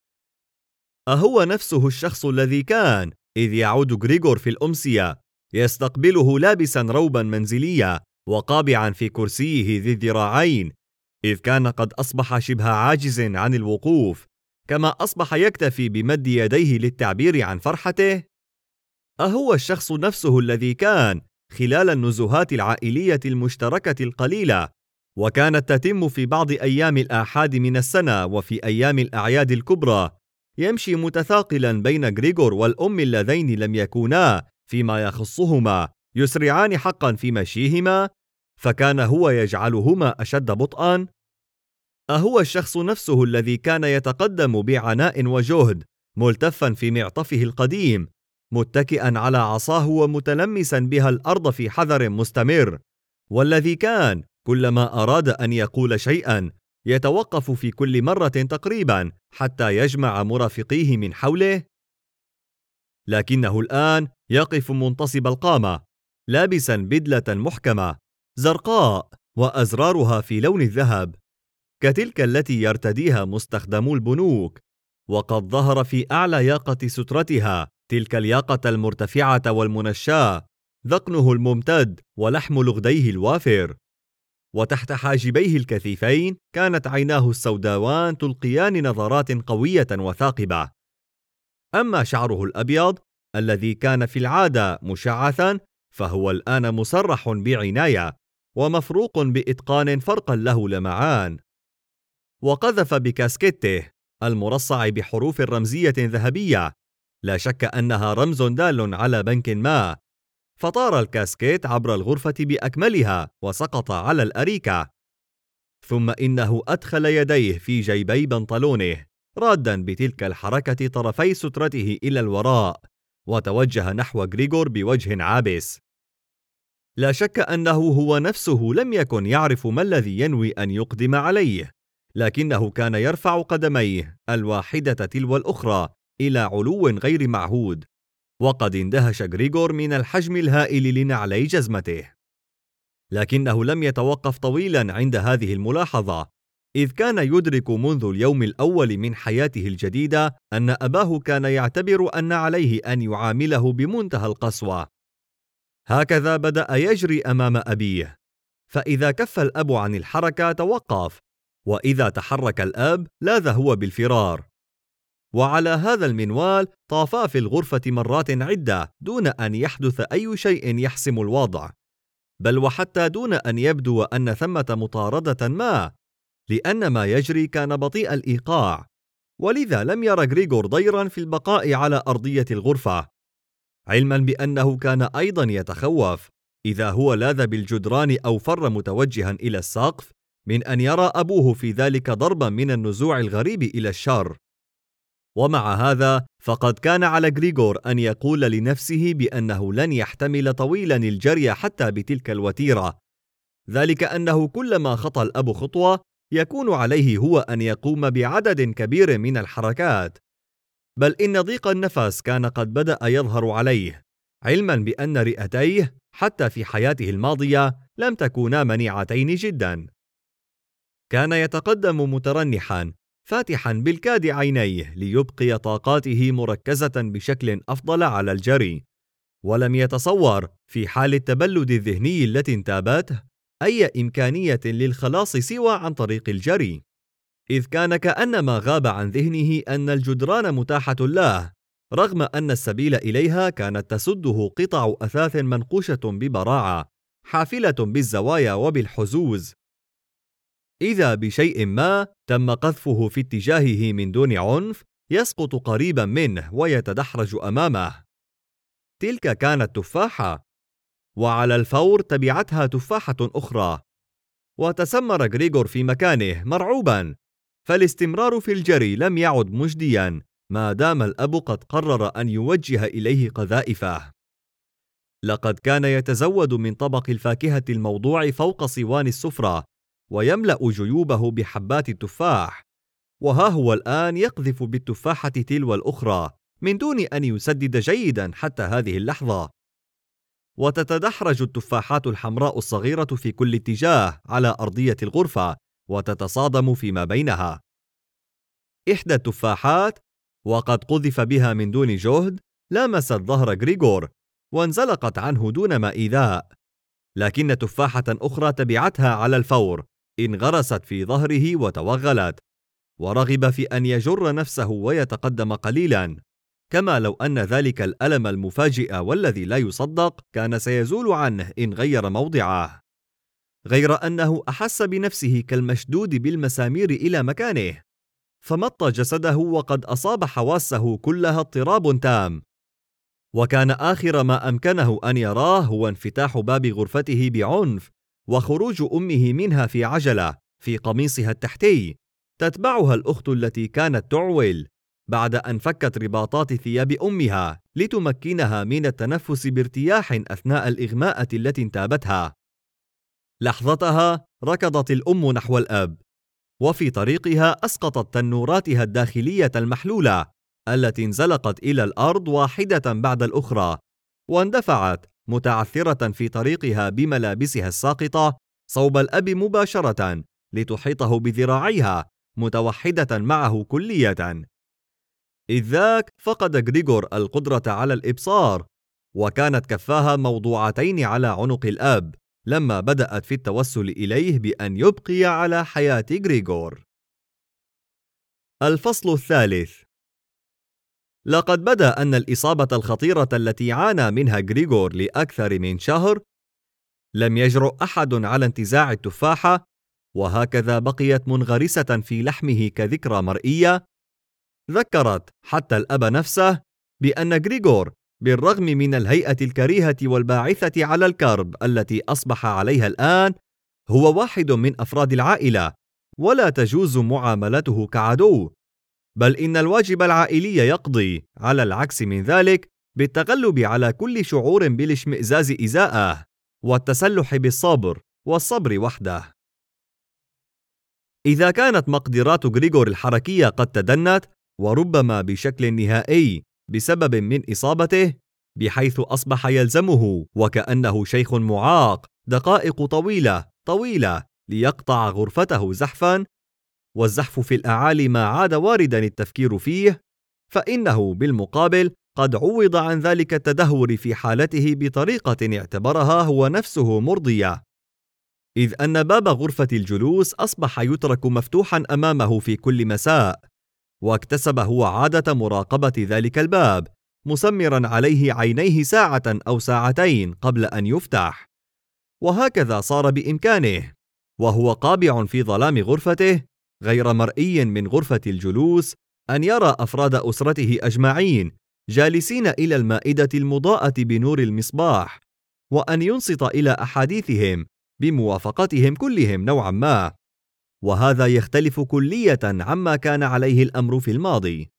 أهو نفسه الشخص الذي كان إذ يعود غريغور في الأمسية يستقبله لابسا روبا منزليا وقابعا في كرسيه ذي الذراعين، إذ كان قد أصبح شبه عاجز عن الوقوف، كما أصبح يكتفي بمد يديه للتعبير عن فرحته؟ أهو الشخص نفسه الذي كان خلال النزهات العائلية المشتركة القليلة، وكانت تتم في بعض أيام الآحاد من السنة وفي أيام الأعياد الكبرى، يمشي متثاقلا بين غريغور والأم اللذين لم يكونا فيما يخصهما يسرعان حقا في مشيهما، فكان هو يجعلهما أشد بطئا؟ أهو الشخص نفسه الذي كان يتقدم بعناء وجهد ملتفا في معطفه القديم، متكئا على عصاه ومتلمسا بها الأرض في حذر مستمر، والذي كان كلما أراد أن يقول شيئا يتوقف في كل مرة تقريبا حتى يجمع مرافقيه من حوله؟ لكنه الآن يقف منتصب القامة، لابسا بدلة محكمة زرقاء وأزرارها في لون الذهب كتلك التي يرتديها مستخدمو البنوك، وقد ظهر في أعلى ياقة سترتها تلك الياقة المرتفعة والمنشاة، ذقنه الممتد ولحم لغديه الوافر، وتحت حاجبيه الكثيفين كانت عيناه السوداوان تلقيان نظرات قوية وثاقبة. أما شعره الأبيض الذي كان في العادة مشعثا فهو الآن مسرح بعناية ومفروق بإتقان فرقا له لمعان، وقذف بكاسكيته المرصع بحروف رمزية ذهبية، لا شك أنها رمز دال على بنك ما، فطار الكاسكيت عبر الغرفة بأكملها وسقط على الأريكة. ثم إنه أدخل يديه في جيبي بنطلونه رادا بتلك الحركة طرفي سترته إلى الوراء، وتوجه نحو غريغور بوجه عابس. لا شك أنه هو نفسه لم يكن يعرف ما الذي ينوي أن يقدم عليه، لكنه كان يرفع قدميه الواحدة تلو الأخرى إلى علو غير معهود، وقد اندهش غريغور من الحجم الهائل لنعلي جزمته. لكنه لم يتوقف طويلا عند هذه الملاحظة، إذ كان يدرك منذ اليوم الأول من حياته الجديدة أن أباه كان يعتبر أن عليه أن يعامله بمنتهى القسوة. هكذا بدأ يجري أمام أبيه، فإذا كف الأب عن الحركة توقف، وإذا تحرك الأب لاذ هو بالفرار. وعلى هذا المنوال طافا في الغرفة مرات عدة دون أن يحدث أي شيء يحسم الوضع، بل وحتى دون أن يبدو أن ثمة مطاردة ما، لأن ما يجري كان بطيء الإيقاع، ولذا لم ير غريغور ضيرا في البقاء على أرضية الغرفة، علما بأنه كان أيضا يتخوف إذا هو لاذ بالجدران أو فر متوجها إلى السقف من أن يرى أبوه في ذلك ضربا من النزوع الغريب إلى الشر. ومع هذا فقد كان على غريغور أن يقول لنفسه بأنه لن يحتمل طويلا الجري حتى بتلك الوتيرة، ذلك أنه كلما خطى الأب خطوة يكون عليه هو أن يقوم بعدد كبير من الحركات، بل إن ضيق النفس كان قد بدأ يظهر عليه، علما بأن رئتيه حتى في حياته الماضية لم تكونا منيعتين جدا. كان يتقدم مترنحا، فاتحا بالكاد عينيه ليبقي طاقاته مركزة بشكل أفضل على الجري، ولم يتصور في حال التبلد الذهني التي انتابته أي إمكانية للخلاص سوى عن طريق الجري، إذ كان كأنما غاب عن ذهنه أن الجدران متاحة له، رغم أن السبيل إليها كانت تسده قطع أثاث منقوشة ببراعة، حافلة بالزوايا وبالحزوز. إذا بشيء ما تم قذفه في اتجاهه من دون عنف يسقط قريبا منه ويتدحرج أمامه. تلك كانت تفاحة، وعلى الفور تبعتها تفاحة أخرى، وتسمر غريغور في مكانه مرعوبا، فالاستمرار في الجري لم يعد مجديا ما دام الأب قد قرر أن يوجه إليه قذائفه. لقد كان يتزود من طبق الفاكهة الموضوع فوق صوان السفرة ويملأ جيوبه بحبات التفاح، وها هو الآن يقذف بالتفاحة تلو الأخرى من دون أن يسدد جيدا حتى هذه اللحظة، وتتدحرج التفاحات الحمراء الصغيرة في كل اتجاه على أرضية الغرفة وتتصادم فيما بينها. إحدى التفاحات، وقد قذف بها من دون جهد، لامست ظهر غريغور وانزلقت عنه دون ما إيذاء، لكن تفاحة أخرى تبعتها على الفور، انغرست في ظهره وتوغلت، ورغب في أن يجر نفسه ويتقدم قليلا، كما لو أن ذلك الألم المفاجئ والذي لا يصدق كان سيزول عنه إن غير موضعه، غير أنه أحس بنفسه كالمشدود بالمسامير إلى مكانه، فمط جسده وقد أصاب حواسه كلها اضطراب تام، وكان آخر ما أمكنه أن يراه هو انفتاح باب غرفته بعنف وخروج أمه منها في عجلة في قميصها التحتي، تتبعها الأخت التي كانت تعول بعد أن فكت رباطات ثياب أمها لتمكنها من التنفس بارتياح أثناء الإغماءة التي انتابتها. لحظتها ركضت الأم نحو الأب، وفي طريقها أسقطت تنوراتها الداخلية المحلولة التي انزلقت إلى الأرض واحدة بعد الأخرى، واندفعت متعثرة في طريقها بملابسها الساقطة صوب الأب مباشرة لتحيطه بذراعيها متوحدة معه كلية. إذ ذاك فقد غريغور القدرة على الإبصار، وكانت كفاها موضوعتين على عنق الأب لما بدأت في التوسل إليه بأن يبقي على حياة غريغور. الفصل الثالث. لقد بدا أن الإصابة الخطيرة التي عانى منها غريغور لأكثر من شهر لم يجرؤ أحد على انتزاع التفاحة، وهكذا بقيت منغرسة في لحمه كذكرى مرئية، ذكرت حتى الأب نفسه بأن غريغور بالرغم من الهيئة الكريهة والباعثة على الكرب التي أصبح عليها الآن هو واحد من أفراد العائلة، ولا تجوز معاملته كعدو، بل إن الواجب العائلي يقضي على العكس من ذلك بالتغلب على كل شعور بالاشمئزاز إزاءه، والتسلح بالصبر والصبر وحده. إذا كانت مقدرات غريغور الحركية قد تدنت، وربما بشكل نهائي بسبب من إصابته، بحيث أصبح يلزمه وكأنه شيخ معاق دقائق طويلة ليقطع غرفته زحفاً، والزحف في الأعالي ما عاد وارداً التفكير فيه، فإنه بالمقابل قد عوض عن ذلك التدهور في حالته بطريقة اعتبرها هو نفسه مرضية، إذ أن باب غرفة الجلوس أصبح يترك مفتوحاً أمامه في كل مساء، واكتسب هو عادة مراقبة ذلك الباب، مسمراً عليه عينيه ساعة أو ساعتين قبل أن يفتح. وهكذا صار بإمكانه وهو قابع في ظلام غرفته غير مرئي من غرفة الجلوس أن يرى أفراد أسرته أجمعين جالسين إلى المائدة المضاءة بنور المصباح، وأن ينصت إلى أحاديثهم بموافقتهم كلهم نوعا ما، وهذا يختلف كلية عما كان عليه الأمر في الماضي.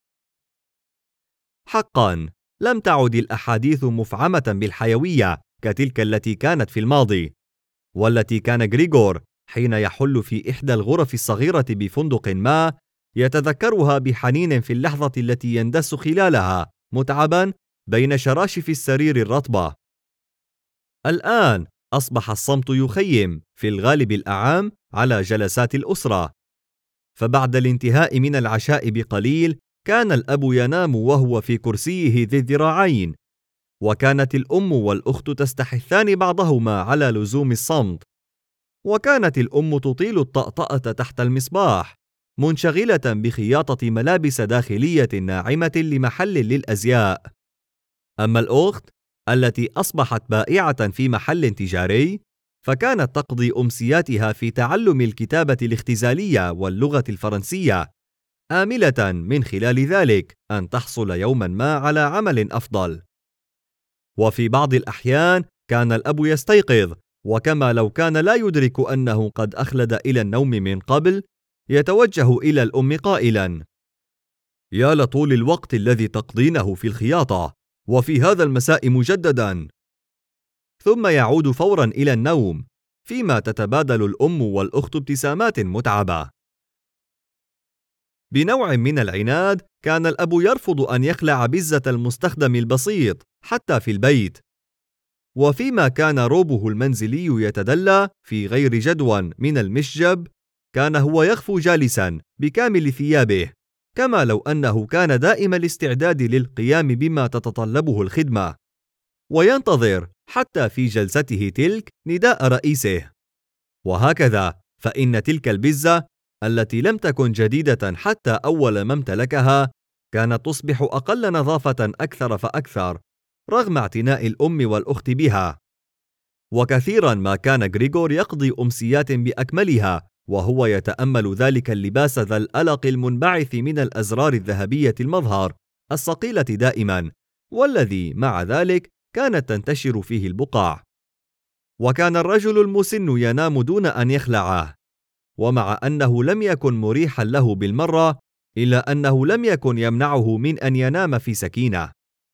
حقا لم تعد الأحاديث مفعمة بالحيوية كتلك التي كانت في الماضي، والتي كان غريغور حين يحل في إحدى الغرف الصغيرة بفندق ما يتذكرها بحنين في اللحظة التي يندس خلالها متعبا بين شراشف السرير الرطبة. الآن أصبح الصمت يخيم في الغالب الأعام على جلسات الأسرة، فبعد الانتهاء من العشاء بقليل كان الأب ينام وهو في كرسيه ذي الذراعين، وكانت الأم والأخت تستحثان بعضهما على لزوم الصمت، وكانت الأم تطيل الطأطأة تحت المصباح منشغلة بخياطة ملابس داخلية ناعمة لمحل للأزياء. أما الأخت التي أصبحت بائعة في محل تجاري فكانت تقضي أمسياتها في تعلم الكتابة الاختزالية واللغة الفرنسية، آملة من خلال ذلك أن تحصل يوما ما على عمل أفضل. وفي بعض الأحيان كان الأب يستيقظ، وكما لو كان لا يدرك أنه قد أخلد إلى النوم من قبل، يتوجه إلى الأم قائلا: يا لطول الوقت الذي تقضينه في الخياطة، وفي هذا المساء مجددا. ثم يعود فورا إلى النوم، فيما تتبادل الأم والأخت ابتسامات متعبة. بنوع من العناد كان الأب يرفض أن يخلع بزة المستخدم البسيط حتى في البيت، وفيما كان روبه المنزلي يتدلى في غير جدوى من المشجب، كان هو يخفو جالسا بكامل ثيابه، كما لو أنه كان دائم الاستعداد للقيام بما تتطلبه الخدمة، وينتظر حتى في جلسته تلك نداء رئيسه. وهكذا فإن تلك البزة التي لم تكن جديدة حتى أول ما امتلكها كانت تصبح أقل نظافة أكثر فأكثر رغم اعتناء الأم والأخت بها. وكثيرا ما كان غريغور يقضي أمسيات بأكملها وهو يتأمل ذلك اللباس ذا الألق المنبعث من الأزرار الذهبية المظهر الصقيلة دائما، والذي مع ذلك كانت تنتشر فيه البقع. وكان الرجل المسن ينام دون أن يخلعه، ومع أنه لم يكن مريحا له بالمرة، إلا أنه لم يكن يمنعه من أن ينام في سكينة.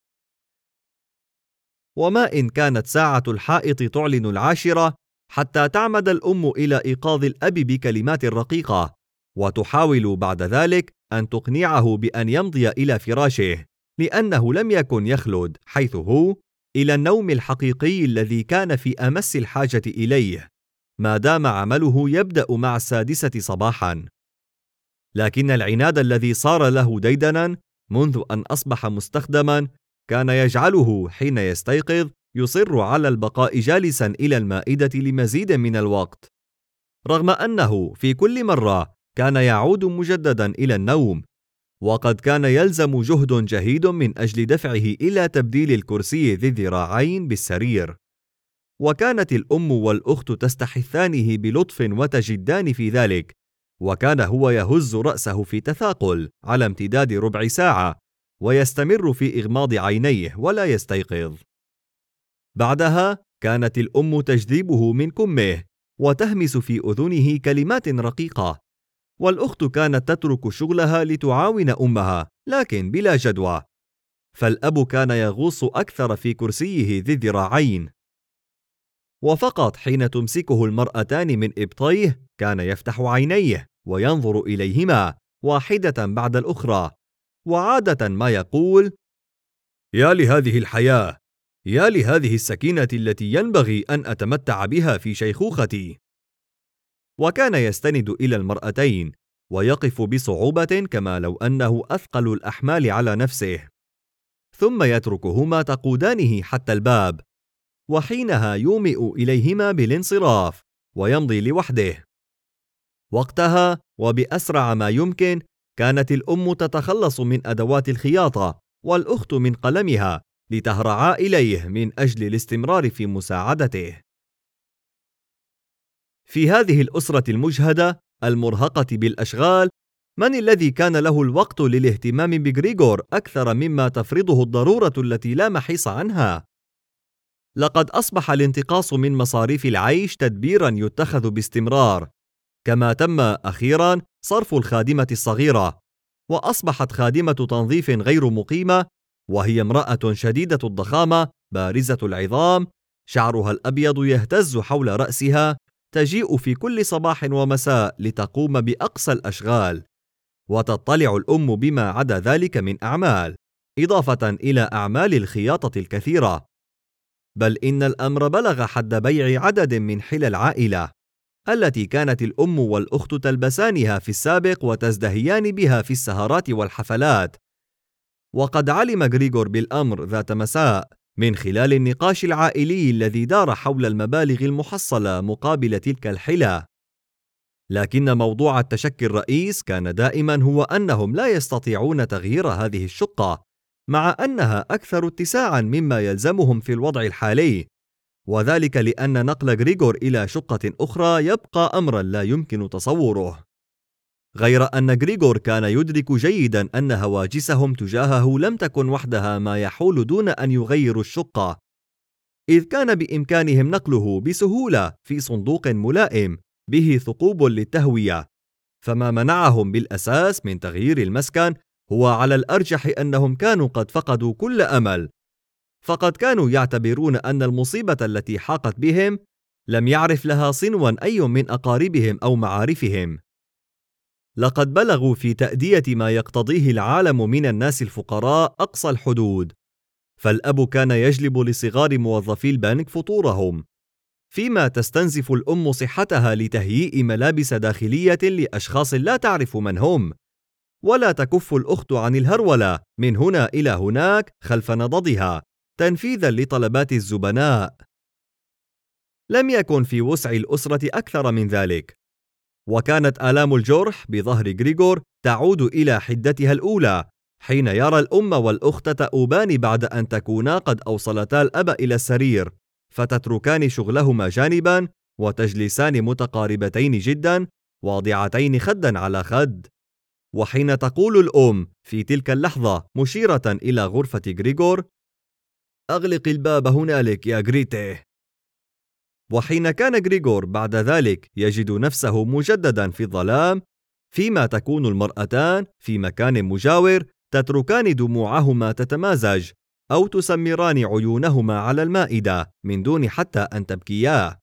وما إن كانت ساعة الحائط تعلن 10 حتى تعمد الأم إلى إيقاظ الأب بكلمات رقيقة، وتحاول بعد ذلك أن تقنعه بأن يمضي إلى فراشه، لأنه لم يكن يخلد حيث هو إلى النوم الحقيقي الذي كان في أمس الحاجة إليه، ما دام عمله يبدأ مع 6 صباحا. لكن العناد الذي صار له ديدنا منذ أن أصبح مستخدما كان يجعله حين يستيقظ يصر على البقاء جالسا إلى المائدة لمزيد من الوقت، رغم أنه في كل مرة كان يعود مجددا إلى النوم، وقد كان يلزم جهد جهيد من أجل دفعه إلى تبديل الكرسي ذي الذراعين بالسرير. وكانت الأم والأخت تستحثانه بلطف وتجدان في ذلك، وكان هو يهز رأسه في تثاقل على امتداد ربع ساعة ويستمر في إغماض عينيه ولا يستيقظ. بعدها كانت الأم تجذبه من كمه وتهمس في أذنه كلمات رقيقة، والأخت كانت تترك شغلها لتعاون أمها لكن بلا جدوى، فالأب كان يغوص أكثر في كرسيه ذي الذراعين. وفقط حين تمسكه المرأتان من إبطيه كان يفتح عينيه وينظر إليهما واحدة بعد الأخرى، وعادة ما يقول: يا لهذه الحياة، يا لهذه السكينة التي ينبغي أن أتمتع بها في شيخوختي. وكان يستند إلى المرأتين ويقف بصعوبة كما لو أنه أثقل الأحمال على نفسه، ثم يتركهما تقودانه حتى الباب، وحينها يومئ إليهما بالانصراف ويمضي لوحده. وقتها وبأسرع ما يمكن كانت الأم تتخلص من أدوات الخياطة والأخت من قلمها لتهرعا إليه من أجل الاستمرار في مساعدته. في هذه الأسرة المجهدة المرهقة بالأشغال، من الذي كان له الوقت للاهتمام بغريغور أكثر مما تفرضه الضرورة التي لا محيص عنها؟ لقد أصبح الانتقاص من مصاريف العيش تدبيرا يتخذ باستمرار، كما تم أخيرا صرف الخادمة الصغيرة، وأصبحت خادمة تنظيف غير مقيمة، وهي امرأة شديدة الضخامة بارزة العظام، شعرها الأبيض يهتز حول رأسها، تجيء في كل صباح ومساء لتقوم بأقصى الأشغال، وتطلع الأم بما عدا ذلك من أعمال، إضافة إلى أعمال الخياطة الكثيرة. بل إن الأمر بلغ حد بيع عدد من حلى العائلة التي كانت الأم والأخت تلبسانها في السابق وتزدهيان بها في السهرات والحفلات. وقد علم غريغور بالأمر ذات مساء من خلال النقاش العائلي الذي دار حول المبالغ المحصلة مقابل تلك الحلى، لكن موضوع التشكي الرئيس كان دائما هو أنهم لا يستطيعون تغيير هذه الشقة، مع أنها أكثر اتساعا مما يلزمهم في الوضع الحالي، وذلك لأن نقل غريغور إلى شقة أخرى يبقى أمرا لا يمكن تصوره. غير أن غريغور كان يدرك جيدا أن هواجسهم تجاهه لم تكن وحدها ما يحول دون أن يغيروا الشقة، إذ كان بإمكانهم نقله بسهولة في صندوق ملائم به ثقوب للتهوية، فما منعهم بالأساس من تغيير المسكن هو على الأرجح أنهم كانوا قد فقدوا كل أمل، فقد كانوا يعتبرون أن المصيبة التي حاقت بهم لم يعرف لها صنوا أي من أقاربهم أو معارفهم. لقد بلغوا في تأدية ما يقتضيه العالم من الناس الفقراء أقصى الحدود، فالأب كان يجلب لصغار موظفي البنك فطورهم، فيما تستنزف الأم صحتها لتهيئ ملابس داخلية لأشخاص لا تعرف من هم، ولا تكف الأخت عن الهرولة من هنا إلى هناك خلف نضدها تنفيذا لطلبات الزبناء. لم يكن في وسع الأسرة أكثر من ذلك، وكانت آلام الجرح بظهر غريغور تعود إلى حدتها الأولى حين يرى الأم والأخت تؤوبان بعد أن تكونا قد أوصلتا الأب إلى السرير، فتتركان شغلهما جانبا وتجلسان متقاربتين جدا واضعتين خدا على خد. وحين تقول الأم في تلك اللحظة مشيرة إلى غرفة غريغور: أغلق الباب هنالك يا غريتي. وحين كان غريغور بعد ذلك يجد نفسه مجددا في الظلام، فيما تكون المرأتان في مكان مجاور تتركان دموعهما تتمازج أو تسمران عيونهما على المائدة من دون حتى أن تبكيا.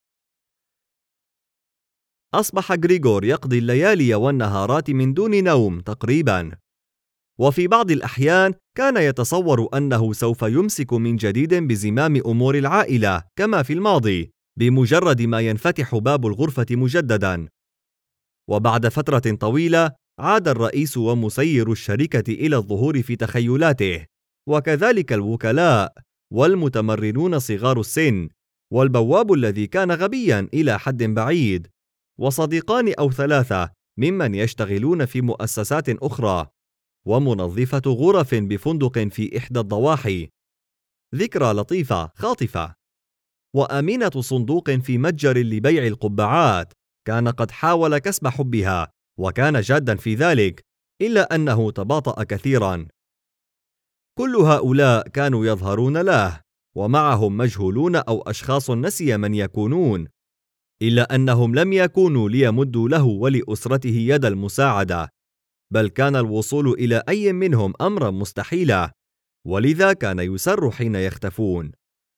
أصبح غريغور يقضي الليالي والنهارات من دون نوم تقريبا، وفي بعض الأحيان كان يتصور أنه سوف يمسك من جديد بزمام أمور العائلة كما في الماضي بمجرد ما ينفتح باب الغرفة مجددا. وبعد فترة طويلة عاد الرئيس ومسير الشركة إلى الظهور في تخيلاته، وكذلك الوكلاء والمتمرنون صغار السن، والبواب الذي كان غبيا إلى حد بعيد، وصديقان أو ثلاثة ممن يشتغلون في مؤسسات أخرى، ومنظفة غرف بفندق في إحدى الضواحي، ذكرى لطيفة خاطفة، وأمينة صندوق في متجر لبيع القبعات كان قد حاول كسب حبها وكان جادا في ذلك، إلا أنه تباطأ كثيرا. كل هؤلاء كانوا يظهرون له، ومعهم مجهولون أو أشخاص نسي من يكونون، إلا أنهم لم يكونوا ليمدوا له ولأسرته يد المساعدة، بل كان الوصول إلى أي منهم أمرا مستحيلا، ولذا كان يسر حين يختفون.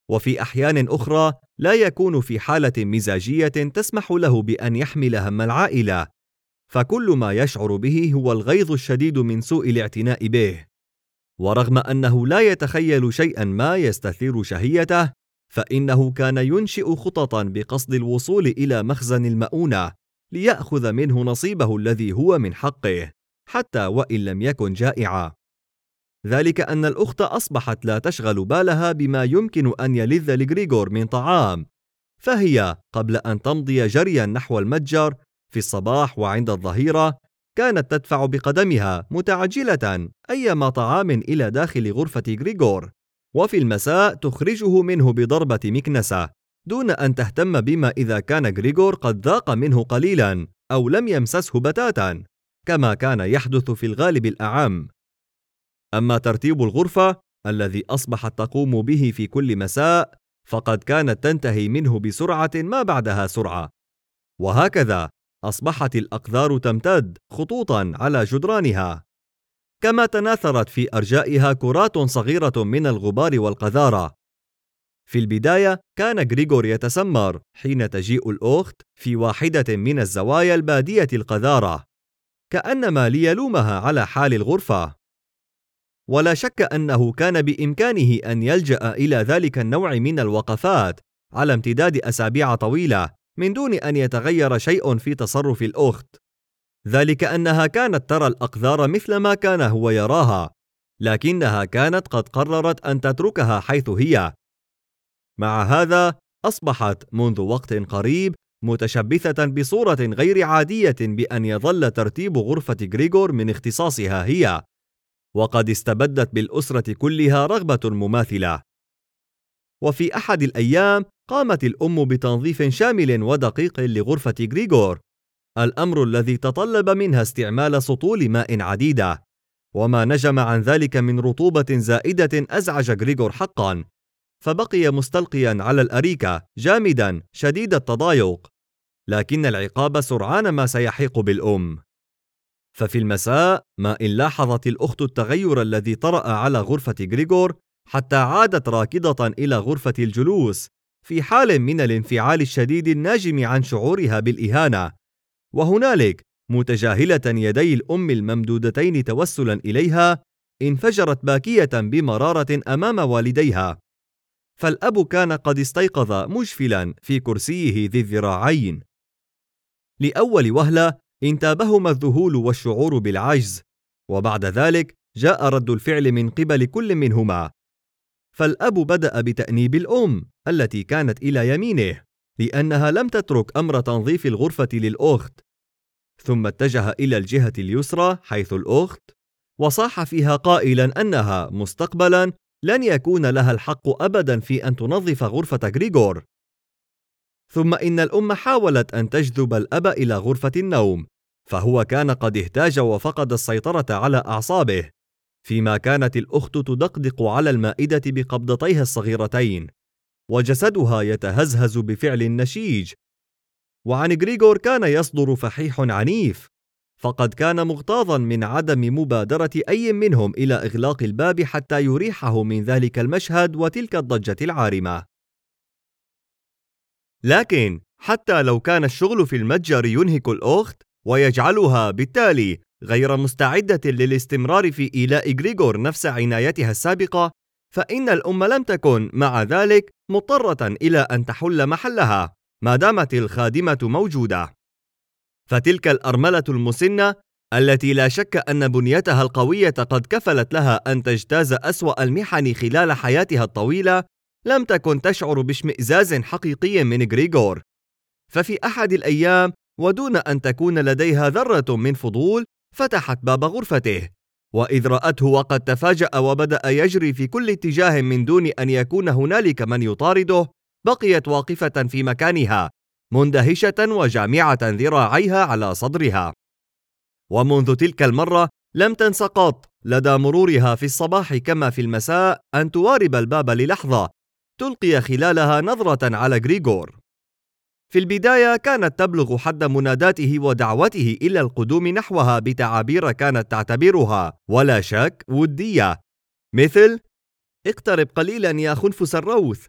وفي أحيان أخرى لا يكون في حالة مزاجية تسمح له بأن يحمل هم العائلة، فكل ما يشعر به هو الغيظ الشديد من سوء الاعتناء به. ورغم أنه لا يتخيل شيئا ما يستثير شهيته، فإنه كان ينشئ خططا بقصد الوصول إلى مخزن المؤونة ليأخذ منه نصيبه الذي هو من حقه، حتى وإن لم يكن جائعا. ذلك أن الأخت أصبحت لا تشغل بالها بما يمكن أن يلذ لغريغور من طعام، فهي قبل أن تمضي جريا نحو المتجر في الصباح وعند الظهيرة كانت تدفع بقدمها متعجلة أيما طعام إلى داخل غرفة غريغور، وفي المساء تخرجه منه بضربة مكنسة دون أن تهتم بما إذا كان غريغور قد ذاق منه قليلا أو لم يمسسه بتاتا، كما كان يحدث في الغالب الأعم. أما ترتيب الغرفة الذي أصبحت تقوم به في كل مساء فقد كانت تنتهي منه بسرعة ما بعدها سرعة، وهكذا أصبحت الأقذار تمتد خطوطا على جدرانها، كما تناثرت في أرجائها كرات صغيرة من الغبار والقذارة. في البداية كان غريغور يتسمر حين تجيء الأخت في واحدة من الزوايا البادية القذارة، كأنما ليلومها على حال الغرفة. ولا شك أنه كان بإمكانه أن يلجأ إلى ذلك النوع من الوقفات على امتداد أسابيع طويلة من دون أن يتغير شيء في تصرف الأخت، ذلك أنها كانت ترى الأقذار مثل ما كان هو يراها، لكنها كانت قد قررت أن تتركها حيث هي. مع هذا أصبحت منذ وقت قريب متشبثة بصورة غير عادية بأن يظل ترتيب غرفة غريغور من اختصاصها هي، وقد استبدت بالأسرة كلها رغبة مماثلة. وفي أحد الأيام قامت الأم بتنظيف شامل ودقيق لغرفة غريغور، الأمر الذي تطلب منها استعمال سطول ماء عديدة، وما نجم عن ذلك من رطوبة زائدة أزعج غريغور حقا، فبقي مستلقيا على الأريكة جامدا شديد التضايق، لكن العقاب سرعان ما سيحيق بالأم. ففي المساء ما إن لاحظت الأخت التغير الذي طرأ على غرفة غريغور حتى عادت راكضة إلى غرفة الجلوس في حال من الانفعال الشديد الناجم عن شعورها بالإهانة، وهنالك متجاهلة يدي الأم الممدودتين توسلا إليها انفجرت باكية بمرارة أمام والديها، فالأب كان قد استيقظ مجفلا في كرسيه ذي الذراعين. لأول وهلة انتابهما الذهول والشعور بالعجز، وبعد ذلك جاء رد الفعل من قبل كل منهما، فالأب بدأ بتأنيب الأم التي كانت إلى يمينه لأنها لم تترك أمر تنظيف الغرفة للأخت، ثم اتجه إلى الجهة اليسرى حيث الأخت وصاح فيها قائلا أنها مستقبلا لن يكون لها الحق أبدا في أن تنظف غرفة غريغور. ثم إن الأم حاولت أن تجذب الأب إلى غرفة النوم، فهو كان قد اهتاج وفقد السيطرة على أعصابه، فيما كانت الأخت تدقدق على المائدة بقبضتيها الصغيرتين وجسدها يتهزهز بفعل نشيج. وعن غريغور كان يصدر فحيح عنيف، فقد كان مغتاظا من عدم مبادرة أي منهم إلى إغلاق الباب حتى يريحه من ذلك المشهد وتلك الضجة العارمة. لكن حتى لو كان الشغل في المتجر ينهك الأخت ويجعلها بالتالي غير مستعدة للاستمرار في إيلاء غريغور نفس عنايتها السابقة، فإن الأم لم تكن مع ذلك مضطرة إلى أن تحل محلها ما دامت الخادمة موجودة. فتلك الأرملة المسنة التي لا شك أن بنيتها القوية قد كفلت لها أن تجتاز أسوأ المحن خلال حياتها الطويلة لم تكن تشعر باشمئزاز حقيقي من غريغور. ففي أحد الأيام ودون أن تكون لديها ذرة من فضول فتحت باب غرفته، وإذ رأته وقد تفاجأ وبدأ يجري في كل اتجاه من دون أن يكون هنالك من يطارده، بقيت واقفة في مكانها مندهشة وجامعة ذراعيها على صدرها. ومنذ تلك المرة لم تنس قط لدى مرورها في الصباح كما في المساء أن توارب الباب للحظة تلقي خلالها نظرة على غريغور. في البداية كانت تبلغ حد مناداته ودعوته إلى القدوم نحوها بتعابير كانت تعتبرها ولا شك ودية، مثل: اقترب قليلا يا خنفس الروث،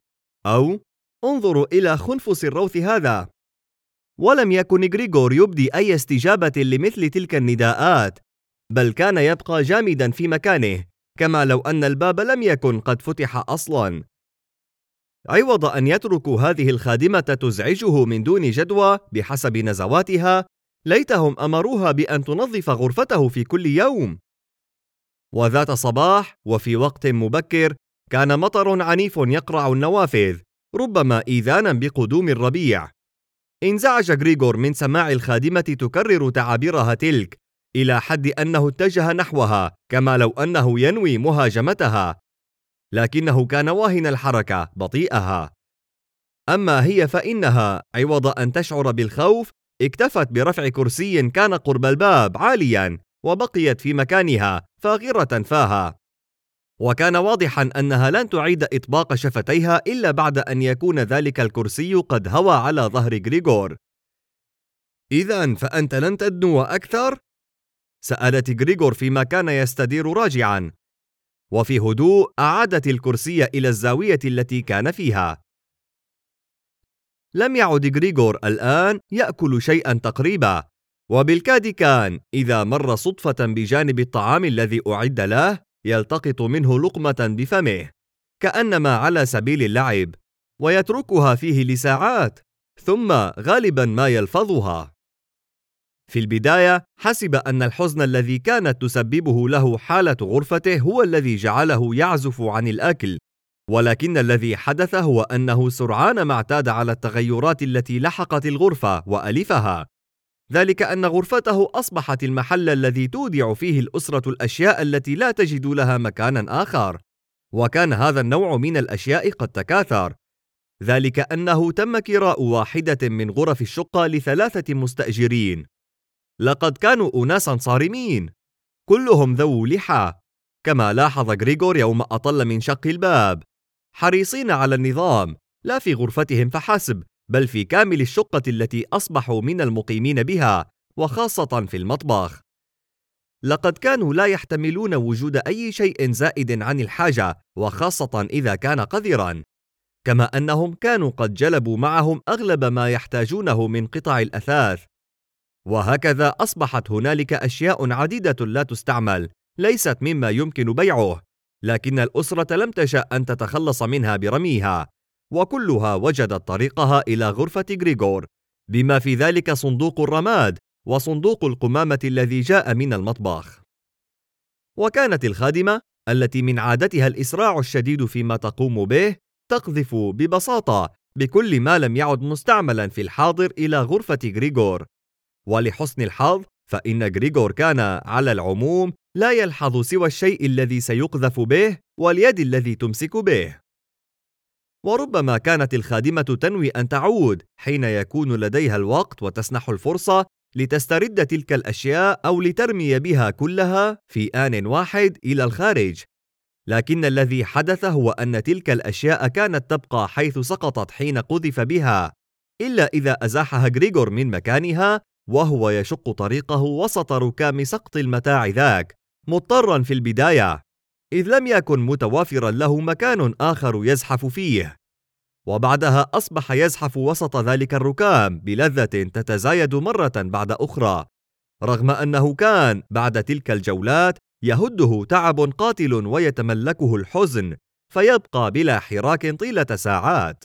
أو انظروا إلى خنفس الروث هذا. ولم يكن غريغور يبدي أي استجابة لمثل تلك النداءات، بل كان يبقى جامدا في مكانه، كما لو أن الباب لم يكن قد فتح أصلا. عوض أن يتركوا هذه الخادمة تزعجه من دون جدوى بحسب نزواتها، ليتهم أمروها بأن تنظف غرفته في كل يوم. وذات صباح وفي وقت مبكر كان مطر عنيف يقرع النوافذ، ربما إيذانا بقدوم الربيع. انزعج غريغور من سماع الخادمة تكرر تعابيرها تلك، إلى حد أنه اتجه نحوها كما لو أنه ينوي مهاجمتها، لكنه كان واهن الحركة بطيئها. أما هي فإنها عوض أن تشعر بالخوف اكتفت برفع كرسي كان قرب الباب عاليا، وبقيت في مكانها فاغرة فاها. وكان واضحا أنها لن تعيد إطباق شفتيها إلا بعد أن يكون ذلك الكرسي قد هوى على ظهر غريغور. إذن فأنت لن تدنو أكثر؟ سألت غريغور فيما كان يستدير راجعا، وفي هدوء أعادت الكرسي إلى الزاوية التي كان فيها. لم يعد غريغور الآن يأكل شيئا تقريبا، وبالكاد كان إذا مر صدفة بجانب الطعام الذي أعد له يلتقط منه لقمة بفمه، كأنما على سبيل اللعب، ويتركها فيه لساعات، ثم غالبا ما يلفظها. في البداية حسب أن الحزن الذي كانت تسببه له حالة غرفته هو الذي جعله يعزف عن الأكل، ولكن الذي حدث هو أنه سرعان ما اعتاد على التغيرات التي لحقت الغرفة وألفها، ذلك أن غرفته أصبحت المحل الذي تودع فيه الأسرة الأشياء التي لا تجد لها مكانا آخر. وكان هذا النوع من الأشياء قد تكاثر، ذلك أنه تم كراء واحدة من غرف الشقة ل3 مستأجرين. لقد كانوا أناسا صارمين، كلهم ذو لحى، كما لاحظ غريغور يوم أطل من شق الباب، حريصين على النظام لا في غرفتهم فحسب، بل في كامل الشقة التي أصبحوا من المقيمين بها، وخاصة في المطبخ. لقد كانوا لا يحتملون وجود أي شيء زائد عن الحاجة، وخاصة إذا كان قذرا، كما أنهم كانوا قد جلبوا معهم أغلب ما يحتاجونه من قطع الأثاث. وهكذا أصبحت هنالك أشياء عديدة لا تستعمل، ليست مما يمكن بيعه، لكن الأسرة لم تشأ أن تتخلص منها برميها، وكلها وجدت طريقها إلى غرفة غريغور، بما في ذلك صندوق الرماد وصندوق القمامة الذي جاء من المطبخ. وكانت الخادمة التي من عادتها الإسراع الشديد فيما تقوم به تقذف ببساطة بكل ما لم يعد مستعملا في الحاضر إلى غرفة غريغور. ولحسن الحظ فإن غريغور كان على العموم لا يلحظ سوى الشيء الذي سيقذف به واليد الذي تمسك به. وربما كانت الخادمة تنوي أن تعود حين يكون لديها الوقت وتسنح الفرصة لتسترد تلك الأشياء أو لترمي بها كلها في آن واحد إلى الخارج، لكن الذي حدث هو أن تلك الأشياء كانت تبقى حيث سقطت حين قذف بها، إلا إذا أزاحها غريغور من مكانها وهو يشق طريقه وسط ركام سقط المتاع ذاك، مضطرا في البداية إذ لم يكن متوافرا له مكان آخر يزحف فيه، وبعدها أصبح يزحف وسط ذلك الركام بلذة تتزايد مرة بعد أخرى، رغم أنه كان بعد تلك الجولات يهده تعب قاتل ويتملكه الحزن، فيبقى بلا حراك طيلة ساعات.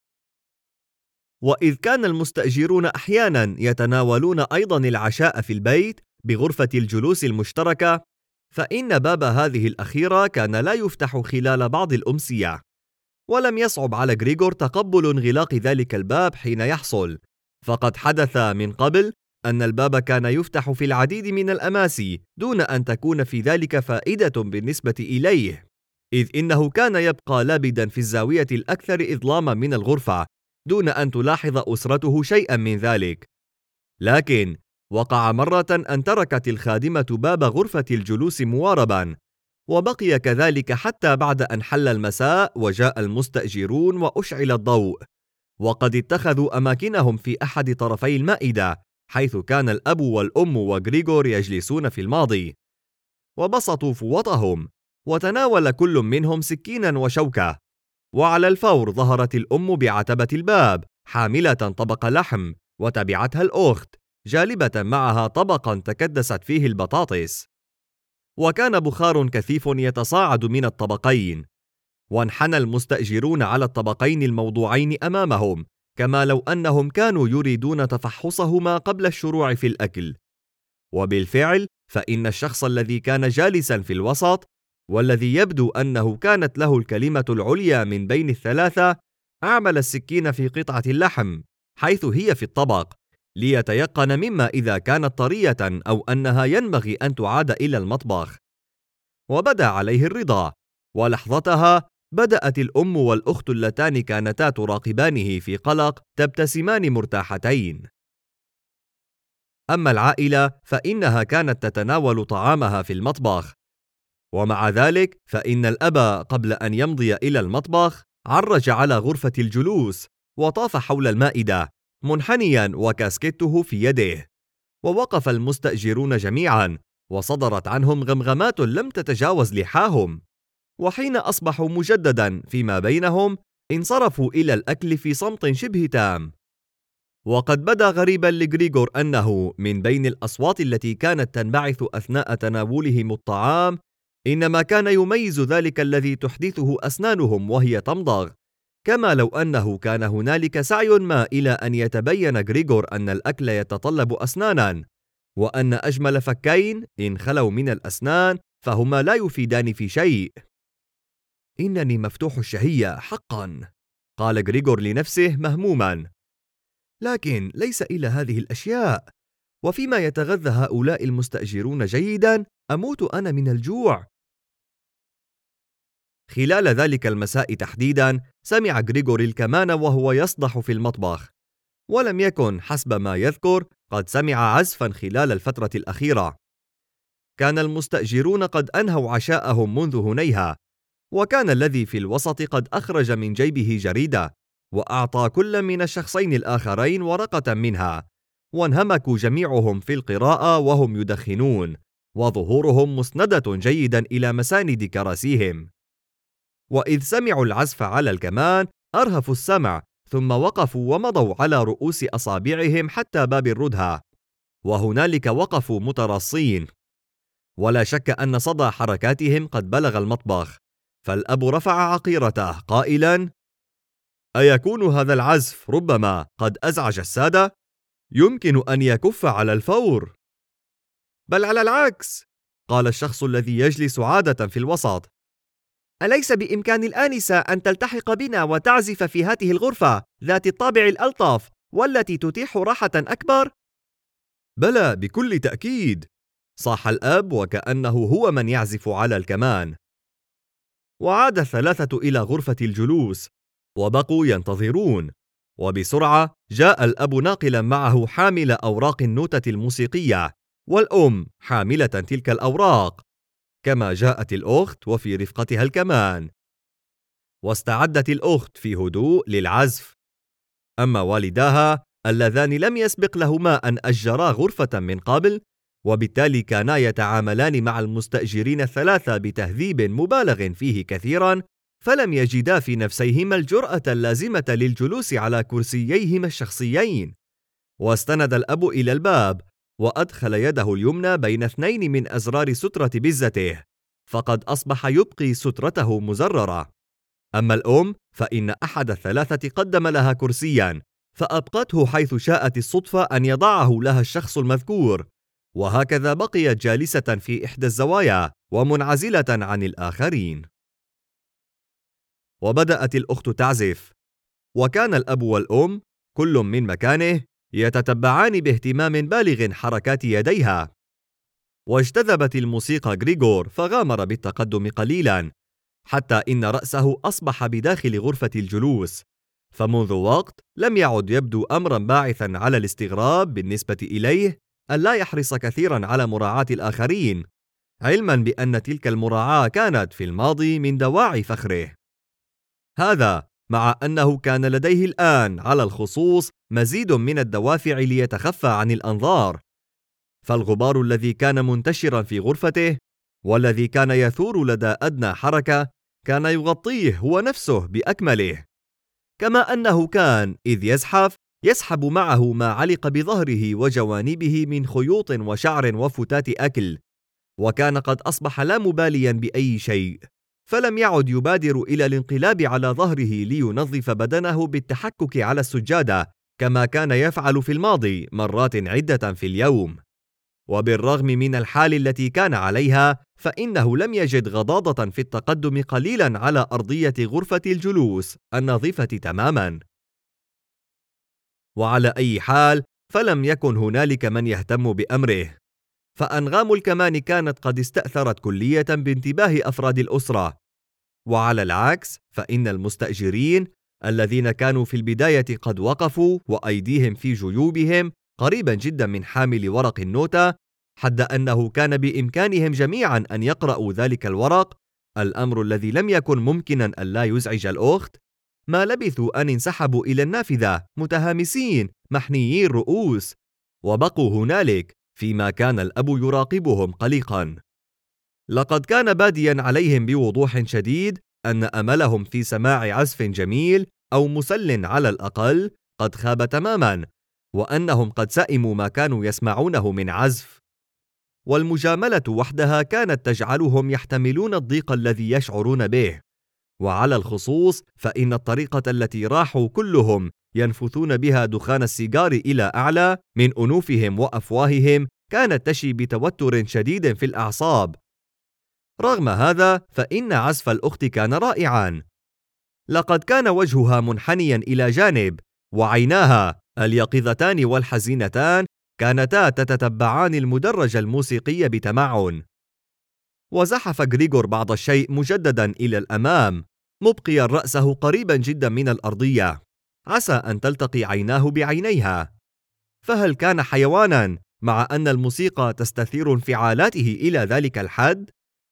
وإذ كان المستأجرون أحيانا يتناولون أيضا العشاء في البيت بغرفة الجلوس المشتركة، فإن باب هذه الأخيرة كان لا يفتح خلال بعض الأمسية، ولم يصعب على غريغور تقبل انغلاق ذلك الباب حين يحصل، فقد حدث من قبل أن الباب كان يفتح في العديد من الأماسي دون أن تكون في ذلك فائدة بالنسبة إليه، إذ إنه كان يبقى لابدا في الزاوية الأكثر إظلاما من الغرفة دون أن تلاحظ أسرته شيئا من ذلك. لكن وقع مرة أن تركت الخادمة باب غرفة الجلوس مواربا، وبقي كذلك حتى بعد أن حل المساء وجاء المستأجرون وأشعل الضوء، وقد اتخذوا أماكنهم في أحد طرفي المائدة حيث كان الأب والأم وغريغور يجلسون في الماضي، وبسطوا فوطهم، وتناول كل منهم سكينا وشوكة، وعلى الفور ظهرت الأم بعتبة الباب حاملة طبق لحم، وتبعتها الأخت جالبة معها طبقا تكدست فيه البطاطس. وكان بخار كثيف يتصاعد من الطبقين، وانحنى المستأجرون على الطبقين الموضوعين أمامهم، كما لو أنهم كانوا يريدون تفحصهما قبل الشروع في الأكل. وبالفعل فإن الشخص الذي كان جالسا في الوسط، والذي يبدو أنه كانت له الكلمة العليا من بين الثلاثة، أعمل السكين في قطعة اللحم حيث هي في الطبق، ليتيقن مما إذا كانت طرية أو أنها ينبغي أن تعاد إلى المطبخ. وبدا عليه الرضا، ولحظتها بدأت الأم والأخت اللتان كانتا تراقبانه في قلق تبتسمان مرتاحتين. أما العائلة فإنها كانت تتناول طعامها في المطبخ، ومع ذلك فإن الأب قبل أن يمضي إلى المطبخ عرج على غرفة الجلوس وطاف حول المائدة منحنيا وكاسكته في يده. ووقف المستأجرون جميعا، وصدرت عنهم غمغمات لم تتجاوز لحاهم. وحين أصبحوا مجددا فيما بينهم انصرفوا إلى الأكل في صمت شبه تام. وقد بدا غريبا لغريغور أنه من بين الأصوات التي كانت تنبعث أثناء تناولهم الطعام، إنما كان يميز ذلك الذي تحدثه أسنانهم وهي تمضغ، كما لو أنه كان هنالك سعي ما إلى أن يتبين غريغور أن الأكل يتطلب أسنانا، وأن أجمل فكين إن خلوا من الأسنان فهما لا يفيدان في شيء. إنني مفتوح الشهية حقا، قال غريغور لنفسه مهموما، لكن ليس إلى هذه الأشياء، وفيما يتغذى هؤلاء المستأجرون جيدا أموت أنا من الجوع. خلال ذلك المساء تحديدا سمع غريغور الكمان وهو يصدح في المطبخ، ولم يكن حسب ما يذكر قد سمع عزفا خلال الفترة الأخيرة. كان المستأجرون قد أنهوا عشاءهم منذ هنيهة، وكان الذي في الوسط قد أخرج من جيبه جريدة وأعطى كل من الشخصين الآخرين ورقة منها، وانهمكوا جميعهم في القراءة وهم يدخنون، وظهورهم مسندة جيدا إلى مساند كراسيهم. وإذ سمعوا العزف على الكمان أرهفوا السمع، ثم وقفوا ومضوا على رؤوس أصابعهم حتى باب الردهة، وهنالك وقفوا متراصين. ولا شك أن صدى حركاتهم قد بلغ المطبخ، فالأب رفع عقيرته قائلا: أيكون هذا العزف ربما قد أزعج السادة؟ يمكن أن يكف على الفور. بل على العكس، قال الشخص الذي يجلس عادة في الوسط، أليس بإمكان الآنسة أن تلتحق بنا وتعزف في هذه الغرفة ذات الطابع الألطف والتي تتيح راحة أكبر؟ بلى بكل تأكيد، صاح الأب وكأنه هو من يعزف على الكمان. وعاد الثلاثة إلى غرفة الجلوس وبقوا ينتظرون، وبسرعة جاء الأب ناقلا معه حامل أوراق النوتة الموسيقية، والأم حاملة تلك الأوراق، كما جاءت الأخت وفي رفقتها الكمان. واستعدت الأخت في هدوء للعزف. أما والداها اللذان لم يسبق لهما أن أجرا غرفة من قبل، وبالتالي كانا يتعاملان مع المستأجرين الثلاثة بتهذيب مبالغ فيه كثيرا، فلم يجدا في نفسيهما الجرأة اللازمة للجلوس على كرسييهما الشخصيين. واستند الأب إلى الباب وأدخل يده اليمنى بين اثنين من أزرار سترة بزته، فقد أصبح يبقي سترته مزررة. أما الأم فإن أحد الثلاثة قدم لها كرسيا، فأبقته حيث شاءت الصدفة أن يضعه لها الشخص المذكور، وهكذا بقيت جالسة في إحدى الزوايا ومنعزلة عن الآخرين. وبدأت الأخت تعزف، وكان الأب والأم كل من مكانه يتتبعان باهتمام بالغ حركات يديها. واجتذبت الموسيقى غريغور فغامر بالتقدم قليلا، حتى إن رأسه أصبح بداخل غرفة الجلوس، فمنذ وقت لم يعد يبدو أمرا باعثا على الاستغراب بالنسبة إليه أن لا يحرص كثيرا على مراعاة الآخرين، علما بأن تلك المراعاة كانت في الماضي من دواعي فخره. هذا مع أنه كان لديه الآن على الخصوص مزيد من الدوافع ليتخفى عن الأنظار، فالغبار الذي كان منتشرا في غرفته والذي كان يثور لدى أدنى حركة كان يغطيه هو نفسه بأكمله، كما أنه كان إذ يزحف يسحب معه ما علق بظهره وجوانبه من خيوط وشعر وفتات أكل، وكان قد أصبح لا مباليا بأي شيء، فلم يعد يبادر إلى الانقلاب على ظهره لينظف بدنه بالتحكك على السجادة كما كان يفعل في الماضي مرات عدة في اليوم. وبالرغم من الحال التي كان عليها، فإنه لم يجد غضاضة في التقدم قليلا على أرضية غرفة الجلوس النظيفة تماما. وعلى أي حال، فلم يكن هنالك من يهتم بأمره، فأنغام الكمان كانت قد استأثرت كلية بانتباه أفراد الأسرة. وعلى العكس، فإن المستأجرين الذين كانوا في البداية قد وقفوا وأيديهم في جيوبهم قريبا جدا من حامل ورق النوتة، حتى أنه كان بإمكانهم جميعا أن يقرأوا ذلك الورق، الأمر الذي لم يكن ممكنا ألا يزعج الأخت، ما لبثوا أن انسحبوا إلى النافذة متهامسين محنيي الرؤوس، وبقوا هنالك فيما كان الأب يراقبهم قلقا. لقد كان باديا عليهم بوضوح شديد أن أملهم في سماع عزف جميل أو مسل على الأقل قد خاب تماما، وأنهم قد سئموا ما كانوا يسمعونه من عزف. والمجاملة وحدها كانت تجعلهم يحتملون الضيق الذي يشعرون به، وعلى الخصوص فإن الطريقة التي راحوا كلهم ينفثون بها دخان السيجار إلى أعلى من أنوفهم وأفواههم كانت تشي بتوتر شديد في الأعصاب. رغم هذا، فإن عزف الأخت كان رائعا. لقد كان وجهها منحنيا إلى جانب، وعيناها اليقظتان والحزينتان كانتا تتتبعان المدرج الموسيقي بتمعن. وزحف غريغور بعض الشيء مجددا إلى الأمام، مبقيا رأسه قريبا جدا من الأرضية، عسى أن تلتقي عيناه بعينيها. فهل كان حيوانا مع أن الموسيقى تستثير انفعالاته إلى ذلك الحد؟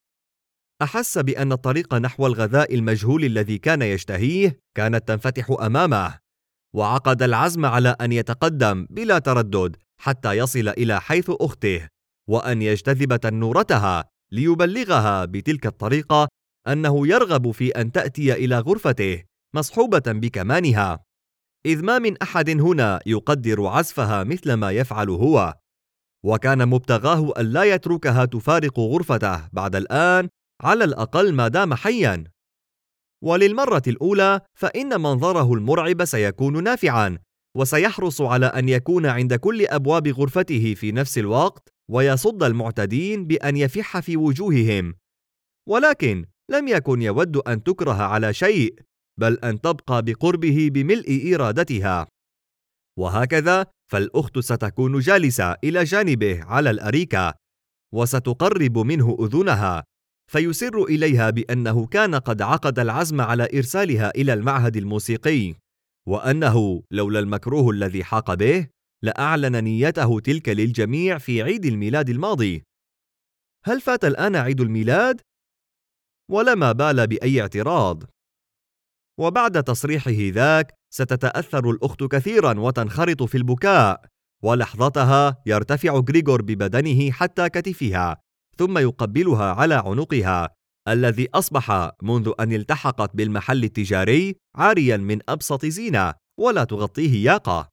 أحس بأن الطريق نحو الغذاء المجهول الذي كان يشتهيه كانت تنفتح أمامه، وعقد العزم على أن يتقدم بلا تردد حتى يصل إلى حيث أخته، وأن يجتذب تنورتها ليبلغها بتلك الطريقة أنه يرغب في أن تأتي إلى غرفته مصحوبة بكمانها، إذ ما من أحد هنا يقدر عزفها مثل ما يفعل هو، وكان مبتغاه ألا يتركها تفارق غرفته بعد الآن على الأقل ما دام حيا. وللمرة الأولى فإن منظره المرعب سيكون نافعا، وسيحرص على أن يكون عند كل أبواب غرفته في نفس الوقت ويصد المعتدين بأن يفح في وجوههم. ولكن لم يكن يود أن تكره على شيء، بل أن تبقى بقربه بملء إرادتها. وهكذا فالأخت ستكون جالسة إلى جانبه على الأريكة، وستقرب منه أذنها، فيسر إليها بأنه كان قد عقد العزم على إرسالها إلى المعهد الموسيقي، وأنه لولا المكروه الذي حاق به لأعلن نيته تلك للجميع في عيد الميلاد الماضي. هل فات الآن عيد الميلاد؟ ولما بال بأي اعتراض. وبعد تصريحه ذاك ستتأثر الأخت كثيرا وتنخرط في البكاء، ولحظتها يرتفع غريغور ببدنه حتى كتفها، ثم يقبلها على عنقها الذي أصبح منذ أن التحقت بالمحل التجاري عاريا من أبسط زينة ولا تغطيه ياقة.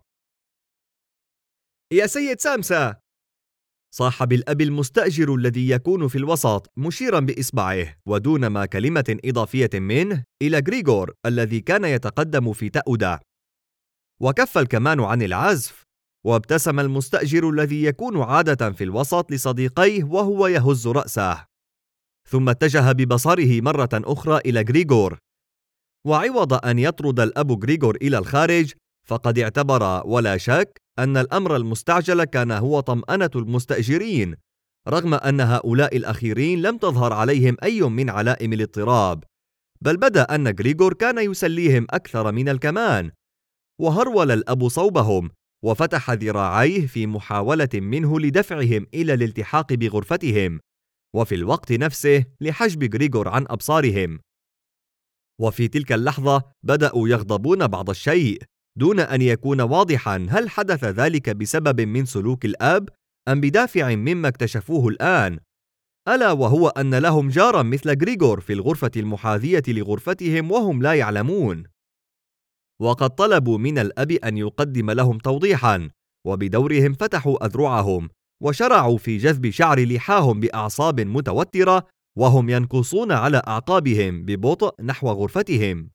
يا سيد سامسا، صاح بالأب المستأجر الذي يكون في الوسط مشيرا بإصبعه ودون ما كلمة إضافية منه إلى غريغور الذي كان يتقدم في تأودة. وكف الكمان عن العزف، وابتسم المستأجر الذي يكون عادة في الوسط لصديقيه وهو يهز رأسه، ثم اتجه ببصره مرة أخرى إلى غريغور. وعوض أن يطرد الأب غريغور إلى الخارج، فقد اعتبر ولا شك أن الأمر المستعجل كان هو طمأنة المستأجرين، رغم أن هؤلاء الأخيرين لم تظهر عليهم أي من علائم الاضطراب، بل بدا أن غريغور كان يسليهم أكثر من الكمان. وهرول الأب صوبهم وفتح ذراعيه في محاولة منه لدفعهم إلى الالتحاق بغرفتهم، وفي الوقت نفسه لحجب غريغور عن أبصارهم. وفي تلك اللحظة بدأوا يغضبون بعض الشيء، دون أن يكون واضحا هل حدث ذلك بسبب من سلوك الأب أم بدافع مما اكتشفوه الآن. ألا وهو أن لهم جارا مثل غريغور في الغرفة المحاذية لغرفتهم وهم لا يعلمون. وقد طلبوا من الأب أن يقدم لهم توضيحا، وبدورهم فتحوا أذرعهم وشرعوا في جذب شعر لحاهم بأعصاب متوترة وهم ينقصون على أعقابهم ببطء نحو غرفتهم.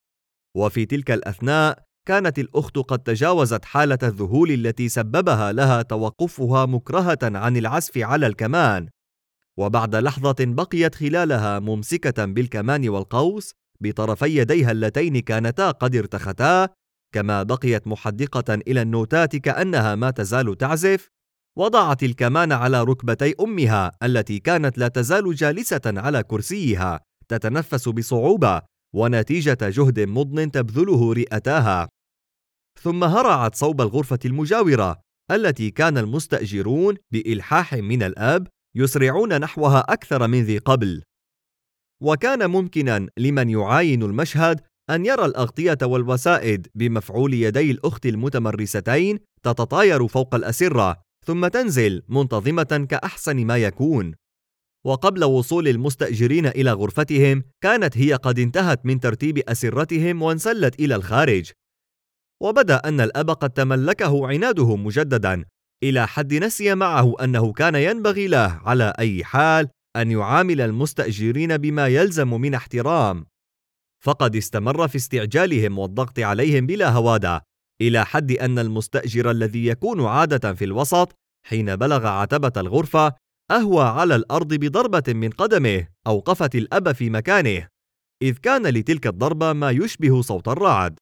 وفي تلك الأثناء كانت الأخت قد تجاوزت حالة الذهول التي سببها لها توقفها مكرهة عن العزف على الكمان، وبعد لحظة بقيت خلالها ممسكة بالكمان والقوس بطرفي يديها اللتين كانتا قد ارتختا، كما بقيت محدقة إلى النوتات كأنها ما تزال تعزف. وضعت الكمان على ركبتي أمها التي كانت لا تزال جالسة على كرسيها تتنفس بصعوبة ونتيجة جهد مضن تبذله رئتاها. ثم هرعت صوب الغرفة المجاورة التي كان المستأجرون بإلحاح من الأب يسرعون نحوها أكثر من ذي قبل. وكان ممكنا لمن يعاين المشهد أن يرى الأغطية والوسائد بمفعول يدي الأخت المتمرستين تتطاير فوق الأسرة ثم تنزل منتظمة كأحسن ما يكون. وقبل وصول المستأجرين إلى غرفتهم كانت هي قد انتهت من ترتيب أسرتهم وانسلت إلى الخارج. وبدا أن الأب قد تملكه عناده مجددا إلى حد نسي معه أنه كان ينبغي له على أي حال أن يعامل المستأجرين بما يلزم من احترام. فقد استمر في استعجالهم والضغط عليهم بلا هوادة، إلى حد أن المستأجر الذي يكون عادة في الوسط حين بلغ عتبة الغرفة أهوى على الأرض بضربة من قدمه أوقفت الأب في مكانه، إذ كان لتلك الضربة ما يشبه صوت الرعد.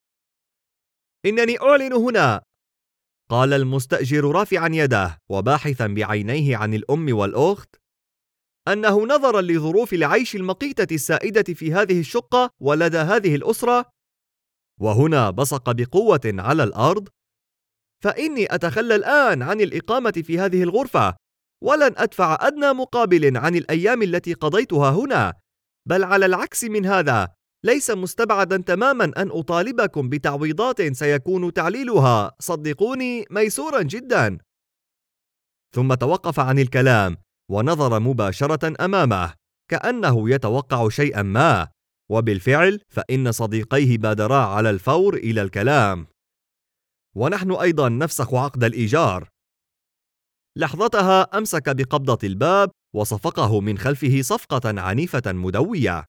إنني أعلن هنا، قال المستأجر رافعا يده وباحثا بعينيه عن الأم والأخت، أنه نظرا لظروف العيش المقيتة السائدة في هذه الشقة ولدى هذه الأسرة، وهنا بصق بقوة على الأرض، فإني أتخلى الآن عن الإقامة في هذه الغرفة، ولن أدفع أدنى مقابل عن الأيام التي قضيتها هنا، بل على العكس من هذا ليس مستبعدا تماما أن أطالبكم بتعويضات سيكون تعليلها صدقوني ميسورا جدا. ثم توقف عن الكلام ونظر مباشرة أمامه كأنه يتوقع شيئا ما، وبالفعل فإن صديقيه بادرا على الفور إلى الكلام. ونحن أيضا نفسخ عقد الإيجار. لحظتها أمسك بقبضة الباب وصفقه من خلفه صفقة عنيفة مدوية.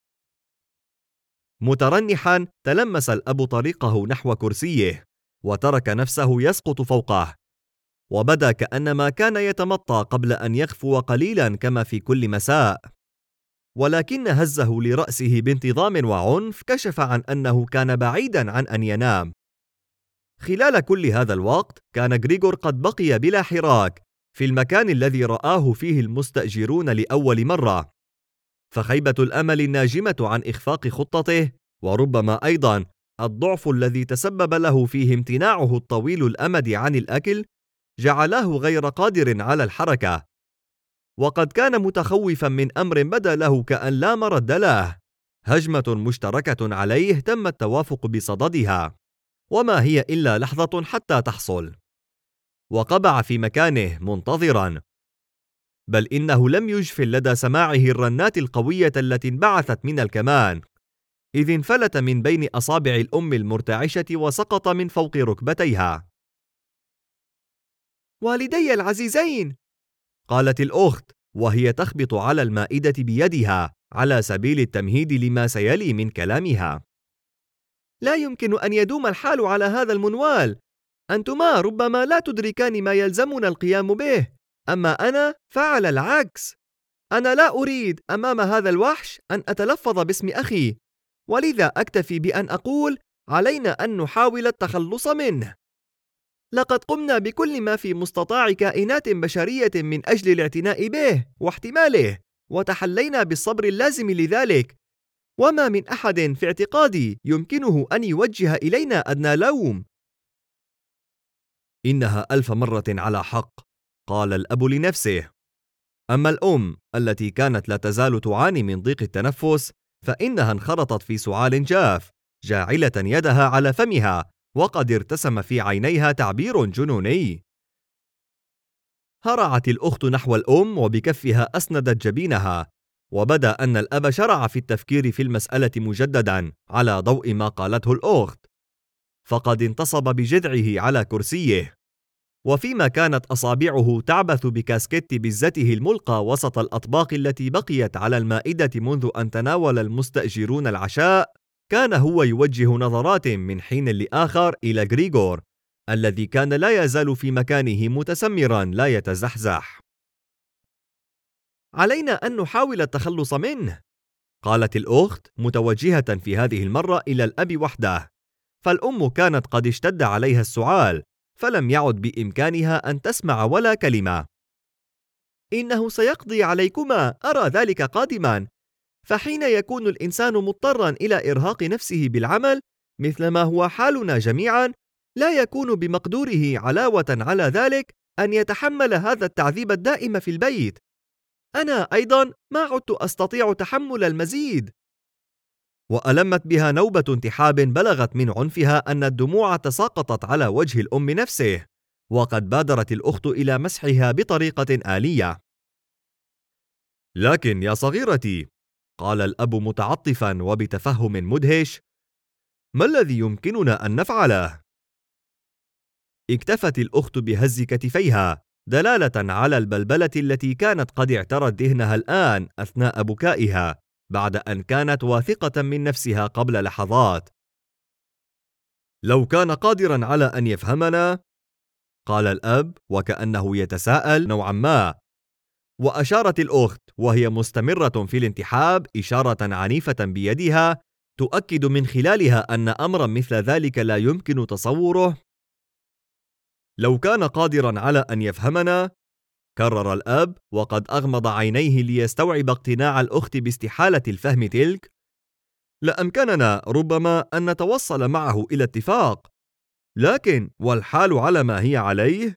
مترنحا تلمس الأب طريقه نحو كرسيه وترك نفسه يسقط فوقه، وبدا كأنما كان يتمطى قبل أن يخفو قليلا كما في كل مساء، ولكن هزه لرأسه بانتظام وعنف كشف عن أنه كان بعيدا عن أن ينام. خلال كل هذا الوقت كان غريغور قد بقي بلا حراك في المكان الذي رآه فيه المستأجرون لأول مرة، فخيبة الأمل الناجمة عن إخفاق خطته وربما أيضا الضعف الذي تسبب له فيه امتناعه الطويل الأمد عن الأكل جعلاه غير قادر على الحركة، وقد كان متخوفا من أمر بدا له كأن لا مرد له، هجمة مشتركة عليه تم التوافق بصددها، وما هي إلا لحظة حتى تحصل. وقبع في مكانه منتظرا، بل إنه لم يجفل لدى سماعه الرنات القوية التي انبعثت من الكمان، إذ انفلت من بين أصابع الأم المرتعشة وسقط من فوق ركبتيها. والدي العزيزين، قالت الأخت وهي تخبط على المائدة بيدها على سبيل التمهيد لما سيلي من كلامها، لا يمكن أن يدوم الحال على هذا المنوال. أنتما ربما لا تدركان ما يلزمنا القيام به، أما أنا فعلى العكس. أنا لا أريد أمام هذا الوحش أن أتلفظ باسم أخي، ولذا أكتفي بأن أقول علينا أن نحاول التخلص منه. لقد قمنا بكل ما في مستطاع كائنات بشرية من أجل الاعتناء به واحتماله، وتحلينا بالصبر اللازم لذلك، وما من أحد في اعتقادي يمكنه أن يوجه إلينا أدنى لوم. إنها 1000 مرة على حق، قال الأب لنفسه. أما الأم التي كانت لا تزال تعاني من ضيق التنفس فإنها انخرطت في سعال جاف، جاعلة يدها على فمها، وقد ارتسم في عينيها تعبير جنوني. هرعت الأخت نحو الأم وبكفها أسندت جبينها، وبدا أن الأب شرع في التفكير في المسألة مجددا على ضوء ما قالته الأخت، فقد انتصب بجذعه على كرسيه، وفيما كانت أصابعه تعبث بكاسكيت بزته الملقى وسط الأطباق التي بقيت على المائدة منذ أن تناول المستأجرون العشاء، كان هو يوجه نظرات من حين لآخر إلى غريغور الذي كان لا يزال في مكانه متسمرا لا يتزحزح. علينا أن نحاول التخلص منه، قالت الأخت متوجهة في هذه المرة إلى الأب وحده، فالأم كانت قد اشتد عليها السعال، فلم يعد بإمكانها أن تسمع ولا كلمة. إنه سيقضي عليكما، أرى ذلك قادما، فحين يكون الإنسان مضطرا إلى إرهاق نفسه بالعمل مثل ما هو حالنا جميعا، لا يكون بمقدوره علاوة على ذلك أن يتحمل هذا التعذيب الدائم في البيت. أنا أيضا ما عدت أستطيع تحمل المزيد. وألمت بها نوبة انتحاب بلغت من عنفها أن الدموع تساقطت على وجه الأم نفسه، وقد بادرت الأخت إلى مسحها بطريقة آلية. لكن يا صغيرتي، قال الأب متعطفا وبتفهم مدهش، ما الذي يمكننا أن نفعله؟ اكتفت الأخت بهز كتفيها دلالة على البلبلة التي كانت قد اعترت ذهنها الآن أثناء بكائها، بعد أن كانت واثقة من نفسها قبل لحظات. لو كان قادرا على أن يفهمنا، قال الأب وكأنه يتساءل نوعا ما، وأشارت الأخت وهي مستمرة في الانتحاب إشارة عنيفة بيدها تؤكد من خلالها أن أمرا مثل ذلك لا يمكن تصوره. لو كان قادرا على أن يفهمنا، كرر الأب وقد أغمض عينيه ليستوعب اقتناع الأخت باستحالة الفهم تلك، لأمكننا ربما أن نتوصل معه إلى اتفاق، لكن والحال على ما هي عليه؟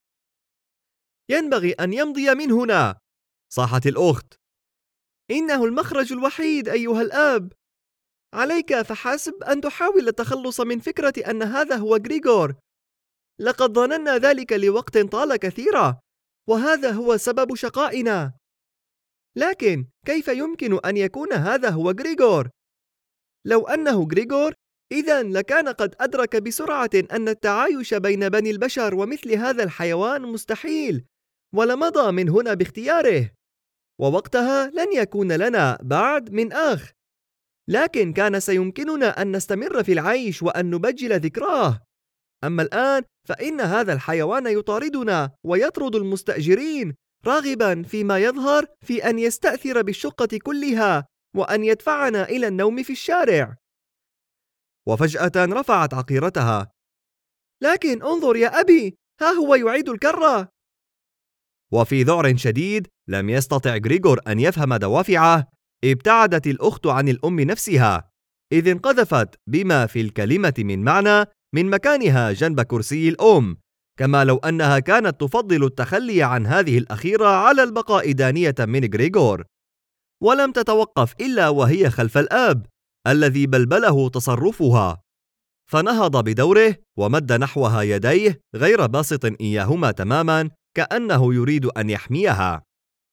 ينبغي أن يمضي من هنا، صاحت الأخت. إنه المخرج الوحيد أيها الأب، عليك فحسب أن تحاول التخلص من فكرة أن هذا هو غريغور. لقد ظننا ذلك لوقت طال كثيرا، وهذا هو سبب شقائنا. لكن كيف يمكن أن يكون هذا هو غريغور؟ لو أنه غريغور، إذن لكان قد أدرك بسرعة أن التعايش بين بني البشر ومثل هذا الحيوان مستحيل، ولمضى من هنا باختياره، ووقتها لن يكون لنا بعد من أخ. لكن كان سيمكننا أن نستمر في العيش وأن نبجل ذكراه. أما الآن فإن هذا الحيوان يطاردنا ويطرد المستأجرين، راغبا فيما يظهر في أن يستأثر بالشقة كلها وأن يدفعنا إلى النوم في الشارع. وفجأة رفعت عقيرتها. لكن انظر يا أبي، ها هو يعيد الكرة. وفي ذعر شديد لم يستطع غريغور أن يفهم دوافعه، ابتعدت الأخت عن الأم نفسها، إذ انقذفت بما في الكلمة من معنى من مكانها جنب كرسي الأم، كما لو أنها كانت تفضل التخلي عن هذه الأخيرة على البقاء دانية من غريغور. ولم تتوقف إلا وهي خلف الأب الذي بلبله تصرفها، فنهض بدوره ومد نحوها يديه غير باسط إياهما تماما، كأنه يريد أن يحميها.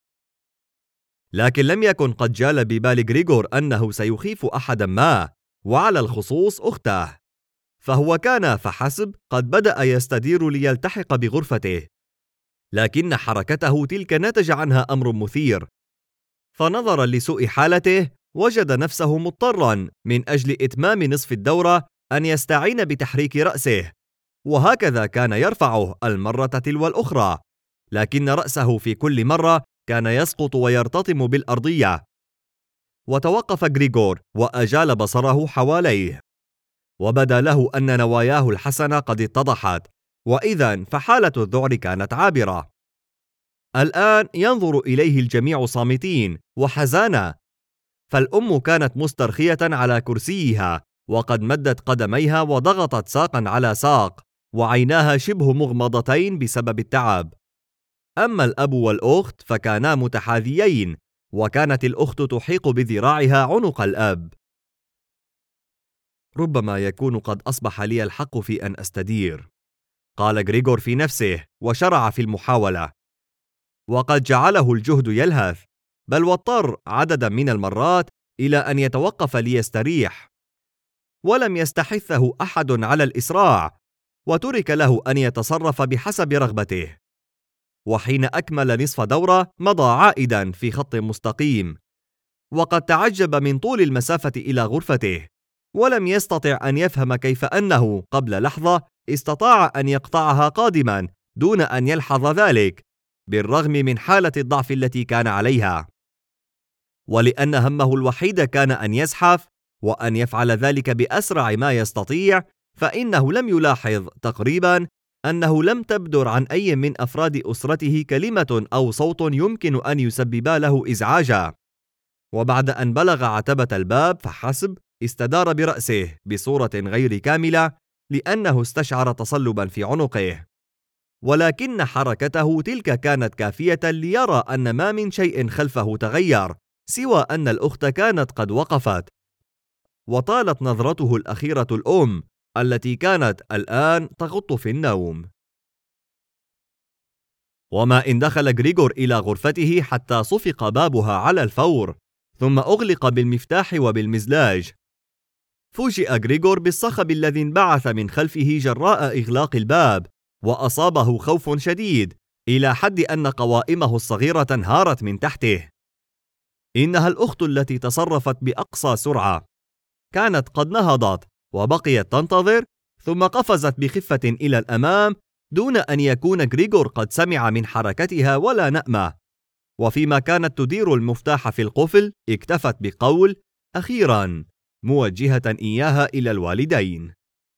لكن لم يكن قد جال ببال غريغور أنه سيخيف أحدا ما، وعلى الخصوص أخته، فهو كان فحسب قد بدأ يستدير ليلتحق بغرفته، لكن حركته تلك نتج عنها أمر مثير، فنظرا لسوء حالته وجد نفسه مضطرا من أجل إتمام نصف الدورة أن يستعين بتحريك رأسه، وهكذا كان يرفعه المرة تلو الأخرى، لكن رأسه في كل مرة كان يسقط ويرتطم بالأرضية. وتوقف غريغور وأجال بصره حواليه، وبدا له أن نواياه الحسنة قد اتضحت، وإذن فحالة الذعر كانت عابرة. الآن ينظر إليه الجميع صامتين وحزانا، فالأم كانت مسترخية على كرسيها وقد مدت قدميها وضغطت ساقا على ساق، وعيناها شبه مغمضتين بسبب التعب. أما الأب والأخت فكانا متحاذيين، وكانت الأخت تحيق بذراعها عنق الأب. ربما يكون قد أصبح لي الحق في أن أستدير، قال غريغور في نفسه، وشرع في المحاولة. وقد جعله الجهد يلهث، بل واضطر عددا من المرات إلى أن يتوقف ليستريح، ولم يستحثه أحد على الإسراع، وترك له أن يتصرف بحسب رغبته. وحين أكمل نصف دورة مضى عائدا في خط مستقيم، وقد تعجب من طول المسافة إلى غرفته، ولم يستطع أن يفهم كيف أنه قبل لحظة استطاع أن يقطعها قادما دون أن يلحظ ذلك، بالرغم من حالة الضعف التي كان عليها. ولأن همه الوحيد كان أن يزحف وأن يفعل ذلك بأسرع ما يستطيع، فإنه لم يلاحظ تقريبا أنه لم تبدر عن أي من أفراد أسرته كلمة أو صوت يمكن أن يسببا له إزعاجا. وبعد أن بلغ عتبة الباب فحسب استدار برأسه بصورة غير كاملة، لأنه استشعر تصلبا في عنقه، ولكن حركته تلك كانت كافية ليرى أن ما من شيء خلفه تغير، سوى أن الأخت كانت قد وقفت، وطالت نظرته الأخيرة الأم التي كانت الآن تغط في النوم. وما إن دخل غريغور إلى غرفته حتى صفق بابها على الفور، ثم أغلق بالمفتاح وبالمزلاج. فوجئ غريغور بالصخب الذي انبعث من خلفه جراء إغلاق الباب، وأصابه خوف شديد إلى حد أن قوائمه الصغيرة انهارت من تحته. إنها الأخت التي تصرفت بأقصى سرعة، كانت قد نهضت وبقيت تنتظر، ثم قفزت بخفة إلى الأمام دون أن يكون غريغور قد سمع من حركتها ولا نأمة. وفيما كانت تدير المفتاح في القفل اكتفت بقول أخيرا، موجهة إياها إلى الوالدين.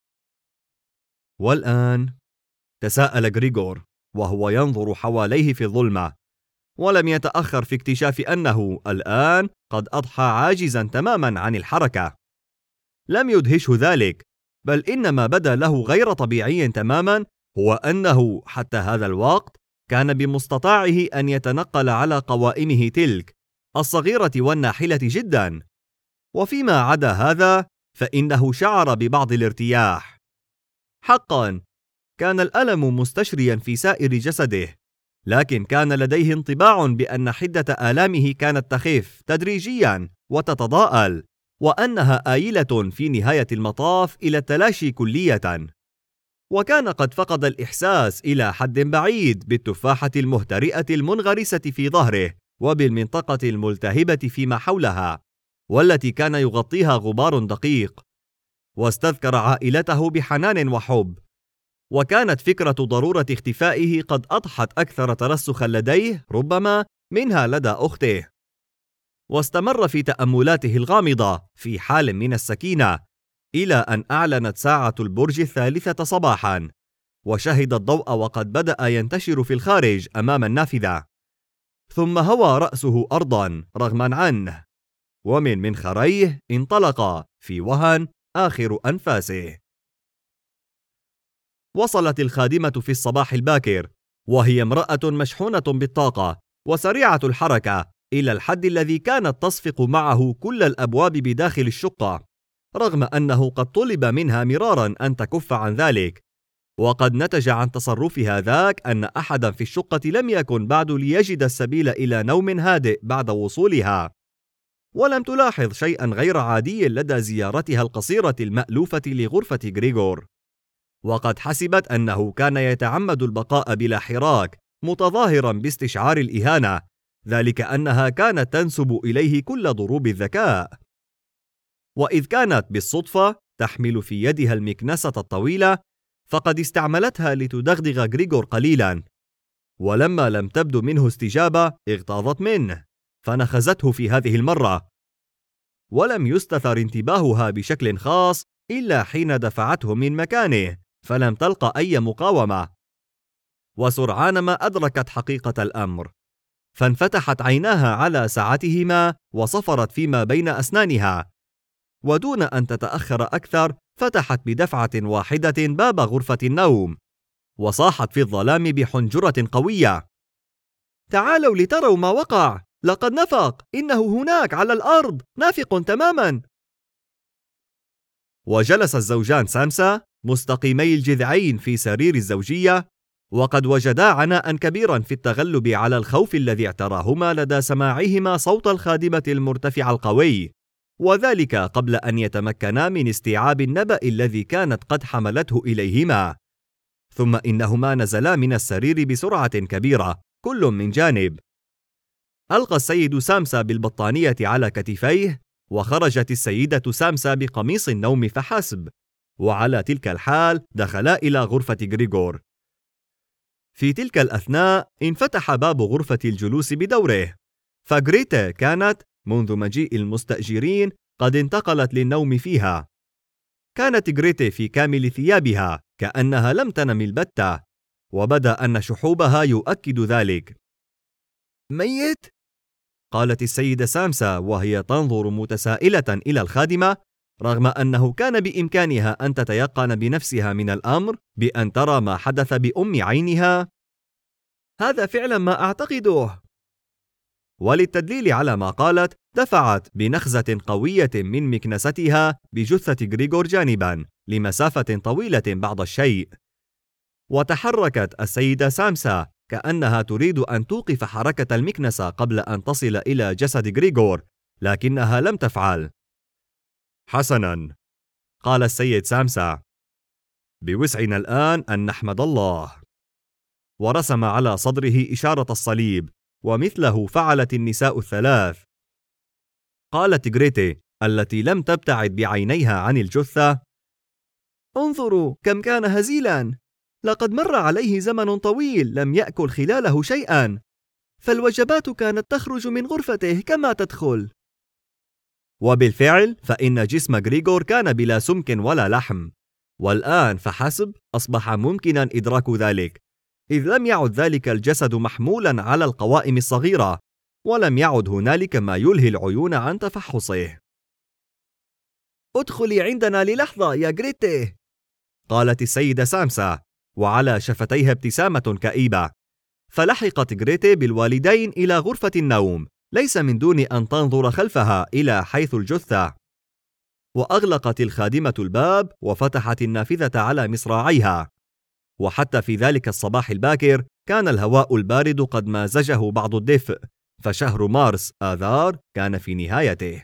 والآن؟ تساءل غريغور وهو ينظر حواليه في الظلمة، ولم يتأخر في اكتشاف أنه الآن قد أضحى عاجزا تماما عن الحركة. لم يدهشه ذلك، بل إنما بدا له غير طبيعي تماما هو أنه حتى هذا الوقت كان بمستطاعه أن يتنقل على قوائمه تلك الصغيرة والناحلة جدا. وفيما عدا هذا فإنه شعر ببعض الارتياح. حقا كان الألم مستشريا في سائر جسده، لكن كان لديه انطباع بأن حدة آلامه كانت تخف تدريجيا وتتضاءل، وأنها آيلة في نهاية المطاف إلى التلاشي كلية. وكان قد فقد الإحساس إلى حد بعيد بالتفاحة المهترئة المنغرسة في ظهره وبالمنطقة الملتهبة فيما حولها، والتي كان يغطيها غبار دقيق. واستذكر عائلته بحنان وحب، وكانت فكرة ضرورة اختفائه قد أضحت أكثر ترسخا لديه ربما منها لدى أخته. واستمر في تأملاته الغامضة في حال من السكينة إلى أن أعلنت ساعة البرج 3 صباحا، وشهد الضوء وقد بدأ ينتشر في الخارج أمام النافذة. ثم هوى رأسه أرضا رغما عنه، ومن منخريه انطلق في وهن آخر أنفاسه. وصلت الخادمة في الصباح الباكر، وهي امرأة مشحونة بالطاقة وسريعة الحركة إلى الحد الذي كانت تصفق معه كل الأبواب بداخل الشقة، رغم أنه قد طلب منها مرارا أن تكف عن ذلك. وقد نتج عن تصرفها ذاك أن أحدا في الشقة لم يكن بعد ليجد السبيل إلى نوم هادئ بعد وصولها، ولم تلاحظ شيئا غير عادي لدى زيارتها القصيرة المألوفة لغرفة غريغور. وقد حسبت أنه كان يتعمد البقاء بلا حراك، متظاهرا باستشعار الإهانة، ذلك أنها كانت تنسب إليه كل ضروب الذكاء. وإذ كانت بالصدفة تحمل في يدها المكنسة الطويلة، فقد استعملتها لتدغدغ غريغور قليلا، ولما لم تبدو منه استجابة اغتاظت منه، فنخزته في هذه المرة، ولم يستثر انتباهها بشكل خاص إلا حين دفعته من مكانه، فلم تلقى أي مقاومة. وسرعان ما أدركت حقيقة الأمر، فانفتحت عيناها على ساعتهما وصفرت فيما بين أسنانها، ودون أن تتأخر أكثر فتحت بدفعة واحدة باب غرفة النوم، وصاحت في الظلام بحنجرة قوية: تعالوا لتروا ما وقع، لقد نفق، إنه هناك على الأرض، نافق تماما. وجلس الزوجان سامسا مستقيمي الجذعين في سرير الزوجية، وقد وجدا عناء كبيرا في التغلب على الخوف الذي اعتراهما لدى سماعهما صوت الخادمة المرتفع القوي، وذلك قبل أن يتمكنا من استيعاب النبأ الذي كانت قد حملته إليهما. ثم إنهما نزلا من السرير بسرعة كبيرة، كل من جانب. ألقى السيد سامسا بالبطانية على كتفيه، وخرجت السيدة سامسا بقميص النوم فحسب، وعلى تلك الحال دخلا إلى غرفة غريغور. في تلك الأثناء انفتح باب غرفة الجلوس بدوره، فغريتا كانت منذ مجيء المستأجرين قد انتقلت للنوم فيها. كانت غريتا في كامل ثيابها كأنها لم تنم البتة، وبدا أن شحوبها يؤكد ذلك. ميت؟ قالت السيدة سامسا وهي تنظر متسائلة إلى الخادمة، رغم أنه كان بإمكانها أن تتيقن بنفسها من الأمر بأن ترى ما حدث بأم عينها. هذا فعلا ما أعتقده. وللتدليل على ما قالت دفعت بنخزة قوية من مكنستها بجثة غريغور جانبا لمسافة طويلة بعض الشيء، وتحركت السيدة سامسا كأنها تريد أن توقف حركة المكنسة قبل أن تصل إلى جسد غريغور، لكنها لم تفعل. حسناً، قال السيد سامسا، بوسعنا الآن أن نحمد الله. ورسم على صدره إشارة الصليب، ومثله فعلت النساء الثلاث. قالت غريتا التي لم تبتعد بعينيها عن الجثة: انظروا كم كان هزيلا، لقد مر عليه زمن طويل لم يأكل خلاله شيئا، فالوجبات كانت تخرج من غرفته كما تدخل. وبالفعل فإن جسم غريغور كان بلا سمك ولا لحم، والآن فحسب أصبح ممكنا إدراك ذلك، إذ لم يعد ذلك الجسد محمولا على القوائم الصغيرة، ولم يعد هنالك ما يلهي العيون عن تفحصه. ادخلي عندنا للحظة يا غريتا، قالت السيدة سامسا، وعلى شفتيها ابتسامة كئيبة. فلحقت غريتا بالوالدين إلى غرفة النوم، ليس من دون أن تنظر خلفها إلى حيث الجثة. وأغلقت الخادمة الباب وفتحت النافذة على مصراعيها. وحتى في ذلك الصباح الباكر كان الهواء البارد قد مازجه بعض الدفء، فشهر مارس آذار كان في نهايته.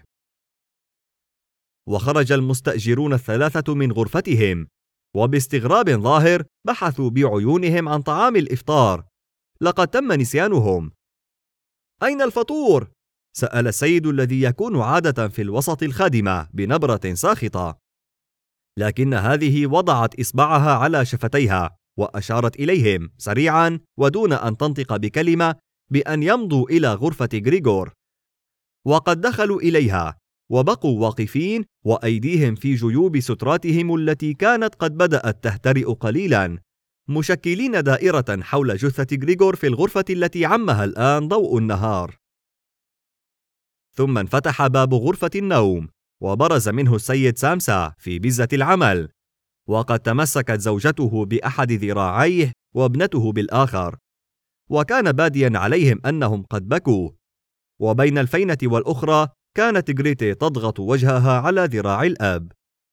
وخرج المستأجرون الثلاثة من غرفتهم، وباستغراب ظاهر بحثوا بعيونهم عن طعام الإفطار. لقد تم نسيانهم. أين الفطور؟ سأل السيد الذي يكون عادة في الوسط الخادمة بنبرة ساخطة، لكن هذه وضعت إصبعها على شفتيها وأشارت إليهم سريعا ودون أن تنطق بكلمة بأن يمضوا إلى غرفة غريغور. وقد دخلوا إليها وبقوا واقفين وأيديهم في جيوب ستراتهم التي كانت قد بدأت تهترئ قليلا، مشكلين دائرة حول جثة غريغور في الغرفة التي عمها الآن ضوء النهار. ثم انفتح باب غرفة النوم، وبرز منه السيد سامسا في بزة العمل، وقد تمسكت زوجته بأحد ذراعيه وابنته بالآخر، وكان باديا عليهم أنهم قد بكوا. وبين الفينة والأخرى كانت غريتا تضغط وجهها على ذراع الأب.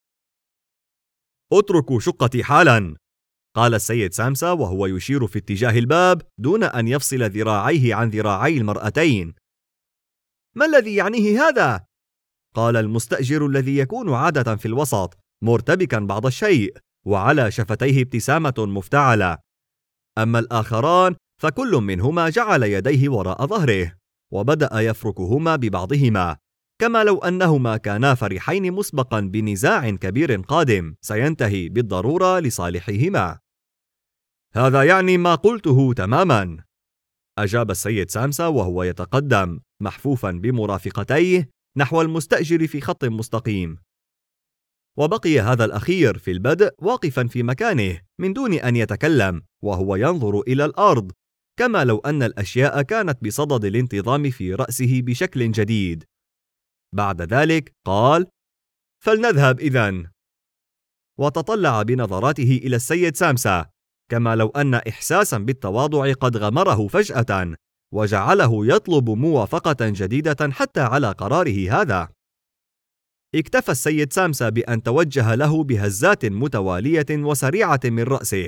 اتركوا شقتي حالا، قال السيد سامسا وهو يشير في اتجاه الباب دون أن يفصل ذراعيه عن ذراعي المرأتين. ما الذي يعنيه هذا؟ قال المستأجر الذي يكون عادة في الوسط مرتبكا بعض الشيء، وعلى شفتيه ابتسامة مفتعلة. أما الآخران فكل منهما جعل يديه وراء ظهره، وبدأ يفركهما ببعضهما، كما لو أنهما كانا فرحين مسبقا بنزاع كبير قادم سينتهي بالضرورة لصالحهما. هذا يعني ما قلته تماما، أجاب السيد سامسا وهو يتقدم محفوفا بمرافقتيه نحو المستأجر في خط مستقيم. وبقي هذا الأخير في البدء واقفا في مكانه من دون أن يتكلم، وهو ينظر إلى الأرض، كما لو أن الأشياء كانت بصدد الانتظام في رأسه بشكل جديد. بعد ذلك قال: فلنذهب إذن. وتطلع بنظراته إلى السيد سامسا، كما لو أن إحساسا بالتواضع قد غمره فجأة وجعله يطلب موافقة جديدة حتى على قراره هذا. اكتفى السيد سامسا بأن توجه له بهزات متوالية وسريعة من رأسه،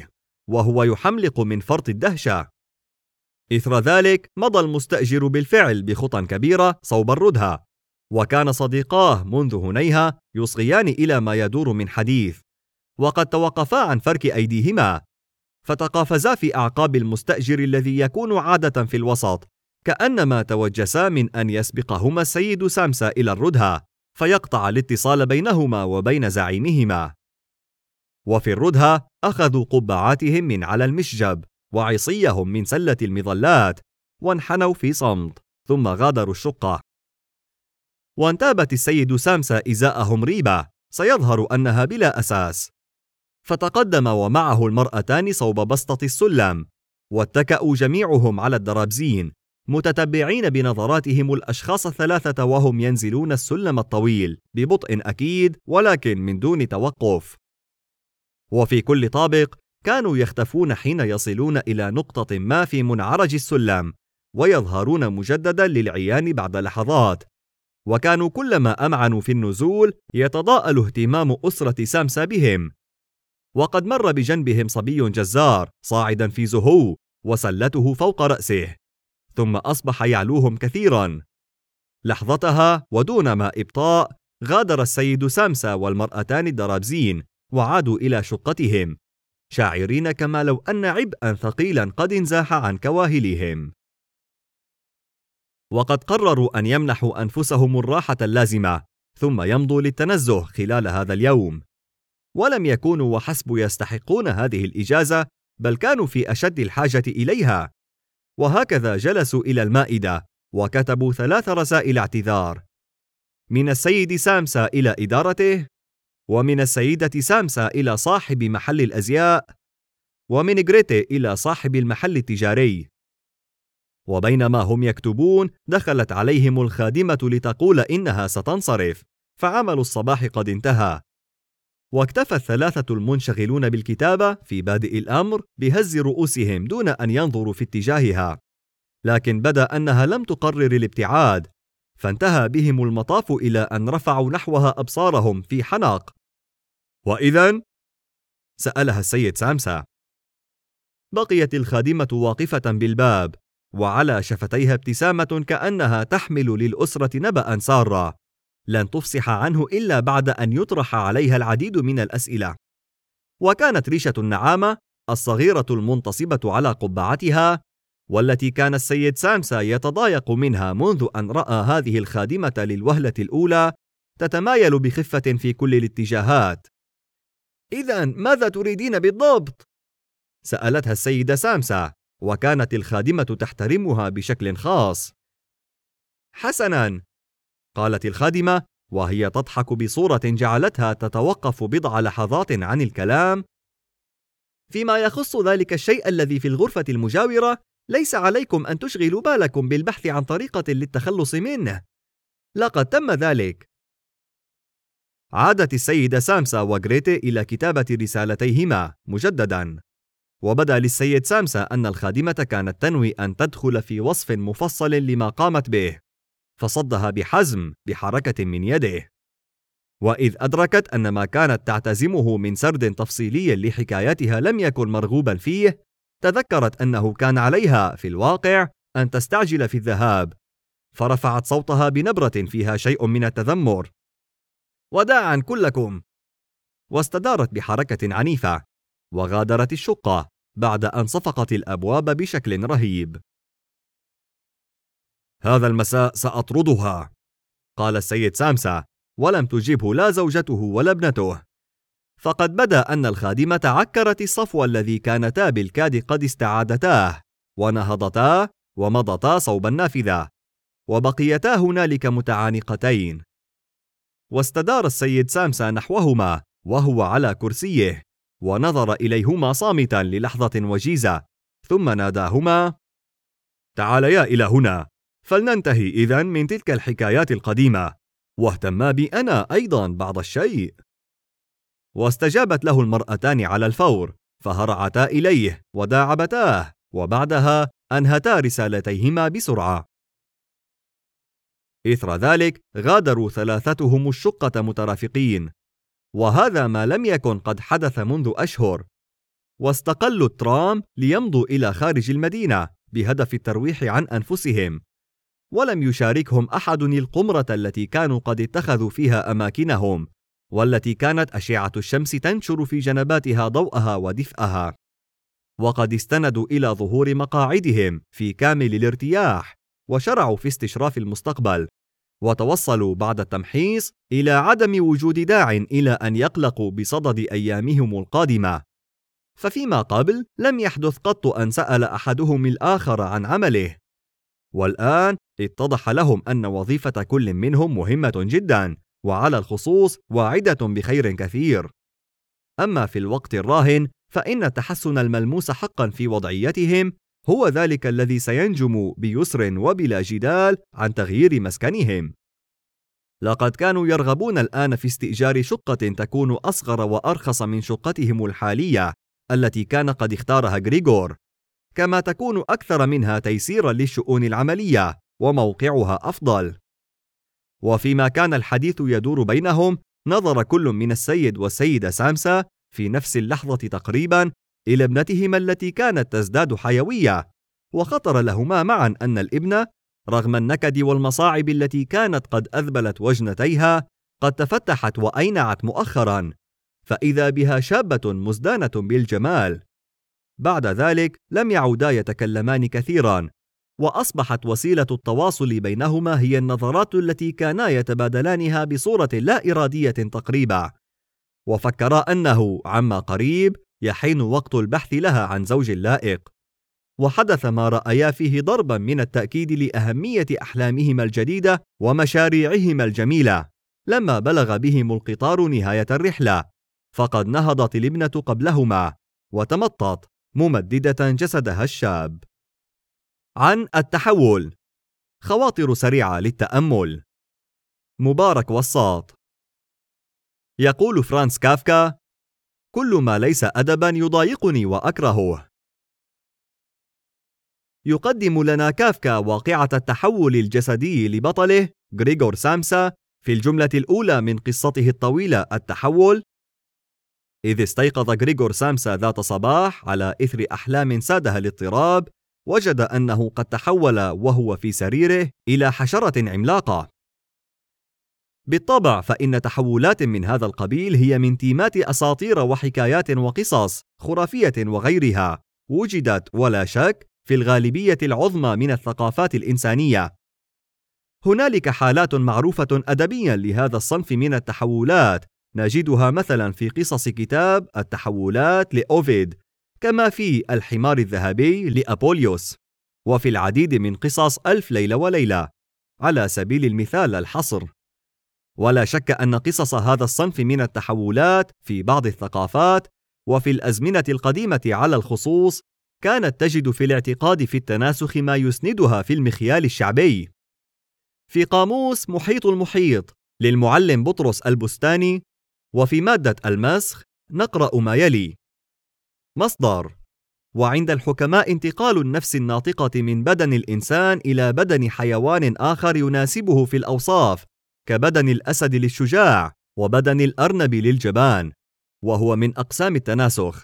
وهو يحملق من فرط الدهشة. إثر ذلك مضى المستأجر بالفعل بخطى كبيرة صوب الردهة، وكان صديقاه منذ هنيها يصغيان إلى ما يدور من حديث، وقد توقفا عن فرك أيديهما، فتقافزا في أعقاب المستأجر الذي يكون عادة في الوسط، كأنما توجسا من أن يسبقهما السيد سامسا إلى الردهة فيقطع الاتصال بينهما وبين زعيمهما. وفي الردهة أخذوا قبعاتهم من على المشجب وعصيهم من سلة المظلات وانحنوا في صمت، ثم غادروا الشقة. وانتابت السيد سامسا إزاءهم ريبة سيظهر أنها بلا أساس، فتقدم ومعه المرأتان صوب بسطة السلم، واتكأوا جميعهم على الدرابزين متتبعين بنظراتهم الأشخاص الثلاثة وهم ينزلون السلم الطويل ببطء أكيد ولكن من دون توقف. وفي كل طابق كانوا يختفون حين يصلون إلى نقطة ما في منعرج السلم ويظهرون مجددا للعيان بعد لحظات، وكانوا كلما أمعنوا في النزول يتضاءل اهتمام أسرة سامسا بهم. وقد مر بجنبهم صبي جزار صاعدا في زهو وسلته فوق رأسه، ثم أصبح يعلوهم كثيرا. لحظتها ودون ما إبطاء غادر السيد سامسا والمرأتان الدرابزين وعادوا إلى شقتهم، شاعرين كما لو أن عبئا ثقيلا قد انزاح عن كواهلهم. وقد قرروا أن يمنحوا أنفسهم الراحة اللازمة ثم يمضوا للتنزه خلال هذا اليوم. ولم يكونوا وحسب يستحقون هذه الإجازة، بل كانوا في أشد الحاجة إليها. وهكذا جلسوا إلى المائدة وكتبوا 3 رسائل اعتذار، من السيد سامسا إلى إدارته، ومن السيدة سامسا إلى صاحب محل الأزياء، ومن غريتي إلى صاحب المحل التجاري. وبينما هم يكتبون دخلت عليهم الخادمة لتقول إنها ستنصرف، فعمل الصباح قد انتهى. واكتفى ال3 المنشغلون بالكتابة في بادئ الأمر بهز رؤوسهم دون أن ينظروا في اتجاهها، لكن بدا أنها لم تقرر الابتعاد، فانتهى بهم المطاف إلى أن رفعوا نحوها أبصارهم في حنق. وإذن؟ سألها السيد سامسا. بقيت الخادمة واقفة بالباب وعلى شفتيها ابتسامة كأنها تحمل للأسرة نبأ سارا لن تفصح عنه إلا بعد أن يطرح عليها العديد من الأسئلة. وكانت ريشة النعامة الصغيرة المنتصبة على قبعتها، والتي كان السيد سامسا يتضايق منها منذ أن رأى هذه الخادمة للوهلة الأولى، تتمايل بخفة في كل الاتجاهات. إذن ماذا تريدين بالضبط؟ سألتها السيدة سامسا، وكانت الخادمة تحترمها بشكل خاص. حسناً، قالت الخادمة وهي تضحك بصورة جعلتها تتوقف بضع لحظات عن الكلام. فيما يخص ذلك الشيء الذي في الغرفة المجاورة، ليس عليكم أن تشغلوا بالكم بالبحث عن طريقة للتخلص منه، لقد تم ذلك. عادت السيدة سامسا وغريتي إلى كتابة رسالتيهما مجددا، وبدا للسيد سامسا أن الخادمة كانت تنوي أن تدخل في وصف مفصل لما قامت به، فصدها بحزم بحركة من يده. وإذ أدركت أن ما كانت تعتزمه من سرد تفصيلي لحكايتها لم يكن مرغوبا فيه، تذكرت أنه كان عليها في الواقع أن تستعجل في الذهاب، فرفعت صوتها بنبرة فيها شيء من التذمر: وداعا كلكم! واستدارت بحركة عنيفة وغادرت الشقة بعد أن صفقت الأبواب بشكل رهيب. هذا المساء سأطردها، قال السيد سامسا، ولم تجبه لا زوجته ولا ابنته، فقد بدا أن الخادمة عكرت الصفو الذي كانتا بالكاد قد استعادتاه، ونهضتا ومضتا صوب النافذة، وبقيتا هنالك متعانقتين. واستدار السيد سامسا نحوهما وهو على كرسيه، ونظر إليهما صامتا للحظة وجيزة، ثم ناداهما: تعاليا إلى هنا، فلننتهي إذن من تلك الحكايات القديمة، واهتما بي أنا أيضا بعض الشيء. واستجابت له المرأتان على الفور، فهرعتا إليه وداعبتاه، وبعدها أنهتا رسالتيهما بسرعة. إثر ذلك غادروا 3 الشقة مترافقين، وهذا ما لم يكن قد حدث منذ أشهر. واستقلوا الترام ليمضوا إلى خارج المدينة بهدف الترويح عن أنفسهم، ولم يشاركهم أحد القمرة التي كانوا قد اتخذوا فيها أماكنهم، والتي كانت أشعة الشمس تنشر في جنباتها ضوءها ودفئها. وقد استندوا إلى ظهور مقاعدهم في كامل الارتياح، وشرعوا في استشراف المستقبل، وتوصلوا بعد التمحيص إلى عدم وجود داع إلى أن يقلقوا بصدد أيامهم القادمة. ففيما قبل لم يحدث قط أن سأل أحدهم الآخر عن عمله، والآن اتضح لهم أن وظيفة كل منهم مهمة جدا، وعلى الخصوص واعدة بخير كثير. أما في الوقت الراهن فإن التحسن الملموس حقا في وضعيتهم هو ذلك الذي سينجم بيسر وبلا جدال عن تغيير مسكنهم. لقد كانوا يرغبون الآن في استئجار شقة تكون أصغر وأرخص من شقتهم الحالية التي كان قد اختارها غريغور، كما تكون أكثر منها تيسيرا للشؤون العملية وموقعها أفضل. وفيما كان الحديث يدور بينهم، نظر كل من السيد والسيدة سامسا في نفس اللحظة تقريبا إلى ابنتهما التي كانت تزداد حيوية، وخطر لهما معا أن الابنة رغم النكد والمصاعب التي كانت قد أذبلت وجنتيها قد تفتحت وأينعت مؤخرا، فإذا بها شابة مزدانة بالجمال. بعد ذلك لم يعودا يتكلمان كثيرا، وأصبحت وسيلة التواصل بينهما هي النظرات التي كانا يتبادلانها بصورة لا إرادية تقريبا، وفكرا أنه عما قريب يحين وقت البحث لها عن زوج لائق. وحدث ما رأيا فيه ضربا من التأكيد لأهمية أحلامهما الجديدة ومشاريعهما الجميلة لما بلغ بهم القطار نهاية الرحلة، فقد نهضت الابنة قبلهما وتمطت ممددة جسدها الشاب. عن التحول، خواطر سريعة للتأمل. مبارك وساط. يقول فرانس كافكا: كل ما ليس أدبا يضايقني وأكرهه. يقدم لنا كافكا واقعة التحول الجسدي لبطله غريغور سامسا في الجملة الأولى من قصته الطويلة التحول: إذ استيقظ غريغور سامسا ذات صباح على إثر أحلام سادها الاضطراب، وجد أنه قد تحول وهو في سريره إلى حشرة عملاقة. بالطبع فإن تحولات من هذا القبيل هي من تيمات أساطير وحكايات وقصص خرافية وغيرها، وجدت ولا شك في الغالبية العظمى من الثقافات الإنسانية. هنالك حالات معروفة أدبيا لهذا الصنف من التحولات، نجدها مثلا في قصص كتاب التحولات لأوفيد، كما في الحمار الذهبي لأبوليوس، وفي العديد من قصص ألف ليلة وليلة على سبيل المثال الحصر. ولا شك أن قصص هذا الصنف من التحولات في بعض الثقافات وفي الأزمنة القديمة على الخصوص كانت تجد في الاعتقاد في التناسخ ما يسندها في المخيال الشعبي. في قاموس محيط المحيط للمعلم بطرس البستاني وفي مادة المسخ نقرأ ما يلي: مصدر: وعند الحكماء انتقال النفس الناطقة من بدن الإنسان إلى بدن حيوان آخر يناسبه في الأوصاف، كبدن الأسد للشجاع وبدن الأرنب للجبان، وهو من أقسام التناسخ.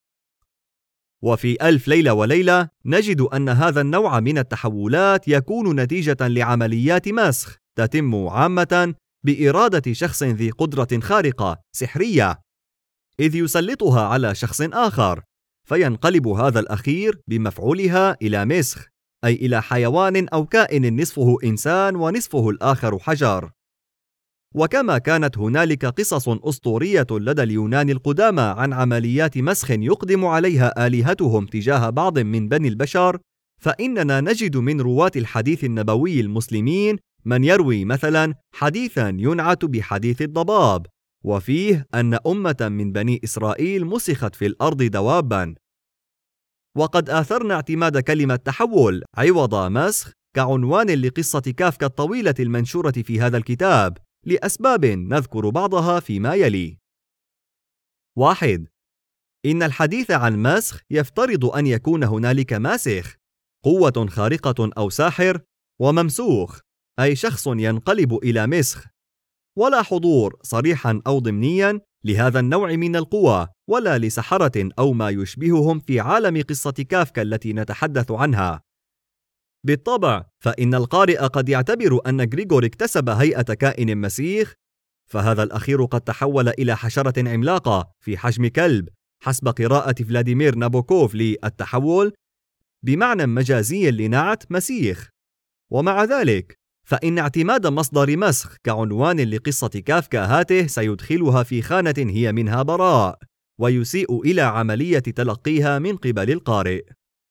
وفي ألف ليلة وليلة نجد أن هذا النوع من التحولات يكون نتيجة لعمليات مسخ تتم عامة بإرادة شخص ذي قدرة خارقة سحرية، إذ يسلطها على شخص آخر، فينقلب هذا الأخير بمفعولها إلى مسخ، أي إلى حيوان أو كائن نصفه إنسان ونصفه الآخر حجر. وكما كانت هنالك قصص أسطورية لدى اليونان القدامى عن عمليات مسخ يقدم عليها آلهتهم تجاه بعض من بني البشر، فإننا نجد من رواة الحديث النبوي المسلمين من يروي مثلا حديثا ينعت بحديث الضباب، وفيه أن أمة من بني إسرائيل مسخت في الأرض دوابا. وقد آثرنا اعتماد كلمة تحول عوض مسخ كعنوان لقصة كافكا الطويلة المنشورة في هذا الكتاب لأسباب نذكر بعضها فيما يلي. 1. إن الحديث عن مسخ يفترض أن يكون هنالك ماسخ، قوة خارقة أو ساحر، وممسوخ أي شخص ينقلب إلى مسخ، ولا حضور صريحا أو ضمنيا لهذا النوع من القوى ولا لسحرة أو ما يشبههم في عالم قصة كافكا التي نتحدث عنها. بالطبع، فإن القارئ قد يعتبر أن غريغور اكتسب هيئة كائن مسيخ، فهذا الأخير قد تحول إلى حشرة عملاقة في حجم كلب حسب قراءة فلاديمير نابوكوف للتحول بمعنى مجازي لنعت مسيخ. ومع ذلك، فإن اعتماد مصدر مسخ كعنوان لقصة كافكا هاته سيدخلها في خانة هي منها براء، ويسيء إلى عملية تلقيها من قبل القارئ.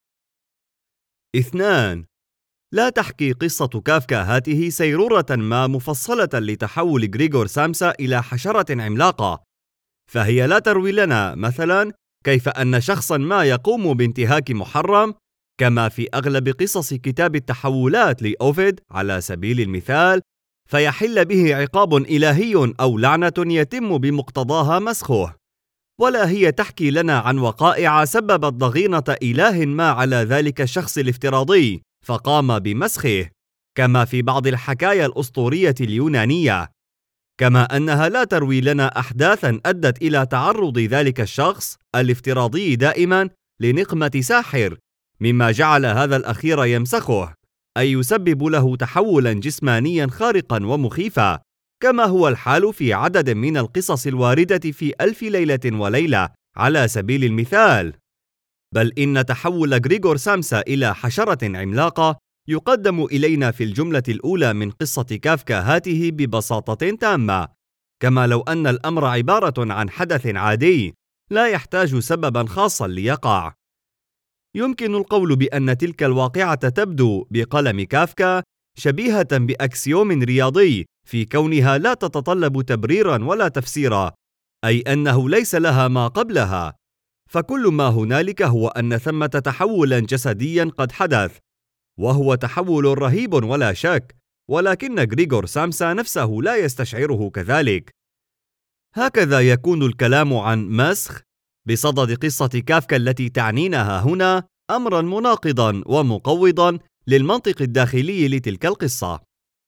2. لا تحكي قصة كافكا هاته سيرورة ما مفصلة لتحول غريغور سامسا إلى حشرة عملاقة، فهي لا تروي لنا مثلا كيف أن شخصا ما يقوم بانتهاك محرم، كما في أغلب قصص كتاب التحولات لأوفيد على سبيل المثال، فيحل به عقاب إلهي أو لعنة يتم بمقتضاها مسخه، ولا هي تحكي لنا عن وقائع سببت ضغينة إله ما على ذلك الشخص الافتراضي فقام بمسخه، كما في بعض الحكايا الأسطورية اليونانية، كما أنها لا تروي لنا أحداثاً أدت إلى تعرض ذلك الشخص الافتراضي دائماً لنقمة ساحر، مما جعل هذا الأخير يمسخه، أي يسبب له تحولاً جسمانياً خارقاً ومخيفاً، كما هو الحال في عدد من القصص الواردة في ألف ليلة وليلة على سبيل المثال. بل إن تحول غريغور سامسا إلى حشرة عملاقة يقدم إلينا في الجملة الأولى من قصة كافكا هاته ببساطة تامة، كما لو أن الأمر عبارة عن حدث عادي لا يحتاج سببا خاصا ليقع. يمكن القول بأن تلك الواقعة تبدو بقلم كافكا شبيهة بأكسيوم رياضي في كونها لا تتطلب تبريرا ولا تفسيرا، أي أنه ليس لها ما قبلها، فكل ما هنالك هو أن ثمة تحولا جسديا قد حدث، وهو تحول رهيب ولا شك، ولكن غريغور سامسا نفسه لا يستشعره كذلك. هكذا يكون الكلام عن مسخ بصدد قصة كافكا التي تعنينها هنا أمرا مناقضا ومقوضا للمنطق الداخلي لتلك القصة.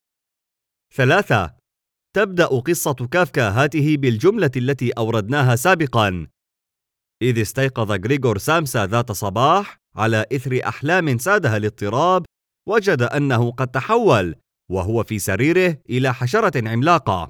3. تبدأ قصة كافكا هاته بالجملة التي أوردناها سابقا: إذ استيقظ غريغور سامسا ذات صباح على إثر أحلام سادها الاضطراب، وجد أنه قد تحول وهو في سريره إلى حشرة عملاقة.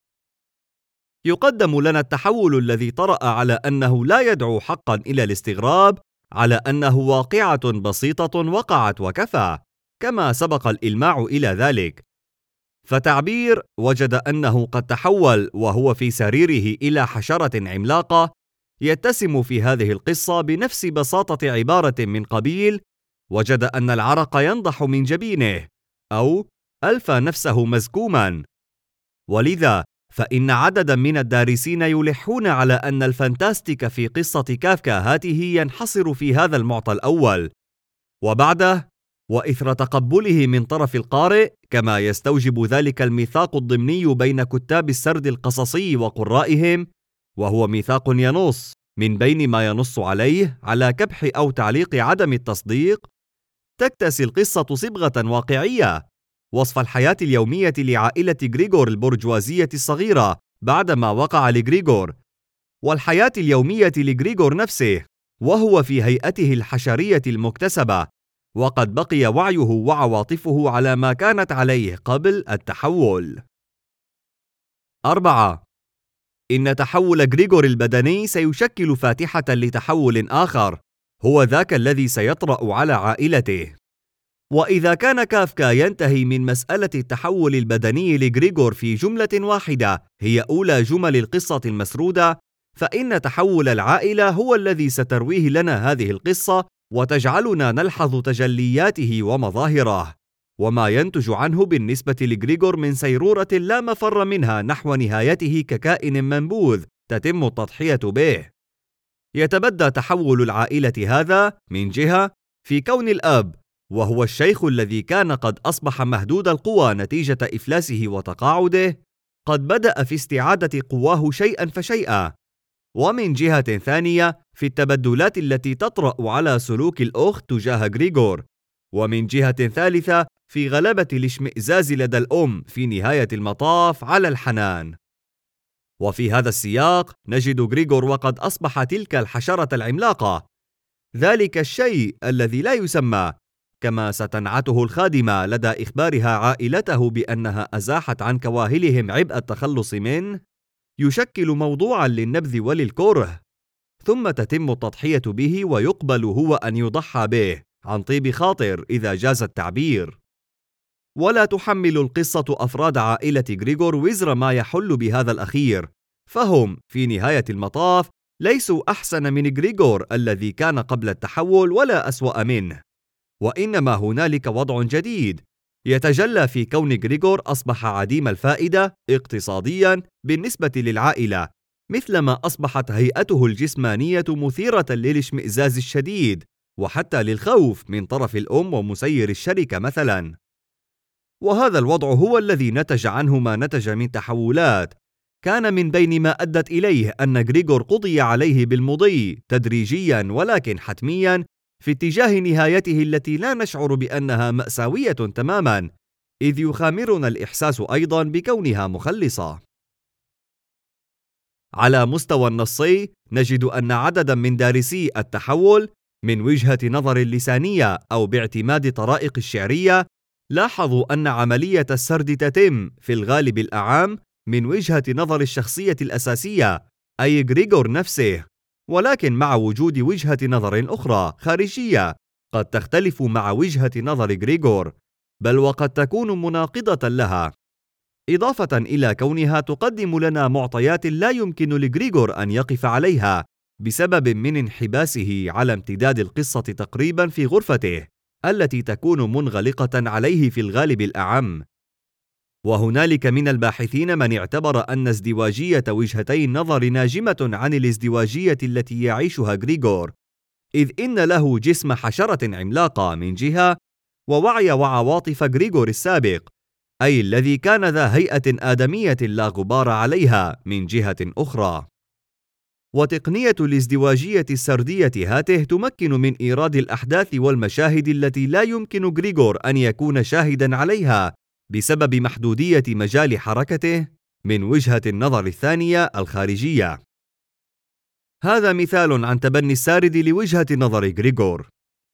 يقدم لنا التحول الذي طرأ على أنه لا يدعو حقا إلى الاستغراب، على أنه واقعة بسيطة وقعت وكفى، كما سبق الإلماع إلى ذلك. فتعبير وجد أنه قد تحول وهو في سريره إلى حشرة عملاقة يتسم في هذه القصة بنفس بساطة عبارة من قبيل وجد أن العرق ينضح من جبينه، أو ألفى نفسه مزكوما. ولذا فإن عددا من الدارسين يلحون على أن الفانتاستيك في قصة كافكا هاته ينحصر في هذا المعطى الأول، وبعده وإثر تقبله من طرف القارئ، كما يستوجب ذلك الميثاق الضمني بين كتاب السرد القصصي وقرائهم، وهو ميثاق ينص من بين ما ينص عليه على كبح أو تعليق عدم التصديق، تكتسي القصة صبغة واقعية، وصف الحياة اليومية لعائلة غريغور البرجوازية الصغيرة بعدما وقع لغريغور، والحياة اليومية لغريغور نفسه وهو في هيئته الحشرية المكتسبة، وقد بقي وعيه وعواطفه على ما كانت عليه قبل التحول. 4. إن تحول غريغور البدني سيشكل فاتحة لتحول آخر، هو ذاك الذي سيطرأ على عائلته. وإذا كان كافكا ينتهي من مسألة التحول البدني لغريغور في جملة واحدة هي أولى جمل القصة المسرودة، فإن تحول العائلة هو الذي سترويه لنا هذه القصة وتجعلنا نلحظ تجلياته ومظاهره، وما ينتج عنه بالنسبة لغريغور من سيرورة لا مفر منها نحو نهايته ككائن منبوذ تتم التضحية به. يتبدى تحول العائلة هذا من جهة في كون الأب، وهو الشيخ الذي كان قد أصبح مهدود القوى نتيجة إفلاسه وتقاعده، قد بدأ في استعادة قواه شيئا فشيئا، ومن جهة ثانية في التبدلات التي تطرأ على سلوك الأخت تجاه غريغور، ومن جهة ثالثة في غلبة الاشمئزاز لدى الأم في نهاية المطاف على الحنان. وفي هذا السياق نجد غريغور وقد أصبح تلك الحشرة العملاقة، ذلك الشيء الذي لا يسمى، كما ستنعته الخادمة لدى إخبارها عائلته بأنها أزاحت عن كواهلهم عبء التخلص منه، يشكل موضوعا للنبذ وللكره، ثم تتم التضحية به ويقبل هو أن يضحى به عن طيب خاطر إذا جاز التعبير. ولا تحمل القصة أفراد عائلة غريغور وزر ما يحل بهذا الأخير، فهم في نهاية المطاف ليسوا أحسن من غريغور الذي كان قبل التحول ولا أسوأ منه، وإنما هنالك وضع جديد يتجلى في كون غريغور أصبح عديم الفائدة اقتصادياً بالنسبة للعائلة، مثلما أصبحت هيئته الجسمانية مثيرة للاشمئزاز الشديد وحتى للخوف من طرف الأم ومسير الشركة مثلاً. وهذا الوضع هو الذي نتج عنه ما نتج من تحولات كان من بين ما أدت إليه أن غريغور قضي عليه بالمضي تدريجياً ولكن حتمياً في اتجاه نهايته التي لا نشعر بأنها مأساوية تماماً، إذ يخامرنا الإحساس أيضاً بكونها مخلصة. على مستوى النصي نجد أن عدداً من دارسي التحول من وجهة نظر اللسانية أو باعتماد طرائق الشعرية لاحظوا أن عملية السرد تتم في الغالب الأعم من وجهة نظر الشخصية الأساسية أي غريغور نفسه، ولكن مع وجود وجهة نظر أخرى خارجية قد تختلف مع وجهة نظر غريغور، بل وقد تكون مناقضة لها، إضافة إلى كونها تقدم لنا معطيات لا يمكن لغريغور أن يقف عليها بسبب من انحباسه على امتداد القصة تقريبا في غرفته التي تكون منغلقة عليه في الغالب الأعم. وهنالك من الباحثين من اعتبر أن ازدواجية وجهتي النظر ناجمة عن الازدواجية التي يعيشها غريغور، إذ إن له جسم حشرة عملاقة من جهة ووعي وعواطف غريغور السابق أي الذي كان ذا هيئة آدمية لا غبار عليها من جهة أخرى. وتقنية الازدواجية السردية هاته تمكن من إيراد الأحداث والمشاهد التي لا يمكن غريغور أن يكون شاهداً عليها بسبب محدودية مجال حركته من وجهة النظر الثانية الخارجية. هذا مثال عن تبني السارد لوجهة نظر غريغور،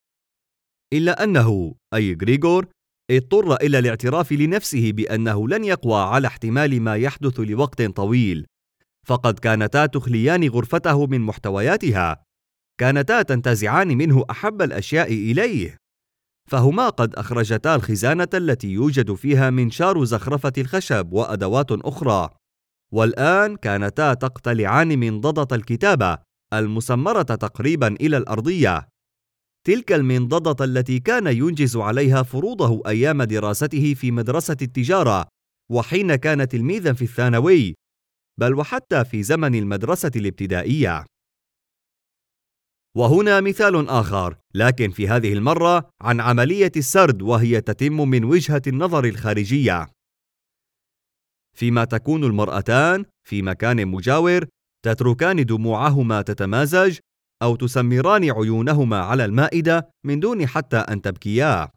إلا أنه أي غريغور اضطر إلى الاعتراف لنفسه بأنه لن يقوى على احتمال ما يحدث لوقت طويل، فقد كانتا تخليان غرفته من محتوياتها، كانتا تنتزعان منه أحب الأشياء إليه، فهما قد أخرجتا الخزانة التي يوجد فيها منشار زخرفة الخشب وأدوات أخرى، والآن كانتا تقتلعان منضدة الكتابة المسمرة تقريبا إلى الأرضية، تلك المنضدة التي كان ينجز عليها فروضه أيام دراسته في مدرسة التجارة وحين كان تلميذا في الثانوي، بل وحتى في زمن المدرسة الابتدائية. وهنا مثال آخر، لكن في هذه المرة عن عملية السرد وهي تتم من وجهة النظر الخارجية، فيما تكون المرأتان في مكان مجاور تتركان دموعهما تتمازج أو تسمران عيونهما على المائدة من دون حتى أن تبكيا.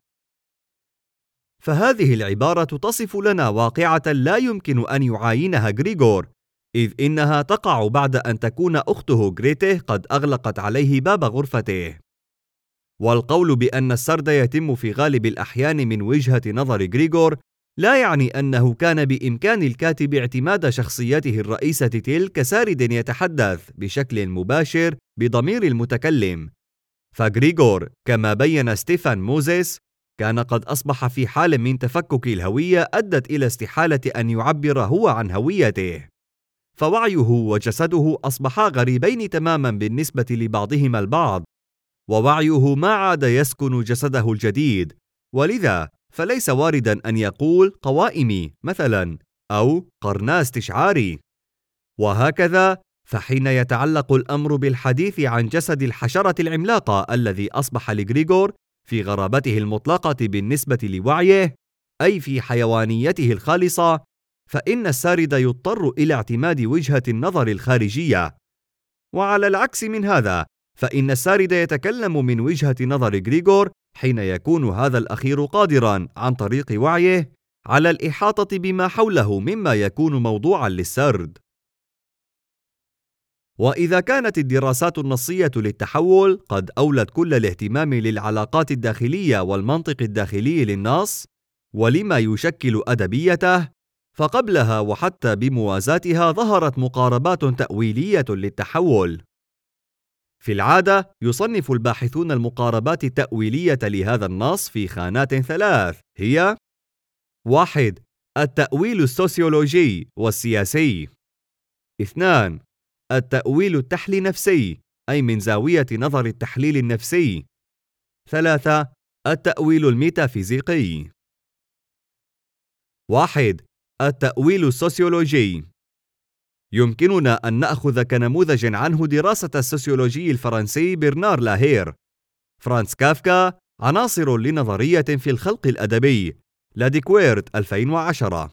فهذه العبارة تصف لنا واقعة لا يمكن أن يعاينها غريغور، إذ إنها تقع بعد أن تكون أخته غريته قد أغلقت عليه باب غرفته. والقول بأن السرد يتم في غالب الأحيان من وجهة نظر غريغور لا يعني أنه كان بإمكان الكاتب اعتماد شخصيته الرئيسة تلك كسارد يتحدث بشكل مباشر بضمير المتكلم، فغريغور كما بين ستيفان موزيس كان قد أصبح في حال من تفكك الهوية أدت إلى استحالة أن يعبر هو عن هويته، فوعيه وجسده أصبحا غريبين تماما بالنسبة لبعضهما البعض، ووعيه ما عاد يسكن جسده الجديد، ولذا فليس واردا أن يقول قوائمي مثلا أو قرنا استشعاري. وهكذا فحين يتعلق الأمر بالحديث عن جسد الحشرة العملاقة الذي أصبح لغريغور في غرابته المطلقة بالنسبة لوعيه أي في حيوانيته الخالصة، فإن السارد يضطر إلى اعتماد وجهة النظر الخارجية. وعلى العكس من هذا فإن السارد يتكلم من وجهة نظر غريغور حين يكون هذا الأخير قادراً عن طريق وعيه على الإحاطة بما حوله مما يكون موضوعاً للسرد. وإذا كانت الدراسات النصية للتحول قد أولت كل الاهتمام للعلاقات الداخلية والمنطق الداخلي للنص ولما يشكل أدبيته، فقبلها وحتى بموازاتها ظهرت مقاربات تأويلية للتحول. في العادة يصنف الباحثون المقاربات التأويلية لهذا النص في خانات 3 هي: 1. التأويل السوسيولوجي والسياسي. 2. التأويل التحلي نفسي، أي من زاوية نظر التحليل النفسي. 3. التأويل الميتافيزيقي. 1. التأويل السوسيولوجي. يمكننا أن نأخذ كنموذج عنه دراسة السوسيولوجي الفرنسي برنار لاهير. فرانس كافكا، عناصر لنظرية في الخلق الأدبي، لاديكويرت 2010.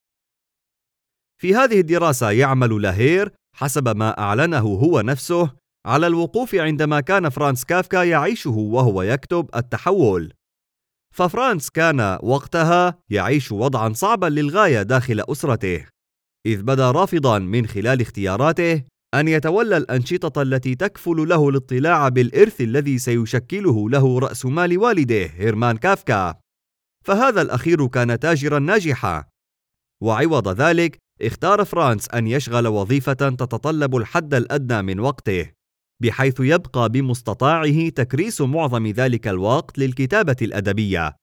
في هذه الدراسة يعمل لاهير حسب ما أعلنه هو نفسه على الوقوف عندما كان فرانس كافكا يعيشه وهو يكتب التحول. ففرانس كان وقتها يعيش وضعا صعبا للغاية داخل أسرته، إذ بدا رافضا من خلال اختياراته أن يتولى الأنشطة التي تكفل له الاطلاع بالإرث الذي سيشكله له رأس مال والده هيرمان كافكا، فهذا الأخير كان تاجرا ناجحا. وعوض ذلك اختار فرانس أن يشغل وظيفة تتطلب الحد الأدنى من وقته، بحيث يبقى بمستطاعه تكريس معظم ذلك الوقت للكتابة الأدبية.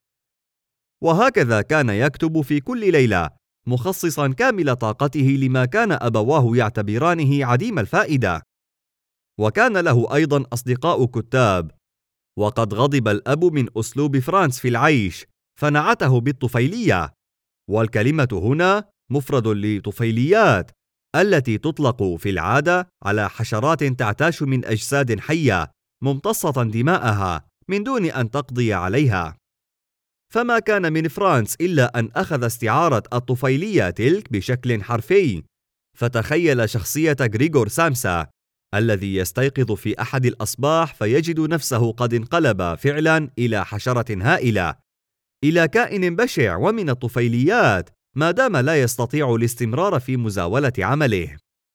وهكذا كان يكتب في كل ليلة، مخصصا كامل طاقته لما كان أبواه يعتبرانه عديم الفائدة. وكان له أيضا أصدقاء كتاب، وقد غضب الأب من أسلوب فرانس في العيش فنعته بالطفيلية، والكلمة هنا مفرد لطفيليات، التي تطلق في العادة على حشرات تعتاش من أجساد حية ممتصة دماءها من دون أن تقضي عليها. فما كان من فرانس إلا أن أخذ استعارة الطفيلية تلك بشكل حرفي، فتخيل شخصية غريغور سامسا الذي يستيقظ في أحد الأصباح فيجد نفسه قد انقلب فعلا إلى حشرة هائلة، إلى كائن بشع ومن الطفيليات، ما دام لا يستطيع الاستمرار في مزاولة عمله.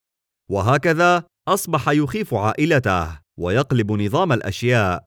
وهكذا أصبح يخيف عائلته ويقلب نظام الأشياء.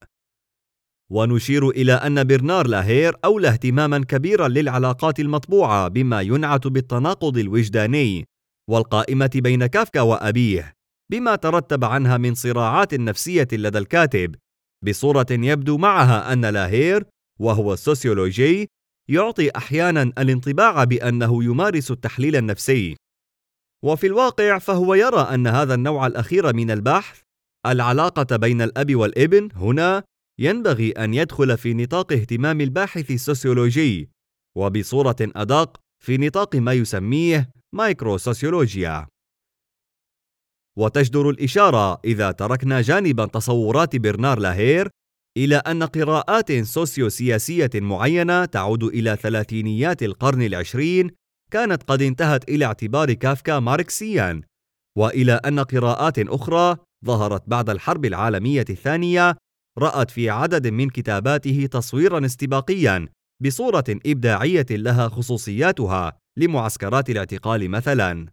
ونشير إلى أن برنار لاهير أولى اهتماما كبيرا للعلاقات المطبوعة بما ينعت بالتناقض الوجداني والقائمة بين كافكا وأبيه، بما ترتب عنها من صراعات نفسية لدى الكاتب، بصورة يبدو معها أن لاهير وهو السوسيولوجي يعطي أحيانا الانطباع بأنه يمارس التحليل النفسي، وفي الواقع فهو يرى أن هذا النوع الأخير من البحث، العلاقة بين الأب والابن، هنا ينبغي أن يدخل في نطاق اهتمام الباحث السوسيولوجي، وبصورة أدق في نطاق ما يسميه مايكروسوسيولوجيا. وتجدر الإشارة إذا تركنا جانبا تصورات برنار لاهير إلى أن قراءات سوسيو-سياسية معينة تعود إلى ثلاثينيات القرن العشرين كانت قد انتهت إلى اعتبار كافكا ماركسيا، وإلى أن قراءات أخرى ظهرت بعد الحرب العالمية الثانية رأت في عدد من كتاباته تصويرا استباقيا بصورة إبداعية لها خصوصياتها لمعسكرات الاعتقال مثلا.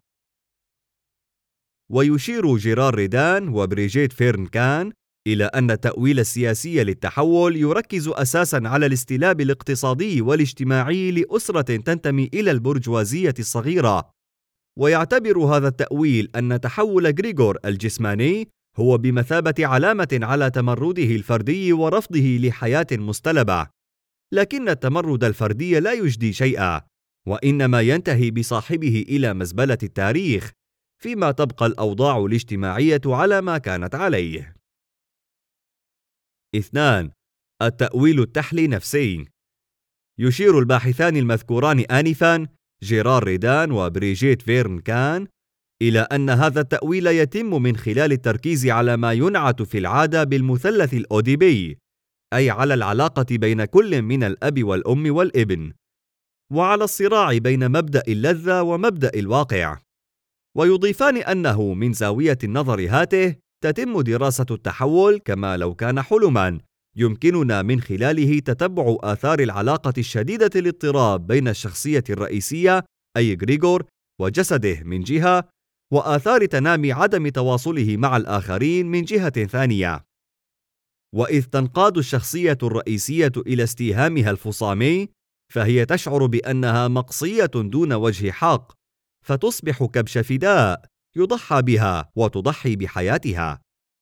ويشير جيرار ريدان وبريجيت فيرنكان إلى أن التأويل السياسي للتحول يركز أساساً على الاستلاب الاقتصادي والاجتماعي لأسرة تنتمي إلى البرجوازية الصغيرة، ويعتبر هذا التأويل أن تحول غريغور الجسماني هو بمثابة علامة على تمرده الفردي ورفضه لحياة مستلبة، لكن التمرد الفردي لا يجدي شيئا، وإنما ينتهي بصاحبه إلى مزبلة التاريخ، فيما تبقى الأوضاع الاجتماعية على ما كانت عليه. 2. التأويل التحلي نفسي. يشير الباحثان المذكوران آنفاً جيرار ريدان وبريجيت فيرنكان إلى أن هذا التأويل يتم من خلال التركيز على ما ينعت في العادة بالمثلث الأوديبي، أي على العلاقة بين كل من الأب والأم والابن، وعلى الصراع بين مبدأ اللذة ومبدأ الواقع. ويضيفان أنه من زاوية النظر هاته تتم دراسة التحول كما لو كان حلماً يمكننا من خلاله تتبع آثار العلاقة الشديدة الاضطراب بين الشخصية الرئيسية أي غريغور وجسده من جهة، وآثار تنامي عدم تواصله مع الآخرين من جهة ثانية. وإذ تنقاد الشخصية الرئيسية إلى استيهامها الفصامي، فهي تشعر بأنها مقصية دون وجه حق، فتصبح كبش فداء يضحى بها وتضحي بحياتها.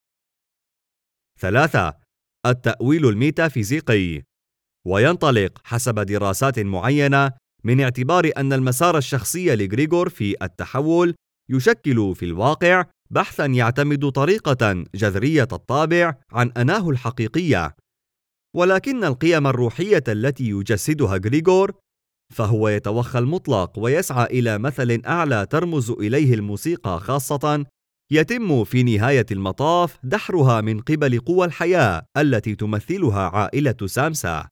3. التأويل الميتافيزيقي. وينطلق حسب دراسات معينة من اعتبار أن المسار الشخصي لغريغور في التحول يشكل في الواقع بحثاً يعتمد طريقة جذرية الطابع عن أناه الحقيقية، ولكن القيم الروحية التي يجسدها غريغور فهو يتوخى المطلق ويسعى إلى مثل أعلى ترمز إليه الموسيقى خاصة، يتم في نهاية المطاف دحرها من قبل قوى الحياة التي تمثلها عائلة سامسا.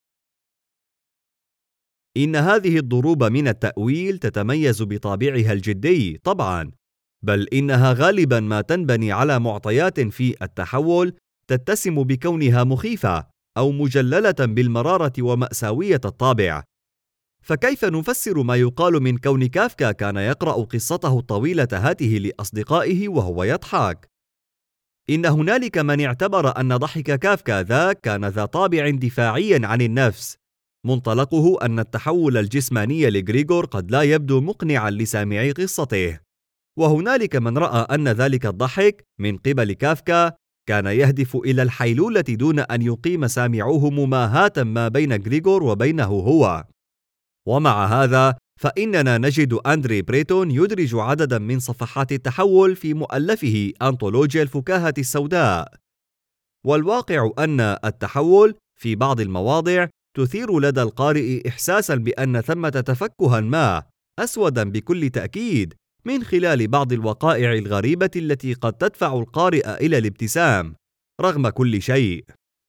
إن هذه الضروب من التأويل تتميز بطابعها الجدي طبعاً، بل إنها غالباً ما تنبني على معطيات في التحول تتسم بكونها مخيفة أو مجللة بالمرارة ومأساوية الطابع. فكيف نفسر ما يقال من كون كافكا كان يقرأ قصته الطويلة هاته لأصدقائه وهو يضحك؟ إن هنالك من اعتبر أن ضحك كافكا ذاك كان ذا طابع دفاعي عن النفس، منطلقه أن التحول الجسماني لغريغور قد لا يبدو مقنعا لسامعي قصته. وهنالك من رأى أن ذلك الضحك من قبل كافكا كان يهدف إلى الحيلولة دون أن يقيم سامعوه مماهاة ما بين غريغور وبينه هو. ومع هذا فإننا نجد أندري بريتون يدرج عددا من صفحات التحول في مؤلفه أنطولوجيا الفكاهة السوداء. والواقع أن التحول في بعض المواضع تثير لدى القارئ إحساسا بأن ثمة تفكها ما أسودا بكل تأكيد من خلال بعض الوقائع الغريبة التي قد تدفع القارئ إلى الابتسام رغم كل شيء.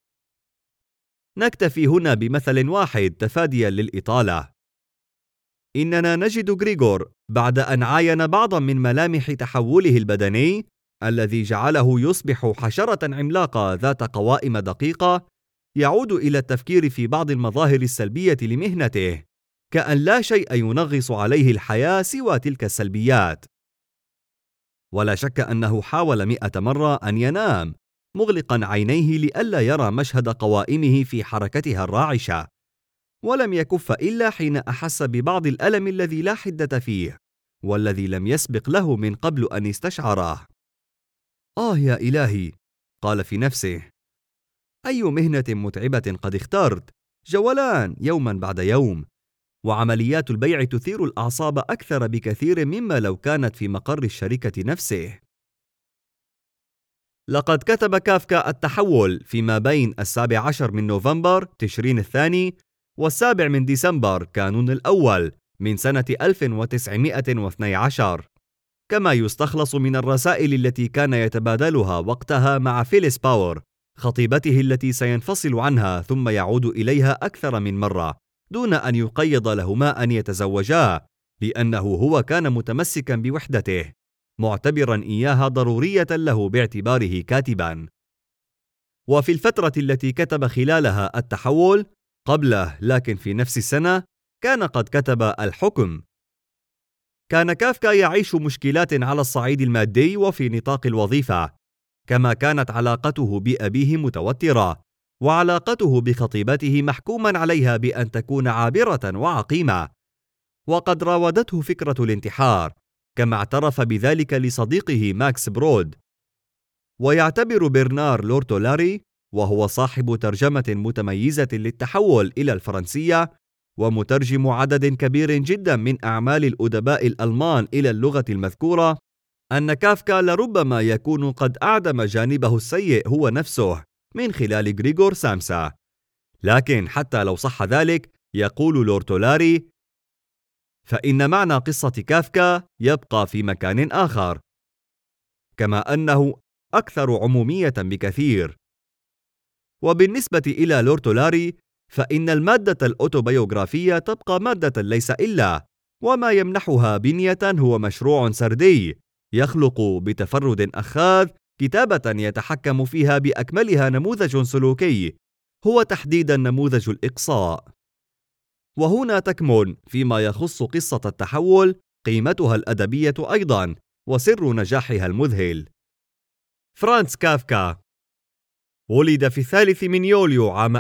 نكتفي هنا بمثل واحد تفاديا للإطالة. إننا نجد غريغور بعد أن عاين بعضا من ملامح تحوله البدني الذي جعله يصبح حشرة عملاقة ذات قوائم دقيقة، يعود إلى التفكير في بعض المظاهر السلبية لمهنته، كأن لا شيء ينغص عليه الحياة سوى تلك السلبيات. ولا شك أنه حاول 100 مرة أن ينام مغلقا عينيه لئلا يرى مشهد قوائمه في حركتها الراعشة، ولم يكف إلا حين أحس ببعض الألم الذي لا حدة فيه والذي لم يسبق له من قبل أن استشعره. يا إلهي، قال في نفسه، أي مهنة متعبة قد اخترت، جولان يوما بعد يوم، وعمليات البيع تثير الأعصاب أكثر بكثير مما لو كانت في مقر الشركة نفسه. لقد كتب كافكا التحول فيما بين 17 من نوفمبر تشرين الثاني و7 من ديسمبر كانون الأول من سنة 1912، كما يستخلص من الرسائل التي كان يتبادلها وقتها مع فيليس باور خطيبته التي سينفصل عنها ثم يعود إليها أكثر من مرة دون أن يقيض لهما أن يتزوجا، لأنه هو كان متمسكا بوحدته معتبرا إياها ضرورية له باعتباره كاتبا. وفي الفترة التي كتب خلالها التحول قبله لكن في نفس السنة كان قد كتب الحكم. كان كافكا يعيش مشكلات على الصعيد المادي وفي نطاق الوظيفة، كما كانت علاقته بأبيه متوترة، وعلاقته بخطيبته محكوما عليها بأن تكون عابرة وعقيمة، وقد راودته فكرة الانتحار، كما اعترف بذلك لصديقه ماكس برود. ويعتبر برنار لورتولاري، وهو صاحب ترجمة متميزة للتحول إلى الفرنسية ومترجم عدد كبير جدا من أعمال الأدباء الألمان إلى اللغة المذكورة، أن كافكا لربما يكون قد أعدم جانبه السيء هو نفسه من خلال غريغور سامسا. لكن حتى لو صح ذلك، يقول لورتولاري، فإن معنى قصة كافكا يبقى في مكان آخر، كما أنه أكثر عمومية بكثير. وبالنسبة إلى لورتولاري فإن المادة الأوتوبيوغرافية تبقى مادة ليس إلا، وما يمنحها بنية هو مشروع سردي يخلق بتفرد أخاذ كتابة يتحكم فيها بأكملها نموذج سلوكي هو تحديدا نموذج الإقصاء. وهنا تكمن فيما يخص قصة التحول قيمتها الأدبية أيضا، وسر نجاحها المذهل. فرانتز كافكا ولد في 3 من يوليو عام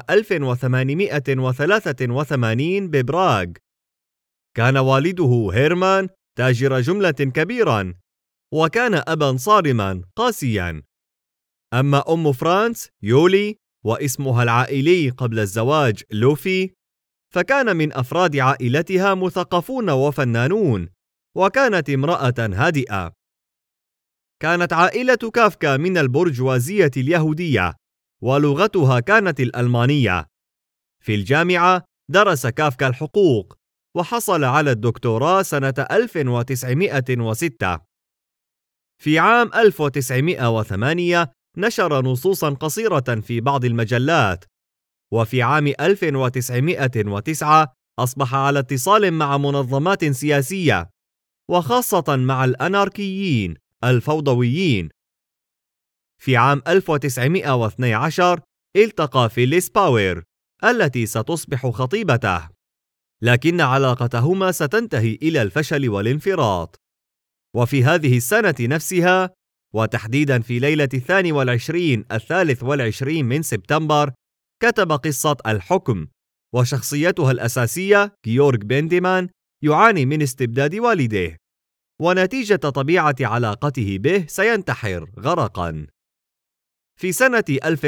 1883 ببراغ. كان والده هيرمان تاجر جملة كبيرا، وكان أبا صارما قاسيا. أما أم فرانتز يولي، واسمها العائلي قبل الزواج لوفي، فكان من أفراد عائلتها مثقفون وفنانون، وكانت امرأة هادئة. كانت عائلة كافكا من البرجوازية اليهودية، ولغتها كانت الألمانية. في الجامعة درس كافكا الحقوق، وحصل على الدكتوراه سنة 1906. في عام 1908 نشر نصوصا قصيرة في بعض المجلات، وفي عام 1909 أصبح على اتصال مع منظمات سياسية، وخاصة مع الأناركيين الفوضويين. في عام 1912 التقى فيليس باوير التي ستصبح خطيبته، لكن علاقتهما ستنتهي إلى الفشل والانفراط. وفي هذه السنة نفسها، وتحديدا في ليلة 23 من سبتمبر، كتب قصة الحكم، وشخصيتها الأساسية غيورغ بندمان يعاني من استبداد والديه، ونتيجة طبيعة علاقته به سينتحر غرقا. في سنة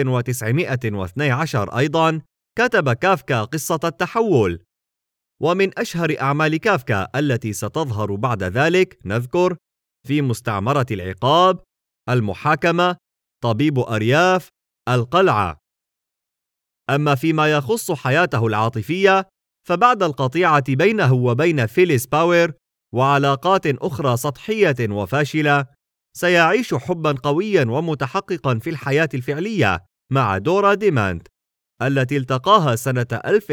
1912 أيضا كتب كافكا قصة التحول. ومن أشهر أعمال كافكا التي ستظهر بعد ذلك نذكر في مستعمرة العقاب، المحاكمة، طبيب أرياف، القلعة. أما فيما يخص حياته العاطفية، فبعد القطيعة بينه وبين فيليس باوير وعلاقات أخرى سطحية وفاشلة، سيعيش حبا قويا ومتحققا في الحياة الفعلية مع دورا ديمانت التي التقاها سنة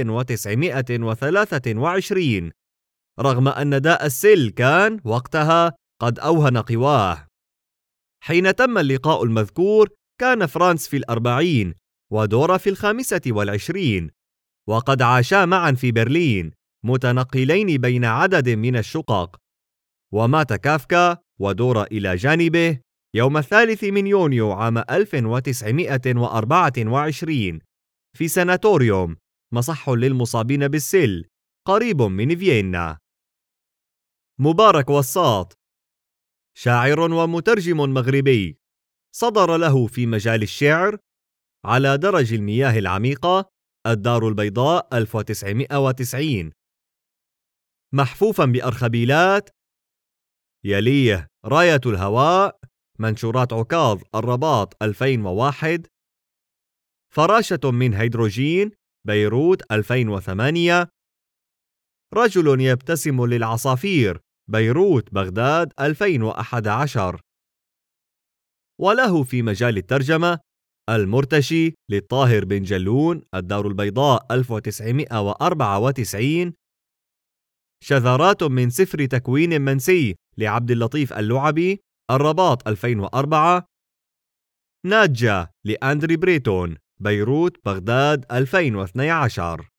1923، رغم أن داء السل كان وقتها قد أوهن قواه. حين تم اللقاء المذكور كان فرانس في 40 ودورا في 25، وقد عاشا معا في برلين متنقلين بين عدد من الشقق. ومات كافكا ودورا إلى جانبه يوم 3 من يونيو عام 1924 في ساناتوريوم، مصح للمصابين بالسل قريب من فيينا. مبارك وساط شاعر ومترجم مغربي، صدر له في مجال الشعر على درج المياه العميقة، الدار البيضاء 1990، محفوفا بأرخبيلات، يليه راية الهواء، منشورات عكاظ الرباط 2001، فراشة من هيدروجين بيروت 2008، رجل يبتسم للعصافير بيروت بغداد 2011. وله في مجال الترجمة المرتشي للطاهر بن جلون، الدار البيضاء 1994، شذرات من سفر تكوين منسي لعبد اللطيف اللعبي، الرباط 2004، ناجة لأندري بريتون بيروت بغداد 2012.